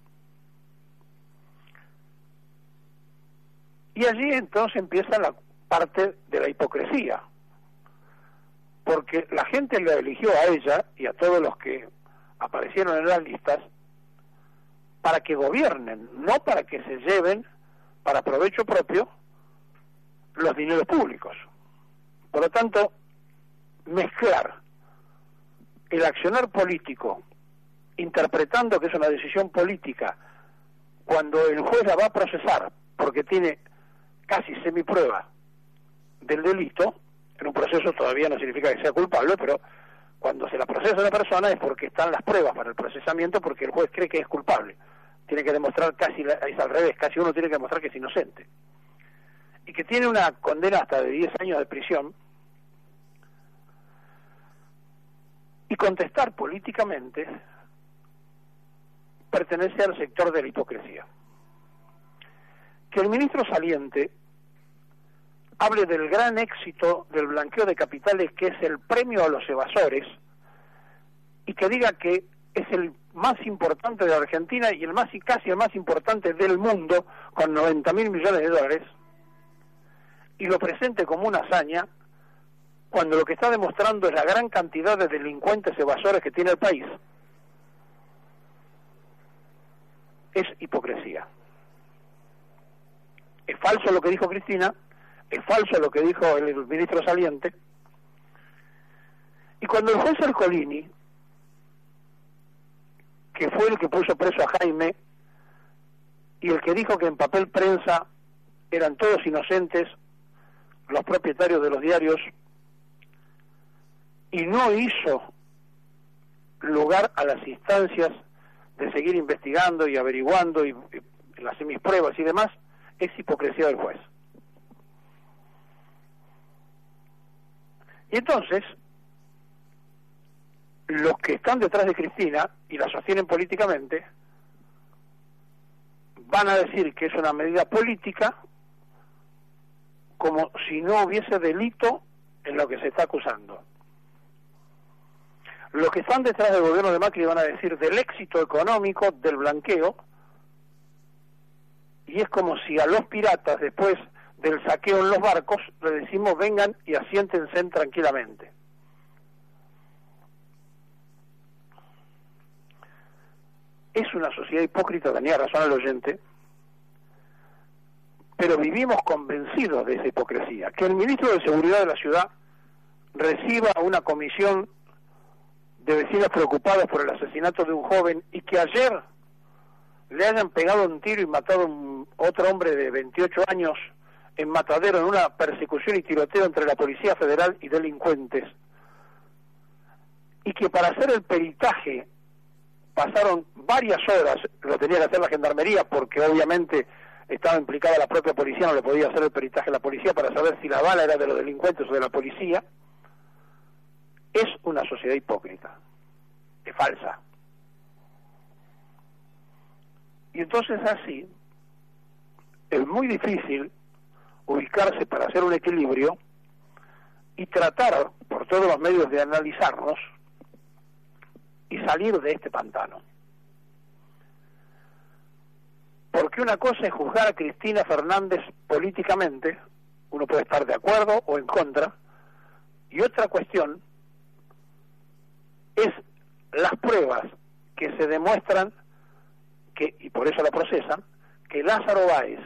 Y allí entonces empieza la parte de la hipocresía, porque la gente la eligió a ella y a todos los que aparecieron en las listas para que gobiernen, no para que se lleven para provecho propio los dineros públicos. Por lo tanto, mezclar el accionar político, interpretando que es una decisión política, cuando el juez la va a procesar porque tiene casi semiprueba del delito, en un proceso todavía no significa que sea culpable, pero cuando se la procesa a una persona es porque están las pruebas para el procesamiento, porque el juez cree que es culpable. Tiene que demostrar es al revés, casi uno tiene que demostrar que es inocente. Y que tiene una condena hasta de 10 años de prisión, y contestar políticamente pertenece al sector de la hipocresía. Que el ministro saliente hable del gran éxito del blanqueo de capitales, que es el premio a los evasores, y que diga que es el más importante de Argentina y casi el más importante del mundo, con 90.000 millones de dólares, y lo presente como una hazaña, cuando lo que está demostrando es la gran cantidad de delincuentes evasores que tiene el país, es hipocresía. Es falso lo que dijo Cristina, es falso lo que dijo el ministro saliente, y cuando el juez Ercolini, que fue el que puso preso a Jaime y el que dijo que en papel prensa eran todos inocentes los propietarios de los diarios, y no hizo lugar a las instancias de seguir investigando y averiguando y las pruebas y demás, es hipocresía del juez. Y entonces, los que están detrás de Cristina y la sostienen políticamente van a decir que es una medida política, como si no hubiese delito en lo que se está acusando. Los que están detrás del gobierno de Macri van a decir del éxito económico del blanqueo, y es como si a los piratas, después del saqueo en los barcos, le decimos vengan y asiéntense tranquilamente. Es una sociedad hipócrita, tenía razón el oyente, pero vivimos convencidos de esa hipocresía. Que el ministro de Seguridad de la ciudad reciba una comisión de vecinos preocupados por el asesinato de un joven y que ayer le hayan pegado un tiro y matado a otro hombre de 28 años en Matadero en una persecución y tiroteo entre la Policía Federal y delincuentes, y que para hacer el peritaje pasaron varias horas, lo tenía que hacer la Gendarmería porque obviamente estaba implicada la propia policía, no le podía hacer el peritaje a la policía para saber si la bala era de los delincuentes o de la policía. Es una sociedad hipócrita, es falsa. Y entonces así es muy difícil ubicarse para hacer un equilibrio y tratar por todos los medios de analizarnos y salir de este pantano. Porque una cosa es juzgar a Cristina Fernández políticamente, uno puede estar de acuerdo o en contra, y otra cuestión es las pruebas que se demuestran que, y por eso la procesan, que Lázaro Báez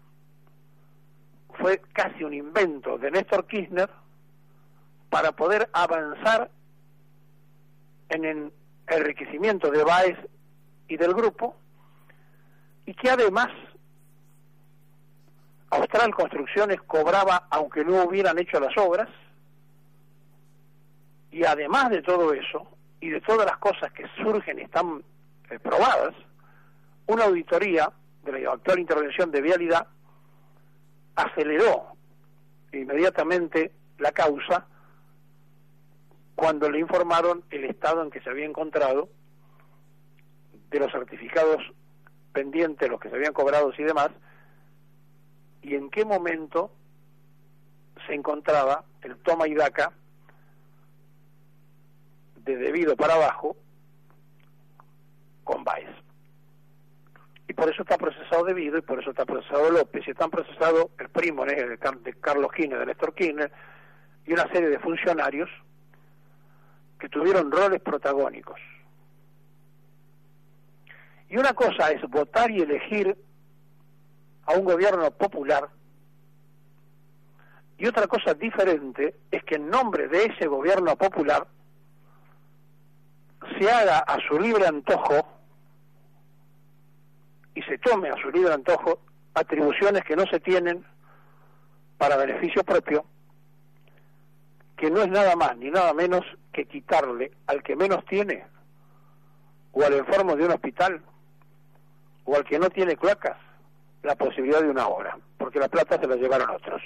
fue casi un invento de Néstor Kirchner para poder avanzar en el enriquecimiento de Báez y del grupo, y que además Austral Construcciones cobraba aunque no hubieran hecho las obras, y además de todo eso y de todas las cosas que surgen y están probadas, una auditoría de la actual intervención de Vialidad aceleró inmediatamente la causa cuando le informaron el estado en que se había encontrado de los certificados pendientes, los que se habían cobrado y demás, y en qué momento se encontraba el toma y daca de debido para abajo con Báez. Y por eso está procesado Debido, y por eso está procesado López, y están procesados el primo de Carlos Kirchner, de Néstor Kirchner, y una serie de funcionarios que tuvieron roles protagónicos. Y una cosa es votar y elegir a un gobierno popular, y otra cosa diferente es que en nombre de ese gobierno popular se haga a su libre antojo y se tome a su libre antojo atribuciones que no se tienen para beneficio propio, que no es nada más ni nada menos que quitarle al que menos tiene, o al enfermo de un hospital, o al que no tiene cloacas, la posibilidad de una obra, porque la plata se la llevaron otros.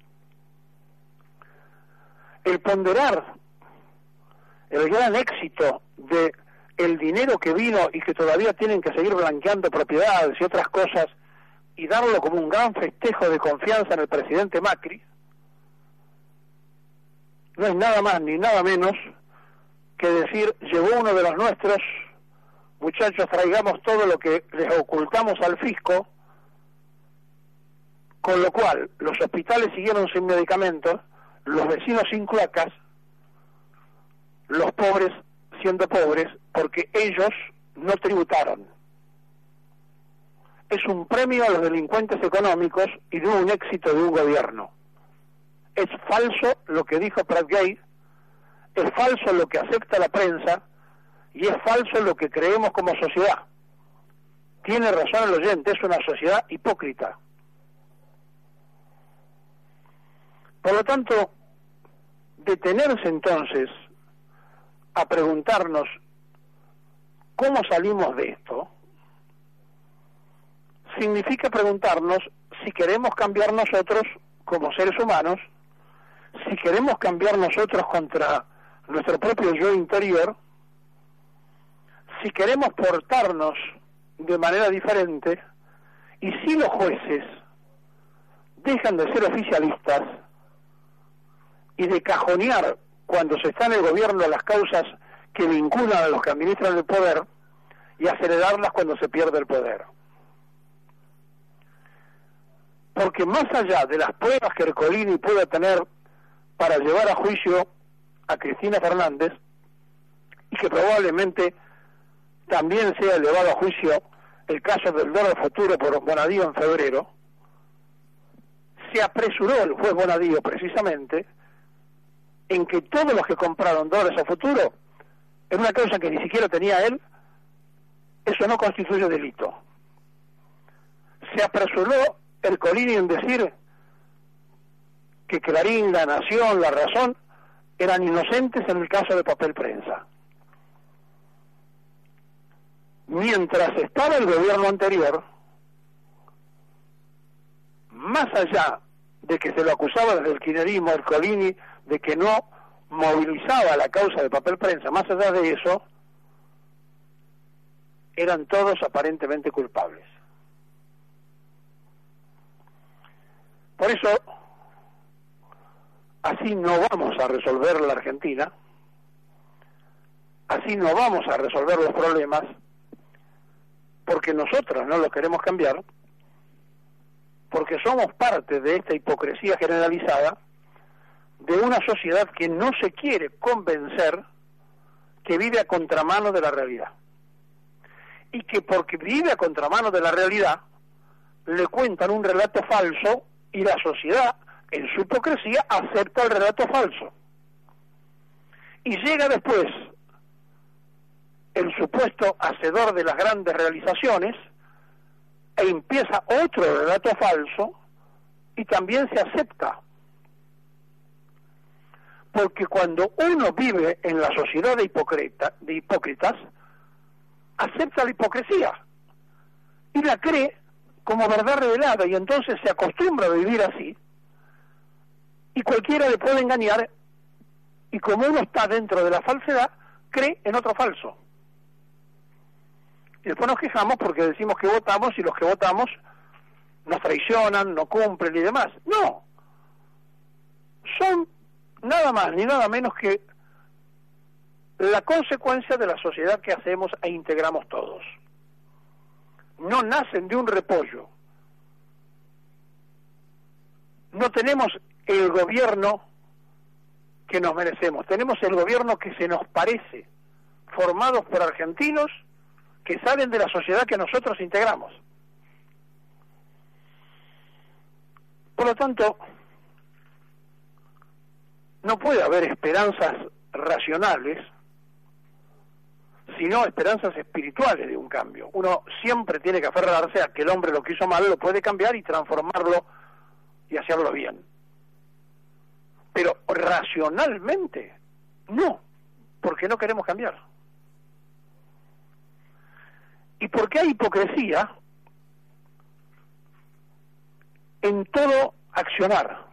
El ponderar el gran éxito de el dinero que vino y que todavía tienen que seguir blanqueando propiedades y otras cosas, y darlo como un gran festejo de confianza en el presidente Macri, no es nada más ni nada menos que decir: llegó uno de los nuestros, muchachos, traigamos todo lo que les ocultamos al fisco, con lo cual los hospitales siguieron sin medicamentos, los vecinos sin cloacas, los pobres siendo pobres porque ellos no tributaron. Es un premio a los delincuentes económicos y no un éxito de un gobierno. Es falso lo que dijo Prat Gay, es falso lo que acepta la prensa, y es falso lo que creemos como sociedad. Tiene razón el oyente, es una sociedad hipócrita. Por lo tanto, detenerse entonces a preguntarnos cómo salimos de esto, significa preguntarnos si queremos cambiar nosotros como seres humanos, si queremos cambiar nosotros contra nuestro propio yo interior, si queremos portarnos de manera diferente, y si los jueces dejan de ser oficialistas y de cajonear cuando se está en el gobierno las causas que vinculan a los que administran el poder, y acelerarlas cuando se pierde el poder. Porque más allá de las pruebas que Ercolini pueda tener para llevar a juicio a Cristina Fernández, y que probablemente también sea elevado a juicio el caso del dólar futuro por Bonadío en febrero, se apresuró el juez Bonadío precisamente en que todos los que compraron dólares a futuro en una causa que ni siquiera tenía él, eso no constituye delito. Se apresuró Ercolini en decir que Clarín, La Nación, La Razón eran inocentes en el caso de Papel Prensa. Mientras estaba el gobierno anterior, más allá de que se lo acusaba desde el kirchnerismo a Ercolini de que no movilizaba la causa de Papel Prensa, más allá de eso, eran todos aparentemente culpables. Por eso, así no vamos a resolver la Argentina, así no vamos a resolver los problemas, porque nosotros no los queremos cambiar, porque somos parte de esta hipocresía generalizada de una sociedad que no se quiere convencer que vive a contramano de la realidad. Y que porque vive a contramano de la realidad, le cuentan un relato falso y la sociedad, en su hipocresía, acepta el relato falso. Y llega después el supuesto hacedor de las grandes realizaciones e empieza otro relato falso y también se acepta. Porque cuando uno vive en la sociedad de hipócritas, acepta la hipocresía y la cree como verdad revelada, y entonces se acostumbra a vivir así, y cualquiera le puede engañar, y como uno está dentro de la falsedad, cree en otro falso. Y después nos quejamos porque decimos que votamos y los que votamos nos traicionan, no cumplen y demás. No, son nada más ni nada menos que la consecuencia de la sociedad que hacemos e integramos todos. No nacen de un repollo. No tenemos el gobierno que nos merecemos, tenemos el gobierno que se nos parece, formados por argentinos que salen de la sociedad que nosotros integramos. Por lo tanto, no puede haber esperanzas racionales, sino esperanzas espirituales de un cambio. Uno siempre tiene que aferrarse a que el hombre lo que hizo mal lo puede cambiar y transformarlo y hacerlo bien. Pero racionalmente, no, porque no queremos cambiar. Y porque hay hipocresía en todo accionar.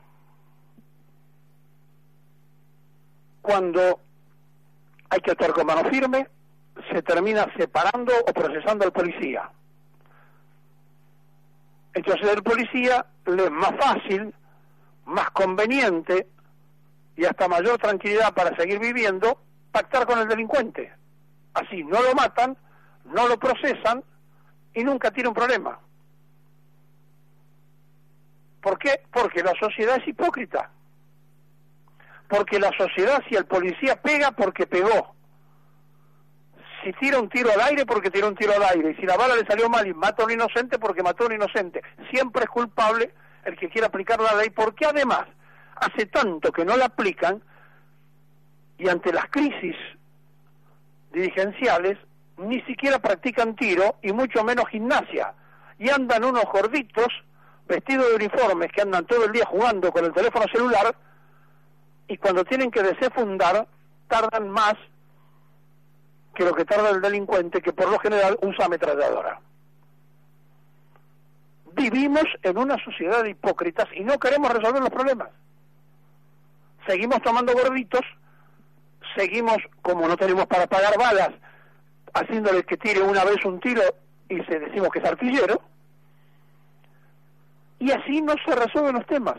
Cuando hay que actuar con mano firme, se termina separando o procesando al policía. Entonces el policía le es más fácil, más conveniente y hasta mayor tranquilidad para seguir viviendo, pactar con el delincuente. Así no lo matan, no lo procesan y nunca tiene un problema. ¿Por qué? Porque la sociedad es hipócrita. Porque la sociedad, si el policía pega, porque pegó. Si tira un tiro al aire, porque tiró un tiro al aire. Y si la bala le salió mal y mata a un inocente, porque mató a un inocente. Siempre es culpable el que quiera aplicar la ley, porque además hace tanto que no la aplican, y ante las crisis dirigenciales ni siquiera practican tiro y mucho menos gimnasia, y andan unos gorditos vestidos de uniformes que andan todo el día jugando con el teléfono celular, y cuando tienen que desenfundar tardan más que lo que tarda el delincuente, que por lo general usa ametralladora. Vivimos en una sociedad de hipócritas y no queremos resolver los problemas. Seguimos tomando gorditos, seguimos, como no tenemos para pagar balas, haciéndole que tire una vez un tiro y decimos que es artillero, y así no se resuelven los temas.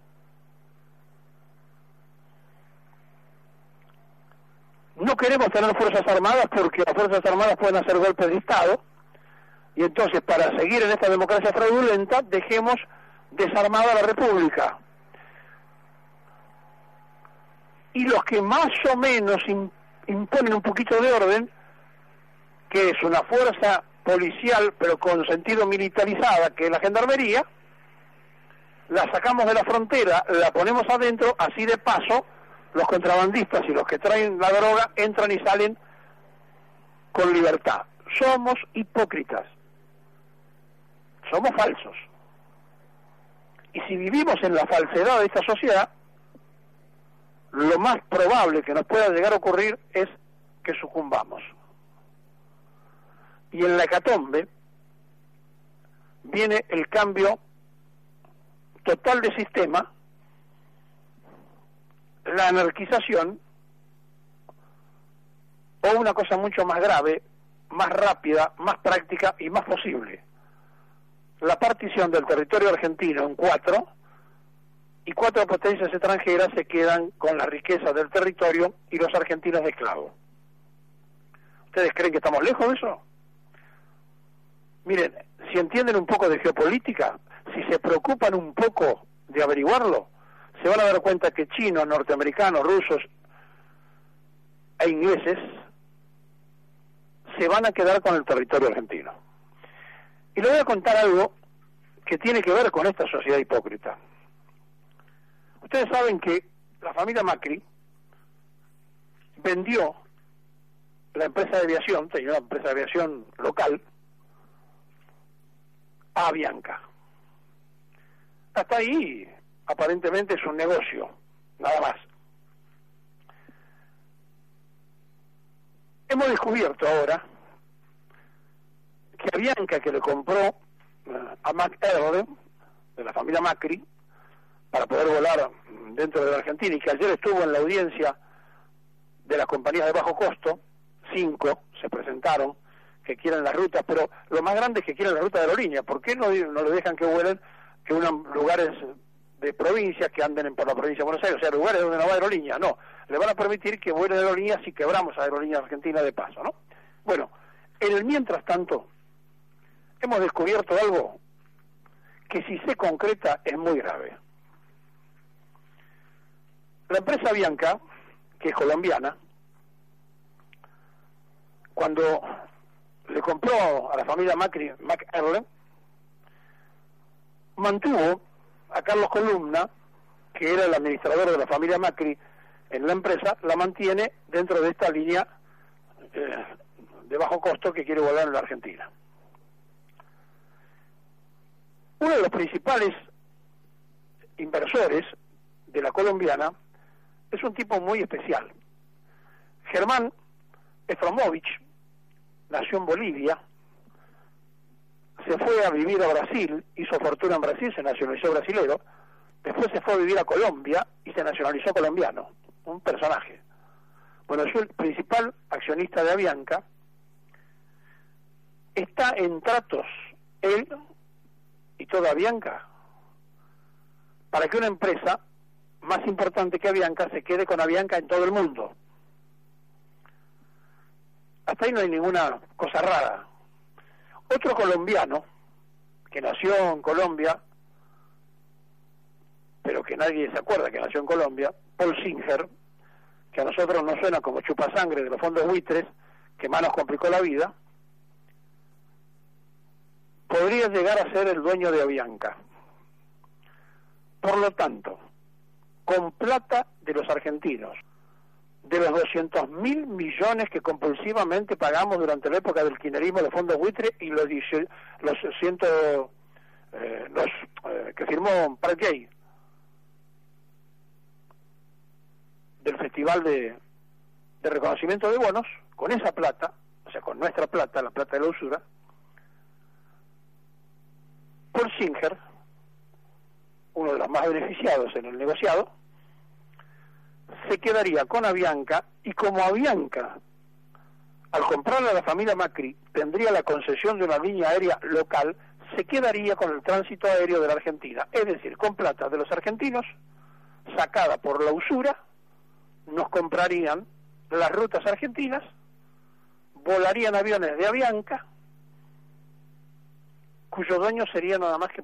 No queremos tener fuerzas armadas porque las fuerzas armadas pueden hacer golpes de Estado, y entonces para seguir en esta democracia fraudulenta dejemos desarmada la República. Y los que más o menos imponen un poquito de orden, que es una fuerza policial pero con sentido militarizada, que es la gendarmería, la sacamos de la frontera, la ponemos adentro, así de paso los contrabandistas y los que traen la droga entran y salen con libertad. Somos hipócritas, somos falsos. Y si vivimos en la falsedad de esta sociedad, lo más probable que nos pueda llegar a ocurrir es que sucumbamos. Y en la hecatombe viene el cambio total de sistema, la anarquización, o una cosa mucho más grave, más rápida, más práctica y más posible: la partición del territorio argentino en 4, y 4 potencias extranjeras se quedan con la riqueza del territorio y los argentinos de esclavos. ¿Ustedes creen que estamos lejos de eso? Miren, si entienden un poco de geopolítica, si se preocupan un poco de averiguarlo, se van a dar cuenta que chinos, norteamericanos, rusos e ingleses se van a quedar con el territorio argentino. Y les voy a contar algo que tiene que ver con esta sociedad hipócrita. Ustedes saben que la familia Macri vendió la empresa de aviación, tenía una empresa de aviación local, a Avianca. Hasta ahí, aparentemente, es un negocio, nada más. Hemos descubierto ahora que Avianca, que le compró a McAir, de la familia Macri, para poder volar dentro de la Argentina, y que ayer estuvo en la audiencia de las compañías de bajo costo, 5 se presentaron, que quieren las rutas, pero lo más grande es que quieren la ruta de aerolínea. ¿Por qué no le dejan que vuelen, que unan lugares de provincias, que anden por la provincia de Buenos Aires, o sea, lugares donde no va aerolínea? No, le van a permitir que vuelen aerolíneas si quebramos a Aerolíneas Argentina de paso, ¿no? Bueno, en el mientras tanto, hemos descubierto algo que, si se concreta, es muy grave. La empresa Avianca, que es colombiana, cuando le compró a la familia Macri, McAir, mantuvo a Carlos Columna, que era el administrador de la familia Macri en la empresa, la mantiene dentro de esta línea de bajo costo que quiere volar en la Argentina. Uno de los principales inversores de la colombiana es un tipo muy especial. Germán Efromovich nació en Bolivia, se fue a vivir a Brasil, hizo fortuna en Brasil, se nacionalizó brasilero, después se fue a vivir a Colombia y se nacionalizó colombiano, un personaje. Bueno, es el principal accionista de Avianca, está en tratos él y toda Avianca para que una empresa más importante que Avianca se quede con Avianca en todo el mundo. Hasta ahí no hay ninguna cosa rara. Otro colombiano que nació en Colombia, pero que nadie se acuerda que nació en Colombia, Paul Singer, que a nosotros nos suena como chupasangre de los fondos buitres, que más nos complicó la vida, podría llegar a ser el dueño de Avianca. Por lo tanto, con plata de los argentinos, de los 200.000 millones que compulsivamente pagamos durante la época del kirchnerismo de fondos buitres, y los que firmó Park Gay del Festival de Reconocimiento de Bonos, con esa plata, o sea, con nuestra plata, la plata de la usura, Paul Singer, uno de los más beneficiados en el negociado, se quedaría con Avianca, y como Avianca, al comprarle a la familia Macri, tendría la concesión de una línea aérea local, se quedaría con el tránsito aéreo de la Argentina, es decir, con plata de los argentinos, sacada por la usura, nos comprarían las rutas argentinas, volarían aviones de Avianca, cuyo dueño sería nada más que